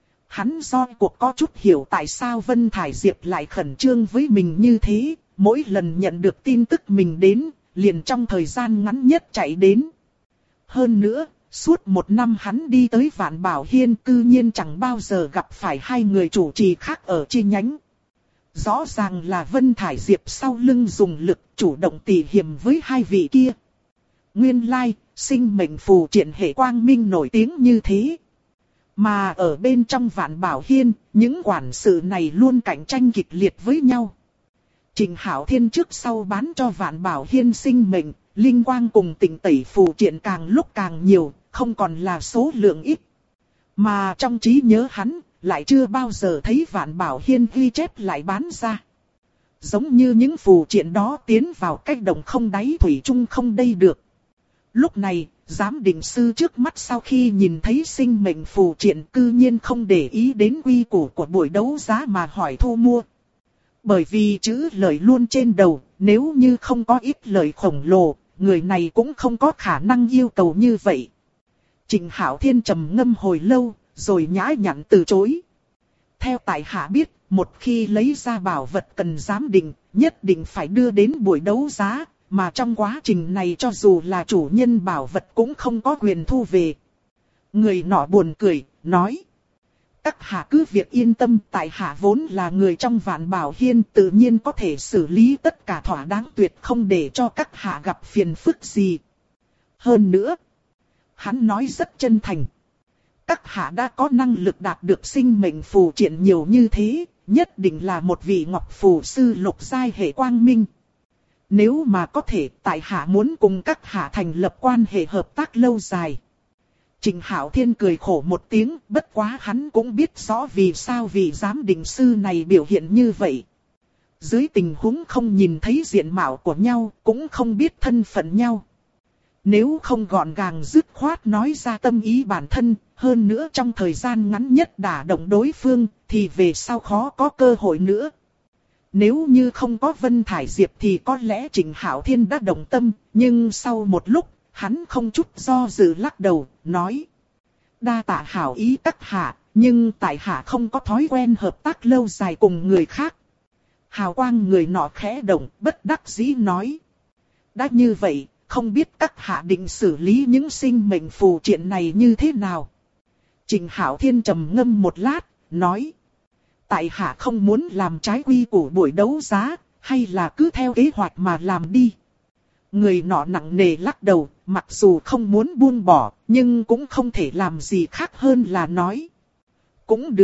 Hắn do cuộc có chút hiểu tại sao Vân Thải Diệp lại khẩn trương với mình như thế, mỗi lần nhận được tin tức mình đến, liền trong thời gian ngắn nhất chạy đến. Hơn nữa, suốt một năm hắn đi tới Vạn Bảo Hiên cư nhiên chẳng bao giờ gặp phải hai người chủ trì khác ở chi nhánh. Rõ ràng là Vân Thải Diệp sau lưng dùng lực chủ động tỉ hiểm với hai vị kia. Nguyên lai, sinh mệnh phù triện hệ quang minh nổi tiếng như thế. Mà ở bên trong Vạn Bảo Hiên, những quản sự này luôn cạnh tranh kịch liệt với nhau. Trịnh Hạo Thiên trước sau bán cho Vạn Bảo Hiên sinh mệnh, linh quang cùng tịnh tẩy phù triện càng lúc càng nhiều, không còn là số lượng ít. Mà trong trí nhớ hắn, lại chưa bao giờ thấy Vạn Bảo Hiên ghi chép lại bán ra. Giống như những phù triện đó tiến vào cách đồng không đáy thủy chung không đây được. Lúc này, giám định sư trước mắt sau khi nhìn thấy sinh mệnh phù triện cư nhiên không để ý đến quy củ của buổi đấu giá mà hỏi thu mua. Bởi vì chữ lời luôn trên đầu, nếu như không có ít lời khổng lồ, người này cũng không có khả năng yêu cầu như vậy. Trịnh Hạo Thiên trầm ngâm hồi lâu, rồi nhã nhặn từ chối. Theo tại hạ biết, một khi lấy ra bảo vật cần giám định, nhất định phải đưa đến buổi đấu giá, mà trong quá trình này cho dù là chủ nhân bảo vật cũng không có quyền thu về. Người nọ buồn cười, nói. Các hạ cứ việc yên tâm, tại hạ vốn là người trong Vạn Bảo Hiên tự nhiên có thể xử lý tất cả thỏa đáng, tuyệt không để cho các hạ gặp phiền phức gì. Hơn nữa, hắn nói rất chân thành. Các hạ đã có năng lực đạt được sinh mệnh phù triện nhiều như thế, nhất định là một vị ngọc phù sư lục giai hệ quang minh. Nếu mà có thể, tại hạ muốn cùng các hạ thành lập quan hệ hợp tác lâu dài. Trịnh Hạo Thiên cười khổ một tiếng, bất quá hắn cũng biết rõ vì sao vị giám định sư này biểu hiện như vậy. Dưới tình huống không nhìn thấy diện mạo của nhau, cũng không biết thân phận nhau. Nếu không gọn gàng dứt khoát nói ra tâm ý bản thân, hơn nữa trong thời gian ngắn nhất đả động đối phương, thì về sau khó có cơ hội nữa. Nếu như không có Vân Thải Diệp thì có lẽ Trịnh Hạo Thiên đã động tâm, nhưng sau một lúc, hắn không chút do dự lắc đầu, nói. Đa tạ hảo ý các hạ, nhưng tại hạ không có thói quen hợp tác lâu dài cùng người khác. Hào quang người nọ khẽ động, bất đắc dĩ nói. Đã như vậy, không biết các hạ định xử lý những sinh mệnh phù triện này như thế nào? Trịnh Hạo Thiên trầm ngâm một lát, nói. Tại hạ không muốn làm trái quy của buổi đấu giá, hay là cứ theo kế hoạch mà làm đi. Người nọ nặng nề lắc đầu, mặc dù không muốn buông bỏ, nhưng cũng không thể làm gì khác hơn là nói. Cũng được,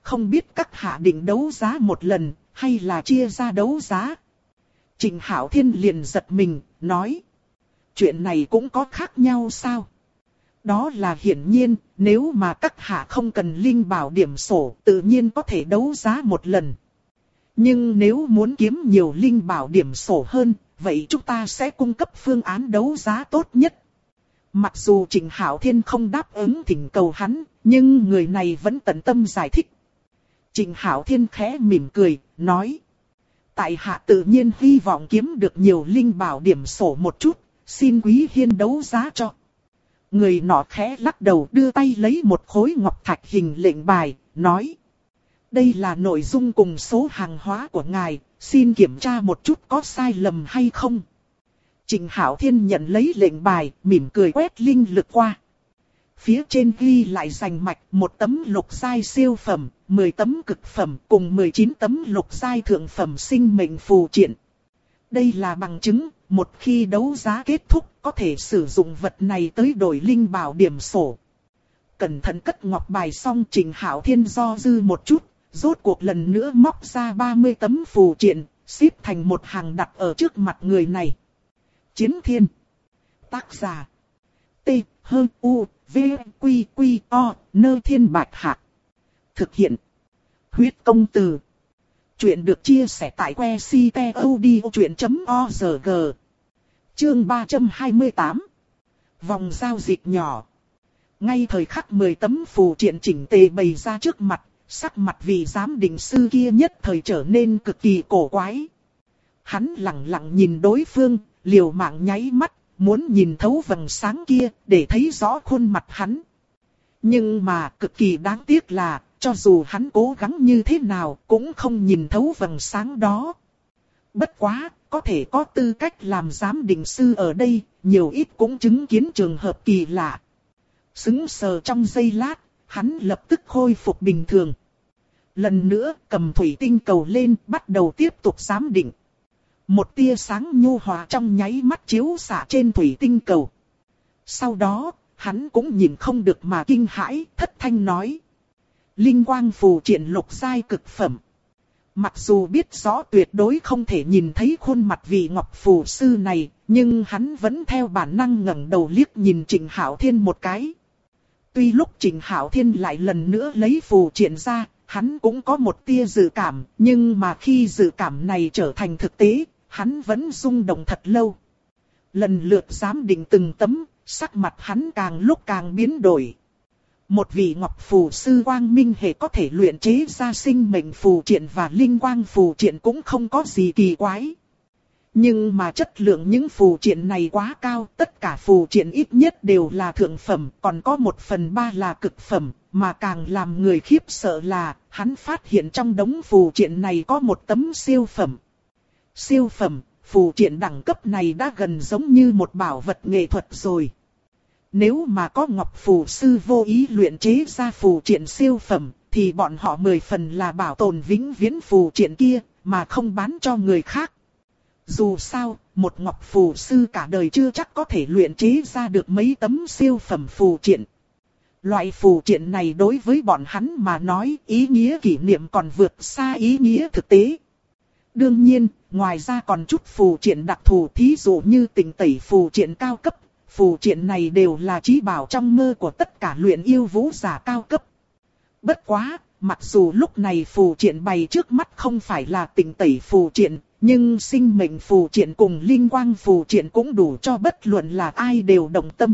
không biết các hạ định đấu giá một lần, hay là chia ra đấu giá. Trịnh Hạo Thiên liền giật mình, nói. Chuyện này cũng có khác nhau sao? Đó là hiển nhiên, nếu mà các hạ không cần linh bảo điểm sổ, tự nhiên có thể đấu giá một lần. Nhưng nếu muốn kiếm nhiều linh bảo điểm sổ hơn, vậy chúng ta sẽ cung cấp phương án đấu giá tốt nhất. Mặc dù Trịnh Hạo Thiên không đáp ứng thỉnh cầu hắn, nhưng người này vẫn tận tâm giải thích. Trịnh Hạo Thiên khẽ mỉm cười, nói. Tại hạ tự nhiên hy vọng kiếm được nhiều linh bảo điểm sổ một chút, xin quý hiên đấu giá cho. Người nọ khẽ lắc đầu đưa tay lấy một khối ngọc thạch hình lệnh bài, nói. Đây là nội dung cùng số hàng hóa của ngài, xin kiểm tra một chút có sai lầm hay không. Trịnh Hạo Thiên nhận lấy lệnh bài, mỉm cười quét linh lực qua. Phía trên ghi lại rành mạch một tấm lục giai siêu phẩm, 10 tấm cực phẩm cùng 19 tấm lục giai thượng phẩm sinh mệnh phù triện. Đây là bằng chứng, một khi đấu giá kết thúc có thể sử dụng vật này tới đổi linh bảo điểm sổ. Cẩn thận cất ngọc bài xong, Trịnh Hạo Thiên do dự một chút, rốt cuộc lần nữa móc ra 30 tấm phù triện, xếp thành một hàng đặt ở trước mặt người này. Chiến Thiên. Tác giả. T. H. U. V. Q. Q. O. Nơ Thiên Bạch Hạc. Thực hiện. Huyết công từ. Chuyện được chia sẻ tại website.odchuyện.org. Chương 328. Vòng giao dịch nhỏ. Ngay thời khắc 10 tấm phù triện chỉnh tề bày ra trước mặt, sắc mặt vị giám định sư kia nhất thời trở nên cực kỳ cổ quái. Hắn lặng lặng nhìn đối phương, liều mạng nháy mắt, muốn nhìn thấu vầng sáng kia để thấy rõ khuôn mặt hắn. Nhưng mà cực kỳ đáng tiếc là, cho dù hắn cố gắng như thế nào cũng không nhìn thấu vầng sáng đó. Bất quá, có thể có tư cách làm giám định sư ở đây, nhiều ít cũng chứng kiến trường hợp kỳ lạ. Sững sờ trong giây lát, hắn lập tức khôi phục bình thường. Lần nữa cầm thủy tinh cầu lên, bắt đầu tiếp tục giám định. Một tia sáng nhu hòa trong nháy mắt chiếu xạ trên thủy tinh cầu. Sau đó, hắn cũng nhìn không được mà kinh hãi, thất thanh nói. Linh quang phù triện lục giai cực phẩm. Mặc dù biết rõ tuyệt đối không thể nhìn thấy khuôn mặt vị ngọc phù sư này, nhưng hắn vẫn theo bản năng ngẩng đầu liếc nhìn Trịnh Hạo Thiên một cái. Tuy lúc Trịnh Hạo Thiên lại lần nữa lấy phù triện ra, hắn cũng có một tia dự cảm, nhưng mà khi dự cảm này trở thành thực tế, hắn vẫn rung động thật lâu. Lần lượt giám định từng tấm, sắc mặt hắn càng lúc càng biến đổi. Một vị ngọc phù sư quang minh hệ có thể luyện chế ra sinh mệnh phù triện và linh quang phù triện cũng không có gì kỳ quái. Nhưng mà chất lượng những phù triện này quá cao, tất cả phù triện ít nhất đều là thượng phẩm, còn có 1/3 là cực phẩm, mà càng làm người khiếp sợ là, hắn phát hiện trong đống phù triện này có một tấm siêu phẩm. Siêu phẩm, phù triện đẳng cấp này đã gần giống như một bảo vật nghệ thuật rồi. Nếu mà có ngọc phù sư vô ý luyện chế ra phù triện siêu phẩm, thì bọn họ 10 phần là bảo tồn vĩnh viễn phù triện kia, mà không bán cho người khác. Dù sao, một ngọc phù sư cả đời chưa chắc có thể luyện chế ra được mấy tấm siêu phẩm phù triện. Loại phù triện này đối với bọn hắn mà nói ý nghĩa kỷ niệm còn vượt xa ý nghĩa thực tế. Đương nhiên, ngoài ra còn chút phù triện đặc thù, thí dụ như tình tẩy phù triện cao cấp. Phù triện này đều là chí bảo trong mơ của tất cả luyện yêu vũ giả cao cấp. Bất quá, mặc dù lúc này phù triện bày trước mắt không phải là tình tẩy phù triện, nhưng sinh mệnh phù triện cùng linh quang phù triện cũng đủ cho bất luận là ai đều động tâm.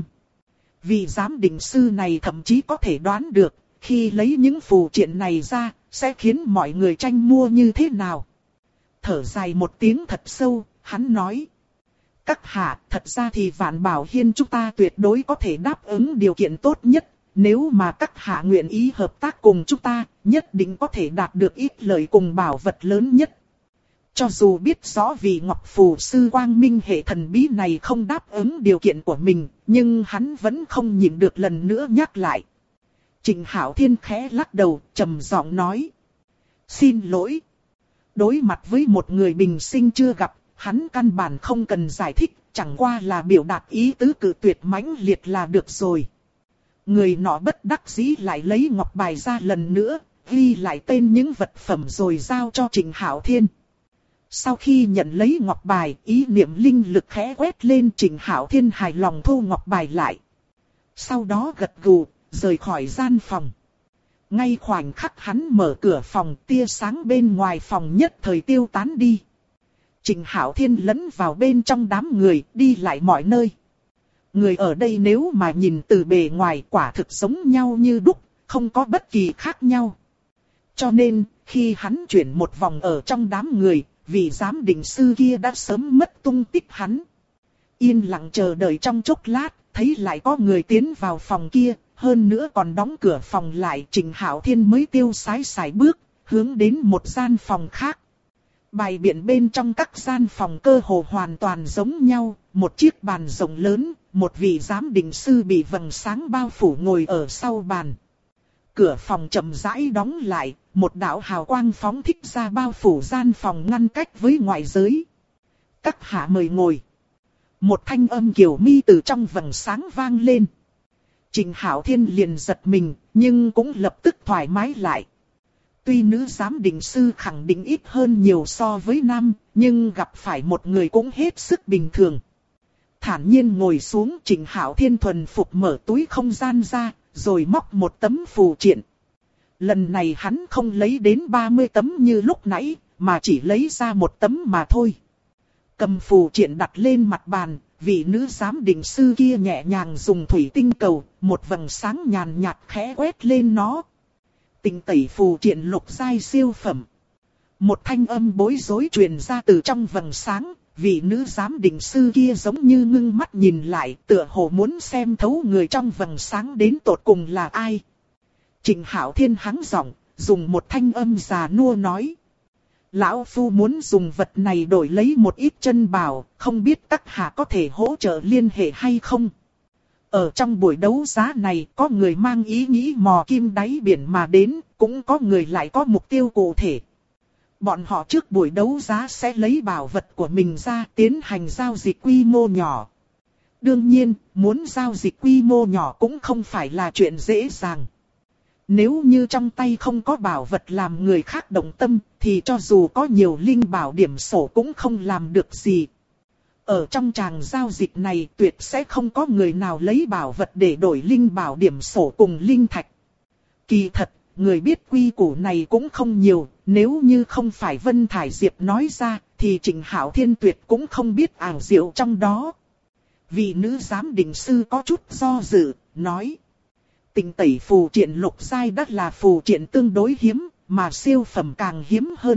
Vị giám định sư này thậm chí có thể đoán được, khi lấy những phù triện này ra, sẽ khiến mọi người tranh mua như thế nào. Thở dài một tiếng thật sâu, hắn nói. Các hạ, thật ra thì Vạn Bảo Hiên chúng ta tuyệt đối có thể đáp ứng điều kiện tốt nhất. Nếu mà các hạ nguyện ý hợp tác cùng chúng ta, nhất định có thể đạt được ít lợi cùng bảo vật lớn nhất. Cho dù biết rõ vì Ngọc Phù Sư Quang Minh hệ thần bí này không đáp ứng điều kiện của mình, nhưng hắn vẫn không nhịn được lần nữa nhắc lại. Trịnh Hạo Thiên khẽ lắc đầu, trầm giọng nói. Xin lỗi. Đối mặt với một người bình sinh chưa gặp, hắn căn bản không cần giải thích, chẳng qua là biểu đạt ý tứ cự tuyệt mãnh liệt là được rồi. Người nọ bất đắc dĩ lại lấy ngọc bài ra lần nữa, ghi lại tên những vật phẩm rồi giao cho Trịnh Hạo Thiên. Sau khi nhận lấy ngọc bài, ý niệm linh lực khẽ quét lên, Trịnh Hạo Thiên hài lòng thu ngọc bài lại. Sau đó gật gù, rời khỏi gian phòng. Ngay khoảnh khắc hắn mở cửa phòng, tia sáng bên ngoài phòng nhất thời tiêu tán đi. Trịnh Hạo Thiên lẫn vào bên trong đám người, đi lại mọi nơi. Người ở đây nếu mà nhìn từ bề ngoài quả thực giống nhau như đúc, không có bất kỳ khác nhau. Cho nên, khi hắn chuyển một vòng ở trong đám người, vị giám định sư kia đã sớm mất tung tích hắn. Yên lặng chờ đợi trong chốc lát, thấy lại có người tiến vào phòng kia, hơn nữa còn đóng cửa phòng lại, Trịnh Hạo Thiên mới tiêu sái sải bước, hướng đến một gian phòng khác. Bài biện bên trong các gian phòng cơ hồ hoàn toàn giống nhau, một chiếc bàn rộng lớn, một vị giám định sư bị vầng sáng bao phủ ngồi ở sau bàn. Cửa phòng chậm rãi đóng lại, một đạo hào quang phóng thích ra bao phủ gian phòng ngăn cách với ngoại giới. Các hạ mời ngồi. Một thanh âm kiều mi từ trong vầng sáng vang lên. Trịnh Hạo Thiên liền giật mình, nhưng cũng lập tức thoải mái lại. Tuy nữ giám định sư khẳng định ít hơn nhiều so với nam, nhưng gặp phải một người cũng hết sức bình thường. Thản nhiên ngồi xuống, Trịnh Hạo Thiên thuần phục mở túi không gian ra, rồi móc một tấm phù triện. Lần này hắn không lấy đến 30 tấm như lúc nãy, mà chỉ lấy ra một tấm mà thôi. Cầm phù triện đặt lên mặt bàn, vị nữ giám định sư kia nhẹ nhàng dùng thủy tinh cầu, một vầng sáng nhàn nhạt khẽ quét lên nó. Tinh tẩy phù triện lục giai siêu phẩm. Một thanh âm bối rối truyền ra từ trong vầng sáng, vị nữ giám định sư kia giống như ngưng mắt nhìn lại, tựa hồ muốn xem thấu người trong vầng sáng đến tột cùng là ai. Trịnh Hạo Thiên hắng giọng, dùng một thanh âm già nua nói. Lão Phu muốn dùng vật này đổi lấy một ít chân bảo, không biết các hạ có thể hỗ trợ liên hệ hay không? Ở trong buổi đấu giá này có người mang ý nghĩ mò kim đáy biển mà đến, cũng có người lại có mục tiêu cụ thể. Bọn họ trước buổi đấu giá sẽ lấy bảo vật của mình ra tiến hành giao dịch quy mô nhỏ. Đương nhiên, muốn giao dịch quy mô nhỏ cũng không phải là chuyện dễ dàng. Nếu như trong tay không có bảo vật làm người khác động tâm, thì cho dù có nhiều linh bảo điểm sổ cũng không làm được gì. Ở trong tràng giao dịch này tuyệt sẽ không có người nào lấy bảo vật để đổi linh bảo điểm sổ cùng linh thạch. Kỳ thật, người biết quy củ này cũng không nhiều, nếu như không phải Vân Thải Diệp nói ra, thì Trịnh Hạo Thiên tuyệt cũng không biết ảo diệu trong đó. Vị nữ giám định sư có chút do dự, nói. Tinh tẩy phù triện lục giai đắt là phù triện tương đối hiếm, mà siêu phẩm càng hiếm hơn.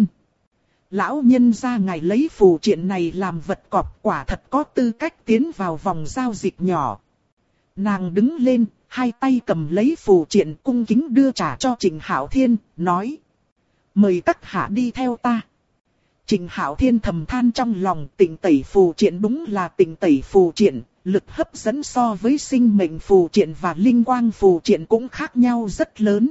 Lão nhân gia ngài lấy phù triện này làm vật cọp, quả thật có tư cách tiến vào vòng giao dịch nhỏ. Nàng đứng lên, hai tay cầm lấy phù triện cung kính đưa trả cho Trịnh Hạo Thiên, nói. Mời các hạ đi theo ta. Trịnh Hạo Thiên thầm than trong lòng, tinh tẩy phù triện đúng là tinh tẩy phù triện, lực hấp dẫn so với sinh mệnh phù triện và linh quang phù triện cũng khác nhau rất lớn.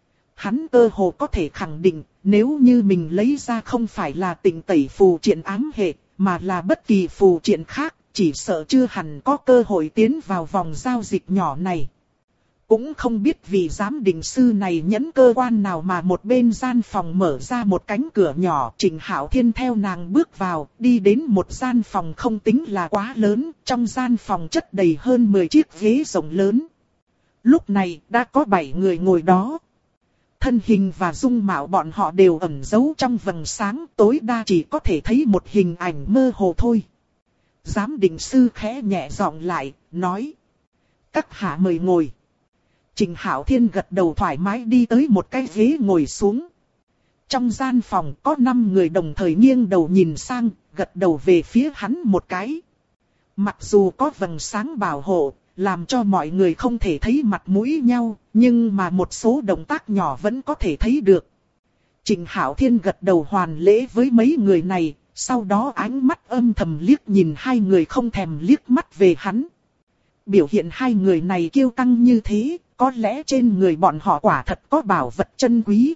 Hắn cơ hồ có thể khẳng định, nếu như mình lấy ra không phải là tinh tẩy phù triện ám hệ, mà là bất kỳ phù triện khác, chỉ sợ chưa hẳn có cơ hội tiến vào vòng giao dịch nhỏ này. Cũng không biết vì giám định sư này nhẫn cơ quan nào mà một bên gian phòng mở ra một cánh cửa nhỏ. Trịnh Hạo Thiên theo nàng bước vào, đi đến một gian phòng không tính là quá lớn, trong gian phòng chất đầy hơn 10 chiếc ghế rộng lớn. Lúc này đã có 7 người ngồi đó. Thân hình và dung mạo bọn họ đều ẩn giấu trong vầng sáng, tối đa chỉ có thể thấy một hình ảnh mơ hồ thôi. Giám định sư khẽ nhẹ giọng lại, nói. Các hạ mời ngồi. Trịnh Hạo Thiên gật đầu thoải mái đi tới một cái ghế ngồi xuống. Trong gian phòng có 5 người đồng thời nghiêng đầu nhìn sang, gật đầu về phía hắn một cái. Mặc dù có vầng sáng bảo hộ, làm cho mọi người không thể thấy mặt mũi nhau, nhưng mà một số động tác nhỏ vẫn có thể thấy được. Trịnh Hạo Thiên gật đầu hoàn lễ với mấy người này, sau đó ánh mắt âm thầm liếc nhìn hai người không thèm liếc mắt về hắn. Biểu hiện hai người này kiêu căng như thế, có lẽ trên người bọn họ quả thật có bảo vật chân quý.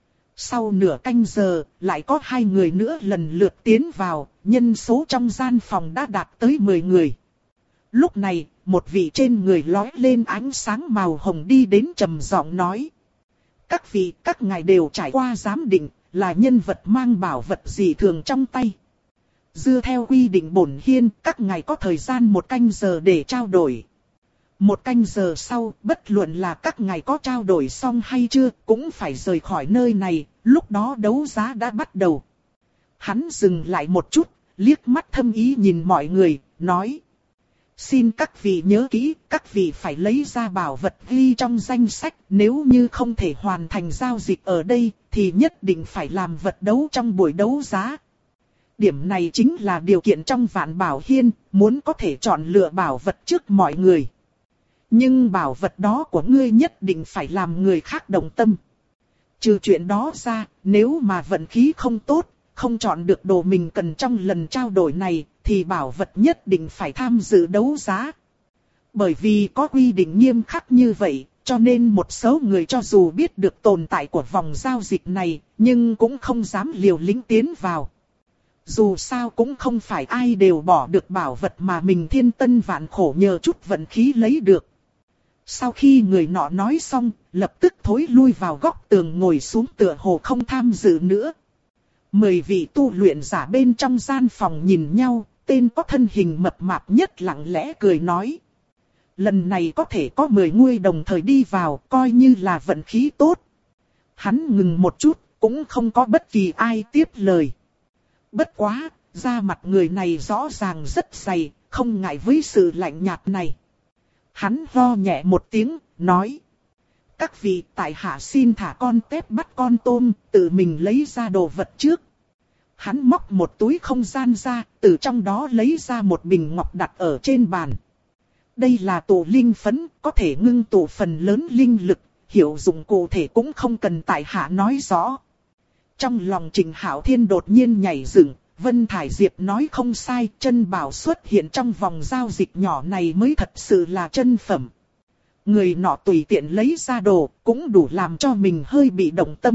Sau nửa canh giờ, lại có 2 người nữa lần lượt tiến vào, nhân số trong gian phòng đã đạt tới 10 người. Lúc này, một vị trên người lóe lên ánh sáng màu hồng đi đến trầm giọng nói. Các vị, các ngài đều trải qua giám định, là nhân vật mang bảo vật gì thường trong tay. Dựa theo quy định bổn hiên, các ngài có thời gian 1 canh giờ để trao đổi. 1 canh giờ sau, bất luận là các ngài có trao đổi xong hay chưa, cũng phải rời khỏi nơi này, lúc đó đấu giá đã bắt đầu. Hắn dừng lại một chút, liếc mắt thâm ý nhìn mọi người, nói. Xin các vị nhớ kỹ, các vị phải lấy ra bảo vật ghi trong danh sách, nếu như không thể hoàn thành giao dịch ở đây, thì nhất định phải làm vật đấu trong buổi đấu giá. Điểm này chính là điều kiện trong Vạn Bảo Hiên, muốn có thể chọn lựa bảo vật trước mọi người. Nhưng bảo vật đó của ngươi nhất định phải làm người khác động tâm. Trừ chuyện đó ra, nếu mà vận khí không tốt, không chọn được đồ mình cần trong lần trao đổi này, thì bảo vật nhất định phải tham dự đấu giá. Bởi vì có quy định nghiêm khắc như vậy, cho nên một số người cho dù biết được tồn tại của vòng giao dịch này, nhưng cũng không dám liều lĩnh tiến vào. Dù sao cũng không phải ai đều bỏ được bảo vật mà mình thiên tân vạn khổ nhờ chút vận khí lấy được. Sau khi người nọ nói xong, lập tức thối lui vào góc tường ngồi xuống tựa hồ không tham dự nữa. 10 vị tu luyện giả bên trong gian phòng nhìn nhau, tên có thân hình mập mạp nhất lặng lẽ cười nói. Lần này có thể có 10 người đồng thời đi vào, coi như là vận khí tốt. Hắn ngừng một chút, cũng không có bất kỳ ai tiếp lời. Bất quá, da mặt người này rõ ràng rất dày, không ngại với sự lạnh nhạt này. Hắn ho nhẹ một tiếng, nói. Các vị, tại hạ xin thả con tép bắt con tôm, tự mình lấy ra đồ vật trước. Hắn móc một túi không gian ra, từ trong đó lấy ra một bình ngọc đặt ở trên bàn. Đây là tụ linh phấn, có thể ngưng tụ phần lớn linh lực, hiệu dụng cụ thể cũng không cần tại hạ nói rõ. Trong lòng Trịnh Hạo Thiên đột nhiên nhảy dựng, Vân Thải Diệp nói không sai, chân bảo xuất hiện trong vòng giao dịch nhỏ này mới thật sự là chân phẩm. Người nọ tùy tiện lấy ra đồ, cũng đủ làm cho mình hơi bị động tâm.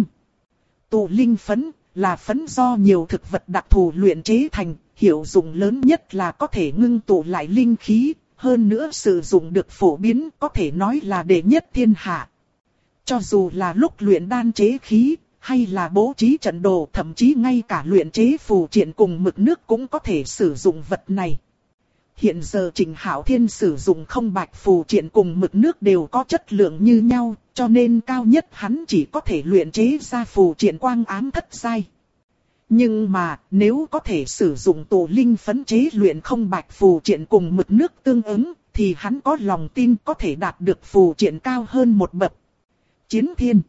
Tụ linh phấn là phấn do nhiều thực vật đặc thù luyện chế thành, hiệu dụng lớn nhất là có thể ngưng tụ lại linh khí, hơn nữa sử dụng được phổ biến có thể nói là đệ nhất thiên hạ. Cho dù là lúc luyện đan chế khí, hay là bố trí trận đồ, thậm chí ngay cả luyện chế phù triện cùng mực nước cũng có thể sử dụng vật này. Hiện giờ Trịnh Hạo Thiên sử dụng không bạch phù triện cùng mực nước đều có chất lượng như nhau, cho nên cao nhất hắn chỉ có thể luyện chế ra phù triện quang ám thất giai. Nhưng mà, nếu có thể sử dụng tụ linh phấn chế luyện không bạch phù triện cùng mực nước tương ứng, thì hắn có lòng tin có thể đạt được phù triện cao hơn một bậc. Chiến Thiên.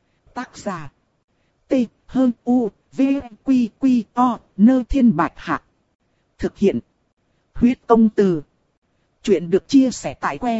Tác giả. T, H, U, V, Quy, Quy, O, Nơ Thiên Bạch Hạc. Thực hiện. Huyết Công Từ. Chuyện được chia sẻ tại que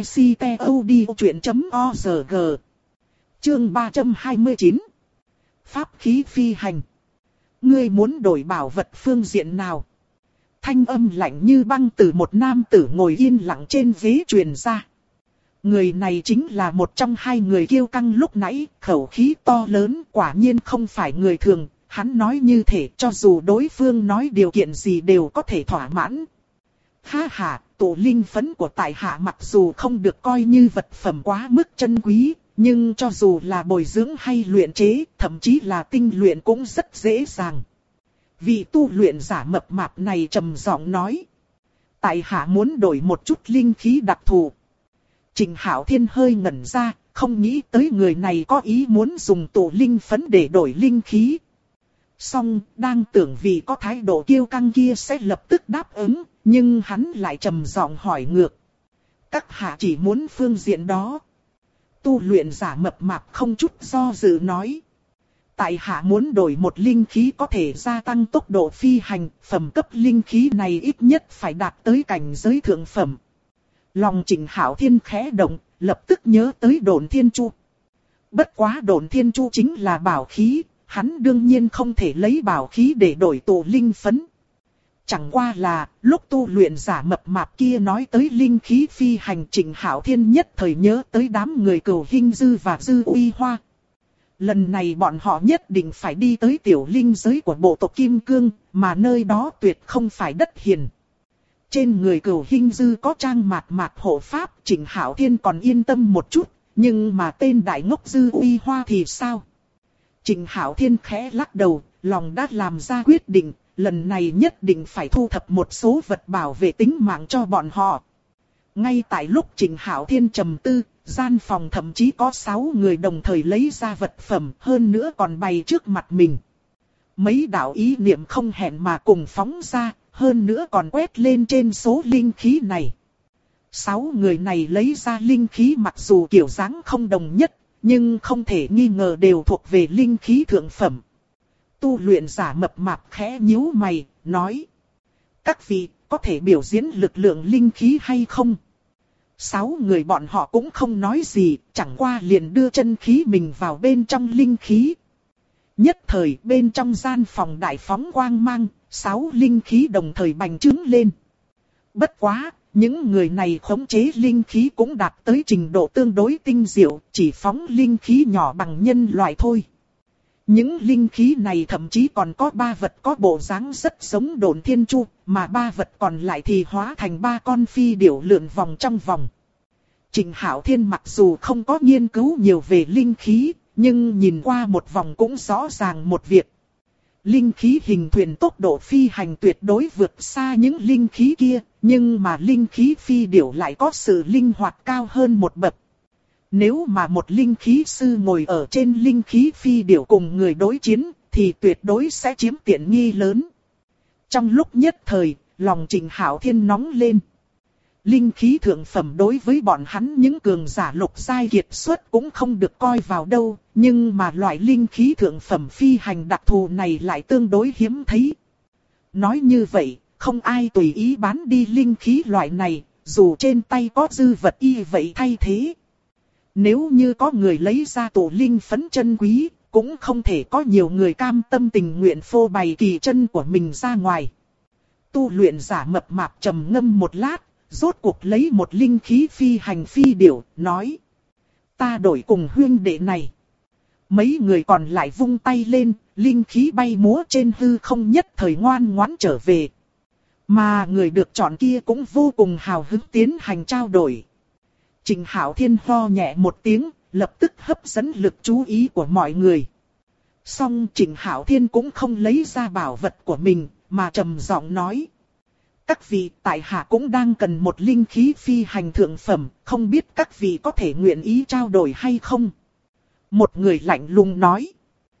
ctod.org. Chương 329. Pháp khí phi hành. Ngươi muốn đổi bảo vật phương diện nào? Thanh âm lạnh như băng từ một nam tử ngồi yên lặng trên ghế truyền ra. Người này chính là một trong hai người kiêu căng lúc nãy, khẩu khí to lớn, quả nhiên không phải người thường. Hắn nói như thể cho dù đối phương nói điều kiện gì đều có thể thỏa mãn. Ha ha, tụ linh phấn của tại hạ mặc dù không được coi như vật phẩm quá mức chân quý, nhưng cho dù là bồi dưỡng hay luyện chế, thậm chí là tinh luyện cũng rất dễ dàng. Vị tu luyện giả mập mạp này trầm giọng nói. Tại hạ muốn đổi một chút linh khí đặc thù. Trịnh Hạo Thiên hơi ngẩn ra, không nghĩ tới người này có ý muốn dùng tụ linh phấn để đổi linh khí. Song, đang tưởng vì có thái độ kiêu căng kia sẽ lập tức đáp ứng, nhưng hắn lại trầm giọng hỏi ngược. Các hạ chỉ muốn phương diện đó. Tu luyện giả mập mạp không chút do dự nói. Tại hạ muốn đổi một linh khí có thể gia tăng tốc độ phi hành, phẩm cấp linh khí này ít nhất phải đạt tới cảnh giới thượng phẩm. Lòng Trịnh Hạo Thiên khẽ động, lập tức nhớ tới Độn Thiên Chu. Bất quá Độn Thiên Chu chính là bảo khí, hắn đương nhiên không thể lấy bảo khí để đổi tụ linh phấn. Chẳng qua là, lúc tu luyện giả mập mạp kia nói tới linh khí phi hành, Trịnh Hạo Thiên nhất thời nhớ tới đám người Cửu Hinh Dư và Dư Uy Hoa. Lần này bọn họ nhất định phải đi tới tiểu linh giới của bộ tộc Kim Cương, mà nơi đó tuyệt không phải đất hiền. Trên người Cửu Hinh Dư có trang mạt mạt hộ pháp, Trịnh Hạo Thiên còn yên tâm một chút, Nhưng mà tên đại ngốc Dư Uy Hoa thì sao? Trịnh Hạo Thiên khẽ lắc đầu, lòng đã làm ra quyết định, lần này nhất định phải thu thập một số vật bảo vệ tính mạng cho bọn họ. Ngay tại lúc Trịnh Hạo Thiên trầm tư, gian phòng thậm chí có 6 người đồng thời lấy ra vật phẩm, hơn nữa còn bày trước mặt mình. Mấy đạo ý niệm không hẹn mà cùng phóng ra, hơn nữa còn quét lên trên số linh khí này. 6 người này lấy ra linh khí mặc dù kiểu dáng không đồng nhất, nhưng không thể nghi ngờ đều thuộc về linh khí thượng phẩm. Tu luyện giả mập mạp khẽ nhíu mày, nói: các vị có thể biểu diễn lực lượng linh khí hay không? 6 người bọn họ cũng không nói gì, chẳng qua liền đưa chân khí mình vào bên trong linh khí. Nhất thời bên trong gian phòng đại phóng quang mang, 6 linh khí đồng thời bành trướng lên. Bất quá, những người này khống chế linh khí cũng đạt tới trình độ tương đối tinh diệu, chỉ phóng linh khí nhỏ bằng nhân loại thôi. Những linh khí này thậm chí còn có 3 vật có bộ dáng rất giống Độn Thiên Chu, mà 3 vật còn lại thì hóa thành 3 con phi điểu lượn vòng trong vòng. Trịnh Hạo Thiên mặc dù không có nghiên cứu nhiều về linh khí, nhưng nhìn qua một vòng cũng rõ ràng một việc. Linh khí hình thuyền tốc độ phi hành tuyệt đối vượt xa những linh khí kia, nhưng mà linh khí phi điểu lại có sự linh hoạt cao hơn một bậc. Nếu mà một linh khí sư ngồi ở trên linh khí phi điểu cùng người đối chiến, thì tuyệt đối sẽ chiếm tiện nghi lớn. Trong lúc nhất thời, lòng Trịnh Hạo Thiên nóng lên. Linh khí thượng phẩm đối với bọn hắn những cường giả lục giai kiệt xuất cũng không được coi vào đâu, nhưng mà loại linh khí thượng phẩm phi hành đặc thù này lại tương đối hiếm thấy. Nói như vậy, không ai tùy ý bán đi linh khí loại này, dù trên tay có dư vật y vậy thay thế. Nếu như có người lấy ra tổ linh phấn chân quý, cũng không thể có nhiều người cam tâm tình nguyện phô bày kỳ chân của mình ra ngoài. Tu luyện giả mập mạp trầm ngâm một lát, rốt cuộc lấy một linh khí phi hành phi điểu, nói: ta đổi cùng huyên đệ này. Mấy người còn lại vung tay lên, linh khí bay múa trên hư không nhất thời ngoan ngoãn trở về. Mà người được chọn kia cũng vô cùng hào hứng tiến hành trao đổi. Trịnh Hạo Thiên ho nhẹ một tiếng, lập tức hấp dẫn lực chú ý của mọi người. Song Trịnh Hạo Thiên cũng không lấy ra bảo vật của mình, mà trầm giọng nói: các vị, tại hạ cũng đang cần một linh khí phi hành thượng phẩm, không biết các vị có thể nguyện ý trao đổi hay không? Một người lạnh lùng nói: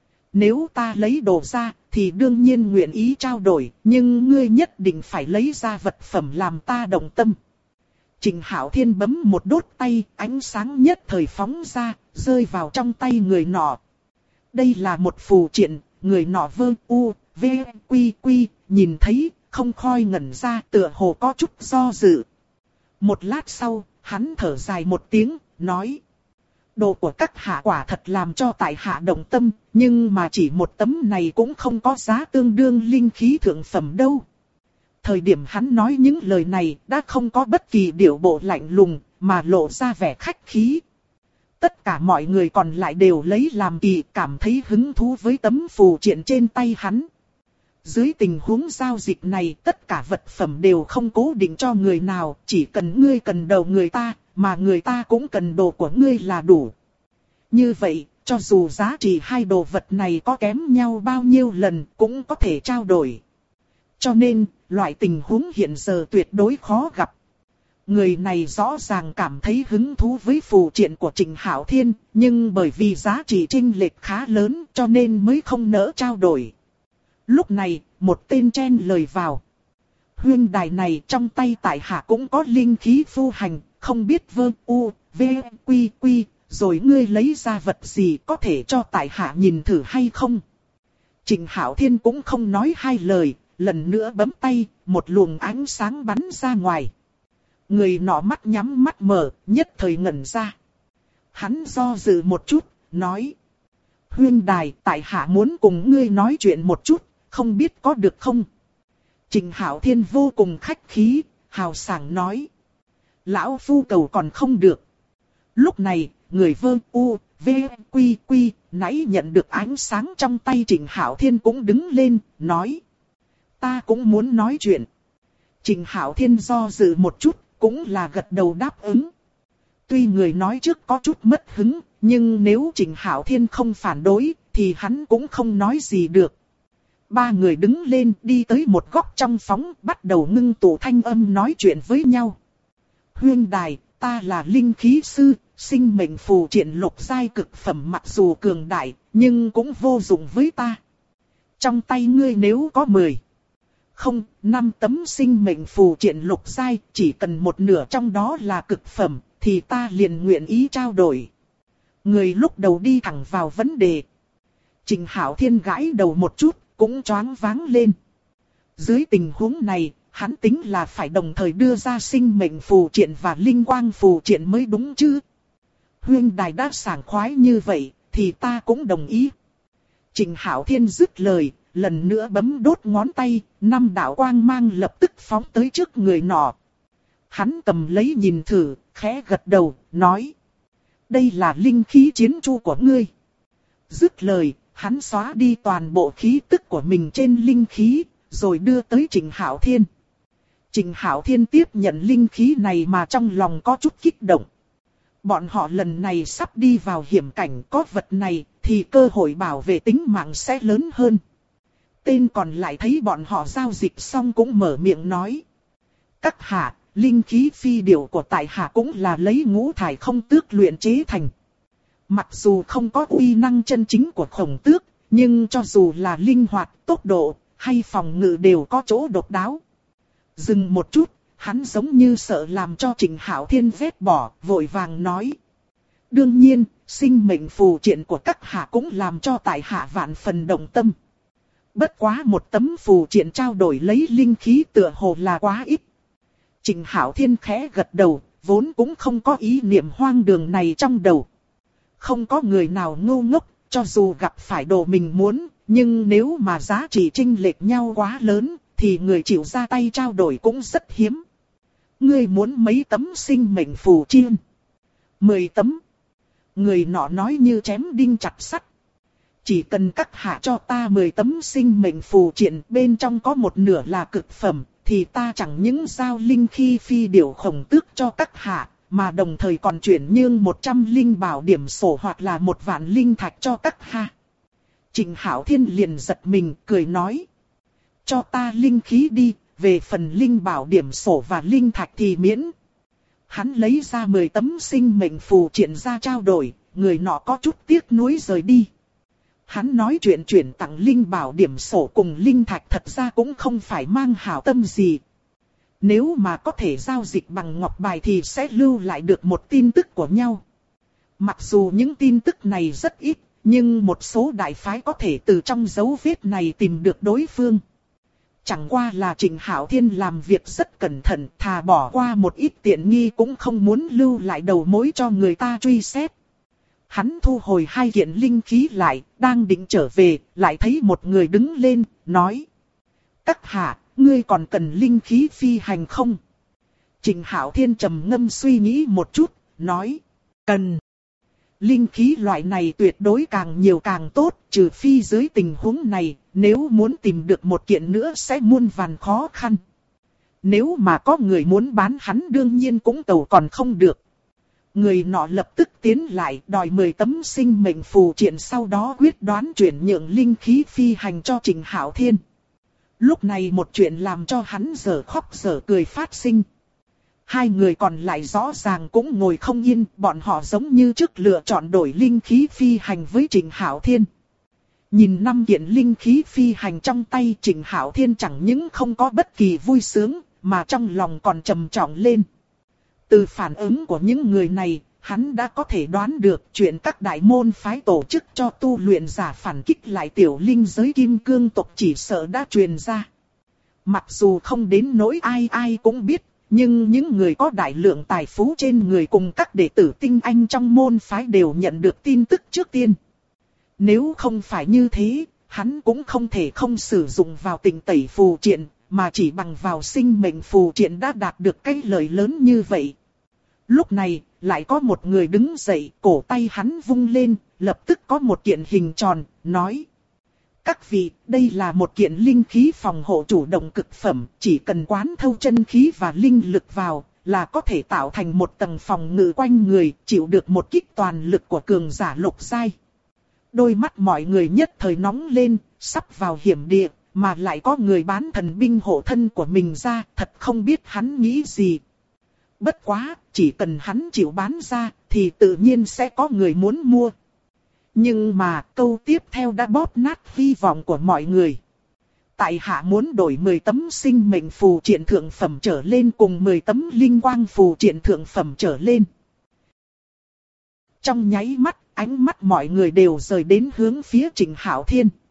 nếu ta lấy đồ ra, thì đương nhiên nguyện ý trao đổi, nhưng ngươi nhất định phải lấy ra vật phẩm làm ta động tâm. Trịnh Hạo Thiên bấm một đốt tay, ánh sáng nhất thời phóng ra, rơi vào trong tay người nọ. Đây là một phù triện, người nọ vơ u, v, quy quy, nhìn thấy, không khỏi ngẩn ra, tựa hồ có chút do dự. Một lát sau, hắn thở dài một tiếng, nói: đồ của các hạ quả thật làm cho tại hạ động tâm, nhưng mà chỉ một tấm này cũng không có giá tương đương linh khí thượng phẩm đâu. Thời điểm hắn nói những lời này đã không có bất kỳ điệu bộ lạnh lùng, mà lộ ra vẻ khách khí. Tất cả mọi người còn lại đều lấy làm kỳ, cảm thấy hứng thú với tấm phù triện trên tay hắn. Dưới tình huống giao dịch này, tất cả vật phẩm đều không cố định cho người nào, chỉ cần ngươi cần đầu người ta, mà người ta cũng cần đồ của ngươi là đủ. Như vậy, cho dù giá trị hai đồ vật này có kém nhau bao nhiêu lần, cũng có thể trao đổi. Cho nên, loại tình huống hiện giờ tuyệt đối khó gặp. Người này rõ ràng cảm thấy hứng thú với phù triện của Trịnh Hạo Thiên, nhưng bởi vì giá trị chênh lệch khá lớn cho nên mới không nỡ trao đổi. Lúc này, một tên chen lời vào: huyên đài này trong tay tại hạ cũng có linh khí phu hành, không biết vơ u, v, quy quy, rồi ngươi lấy ra vật gì có thể cho tại hạ nhìn thử hay không? Trịnh Hạo Thiên cũng không nói hai lời, lần nữa bấm tay, một luồng ánh sáng bắn ra ngoài. Người nọ mắt nhắm mắt mở, nhất thời ngẩn ra. Hắn do dự một chút, nói: huyên đài, tại hạ muốn cùng ngươi nói chuyện một chút, không biết có được không? Trịnh Hạo Thiên vô cùng khách khí, hào sảng nói: lão phu cầu còn không được. Lúc này, người vơ u, v, quy quy, nãy nhận được ánh sáng trong tay Trịnh Hạo Thiên cũng đứng lên, nói: ta cũng muốn nói chuyện. Trịnh Hạo Thiên do dự một chút, cũng là gật đầu đáp ứng. Tuy người nói trước có chút mất hứng, nhưng nếu Trịnh Hạo Thiên không phản đối, thì hắn cũng không nói gì được. Ba người đứng lên đi tới một góc trong phóng, bắt đầu ngưng tụ thanh âm nói chuyện với nhau. Huyên đài, ta là linh khí sư, sinh mệnh phù triện lục giai cực phẩm mặc dù cường đại, nhưng cũng vô dụng với ta. Trong tay ngươi nếu có 5 tấm sinh mệnh phù triện lục giai, chỉ cần một nửa trong đó là cực phẩm, thì ta liền nguyện ý trao đổi. Người lúc đầu đi thẳng vào vấn đề. Trịnh Hạo Thiên gãi đầu một chút, cũng choáng váng lên. Dưới tình huống này, hắn tính là phải đồng thời đưa ra sinh mệnh phù triện và linh quang phù triện mới đúng chứ. Huyên đài đã sảng khoái như vậy, thì ta cũng đồng ý. Trịnh Hạo Thiên dứt lời, lần nữa bấm đốt ngón tay, 5 đạo quang mang lập tức phóng tới trước người nọ. Hắn cầm lấy nhìn thử, khẽ gật đầu, nói. Đây là linh khí chiến chu của ngươi. Dứt lời, hắn xóa đi toàn bộ khí tức của mình trên linh khí, rồi đưa tới Trịnh Hạo Thiên. Trịnh Hạo Thiên tiếp nhận linh khí này mà trong lòng có chút kích động. Bọn họ lần này sắp đi vào hiểm cảnh, có vật này thì cơ hội bảo vệ tính mạng sẽ lớn hơn. Tên còn lại thấy bọn họ giao dịch xong cũng mở miệng nói. Các hạ, linh khí phi điểu của tại hạ cũng là lấy ngũ thải không tước luyện chế thành. Mặc dù không có uy năng chân chính của khổng tước, nhưng cho dù là linh hoạt, tốc độ hay phòng ngự đều có chỗ độc đáo. Dừng một chút, hắn giống như sợ làm cho Trịnh Hạo Thiên vết bỏ, vội vàng nói. Đương nhiên, sinh mệnh phù triện của các hạ cũng làm cho tại hạ vạn phần động tâm. Bất quá một tấm phù triện trao đổi lấy linh khí tựa hồ là quá ít. Trịnh Hạo Thiên khẽ gật đầu, vốn cũng không có ý niệm hoang đường này trong đầu. Không có người nào ngu ngốc, cho dù gặp phải đồ mình muốn, nhưng nếu mà giá trị chênh lệch nhau quá lớn, thì người chịu ra tay trao đổi cũng rất hiếm. Ngươi muốn mấy tấm sinh mệnh phù triện? 10 tấm. Người nọ nói như chém đinh chặt sắt. Chỉ cần các hạ cho ta 10 tấm sinh mệnh phù triện, bên trong có một nửa là cực phẩm, thì ta chẳng những giao linh khí phi điểu khổng tước cho các hạ, mà đồng thời còn chuyển nhượng 100 linh bảo điểm sổ hoặc là 1 vạn linh thạch cho các hạ. Trịnh Hạo Thiên liền giật mình, cười nói. Cho ta linh khí đi, về phần linh bảo điểm sổ và linh thạch thì miễn. Hắn lấy ra 10 tấm sinh mệnh phù triện ra trao đổi, người nọ có chút tiếc nuối rời đi. Hắn nói chuyện chuyển tặng linh bảo điểm sổ cùng linh thạch thật ra cũng không phải mang hảo tâm gì. Nếu mà có thể giao dịch bằng ngọc bài thì sẽ lưu lại được một tin tức của nhau. Mặc dù những tin tức này rất ít, nhưng một số đại phái có thể từ trong dấu vết này tìm được đối phương. Chẳng qua là Trịnh Hạo Thiên làm việc rất cẩn thận, thà bỏ qua một ít tiện nghi cũng không muốn lưu lại đầu mối cho người ta truy xét. Hắn thu hồi 2 kiện linh khí lại, đang định trở về, lại thấy một người đứng lên, nói. Các hạ, ngươi còn cần linh khí phi hành không? Trịnh Hạo Thiên trầm ngâm suy nghĩ một chút, nói. Cần. Linh khí loại này tuyệt đối càng nhiều càng tốt, trừ phi dưới tình huống này, nếu muốn tìm được một kiện nữa sẽ muôn vàn khó khăn. Nếu mà có người muốn bán hắn đương nhiên cũng cầu còn không được. Người nọ lập tức tiến lại đòi 10 tấm sinh mệnh phù triện, sau đó quyết đoán chuyển nhượng linh khí phi hành cho Trịnh Hạo Thiên. Lúc này một chuyện làm cho hắn dở khóc dở cười phát sinh. 2 người còn lại rõ ràng cũng ngồi không yên, bọn họ giống như trước lựa chọn đổi linh khí phi hành với Trịnh Hạo Thiên. Nhìn 5 kiện linh khí phi hành trong tay, Trịnh Hạo Thiên chẳng những không có bất kỳ vui sướng, mà trong lòng còn trầm trọng lên. Từ phản ứng của những người này, hắn đã có thể đoán được chuyện các đại môn phái tổ chức cho tu luyện giả phản kích lại tiểu linh giới kim cương tộc chỉ sợ đã truyền ra. Mặc dù không đến nỗi ai ai cũng biết, nhưng những người có đại lượng tài phú trên người cùng các đệ tử tinh anh trong môn phái đều nhận được tin tức trước tiên. Nếu không phải như thế, hắn cũng không thể không sử dụng vào Tịnh Tẩy phù triện, mà chỉ bằng vào sinh mệnh phù triện đã đạt được cái lợi lớn như vậy. Lúc này, lại có một người đứng dậy, cổ tay hắn vung lên, lập tức có một kiện hình tròn, nói. Các vị, đây là một kiện linh khí phòng hộ chủ động cực phẩm, chỉ cần quán thâu chân khí và linh lực vào, là có thể tạo thành một tầng phòng ngự quanh người, chịu được một kích toàn lực của cường giả lục giai. Đôi mắt mọi người nhất thời nóng lên, sắp vào hiểm địa, mà lại có người bán thần binh hộ thân của mình ra, thật không biết hắn nghĩ gì. Bất quá, chỉ cần hắn chịu bán ra, thì tự nhiên sẽ có người muốn mua. Nhưng mà câu tiếp theo đã bóp nát hy vọng của mọi người. Tại hạ muốn đổi 10 tấm sinh mệnh phù triện thượng phẩm trở lên cùng 10 tấm linh quang phù triện thượng phẩm trở lên. Trong nháy mắt, ánh mắt mọi người đều rời đến hướng phía Trịnh Hạo Thiên.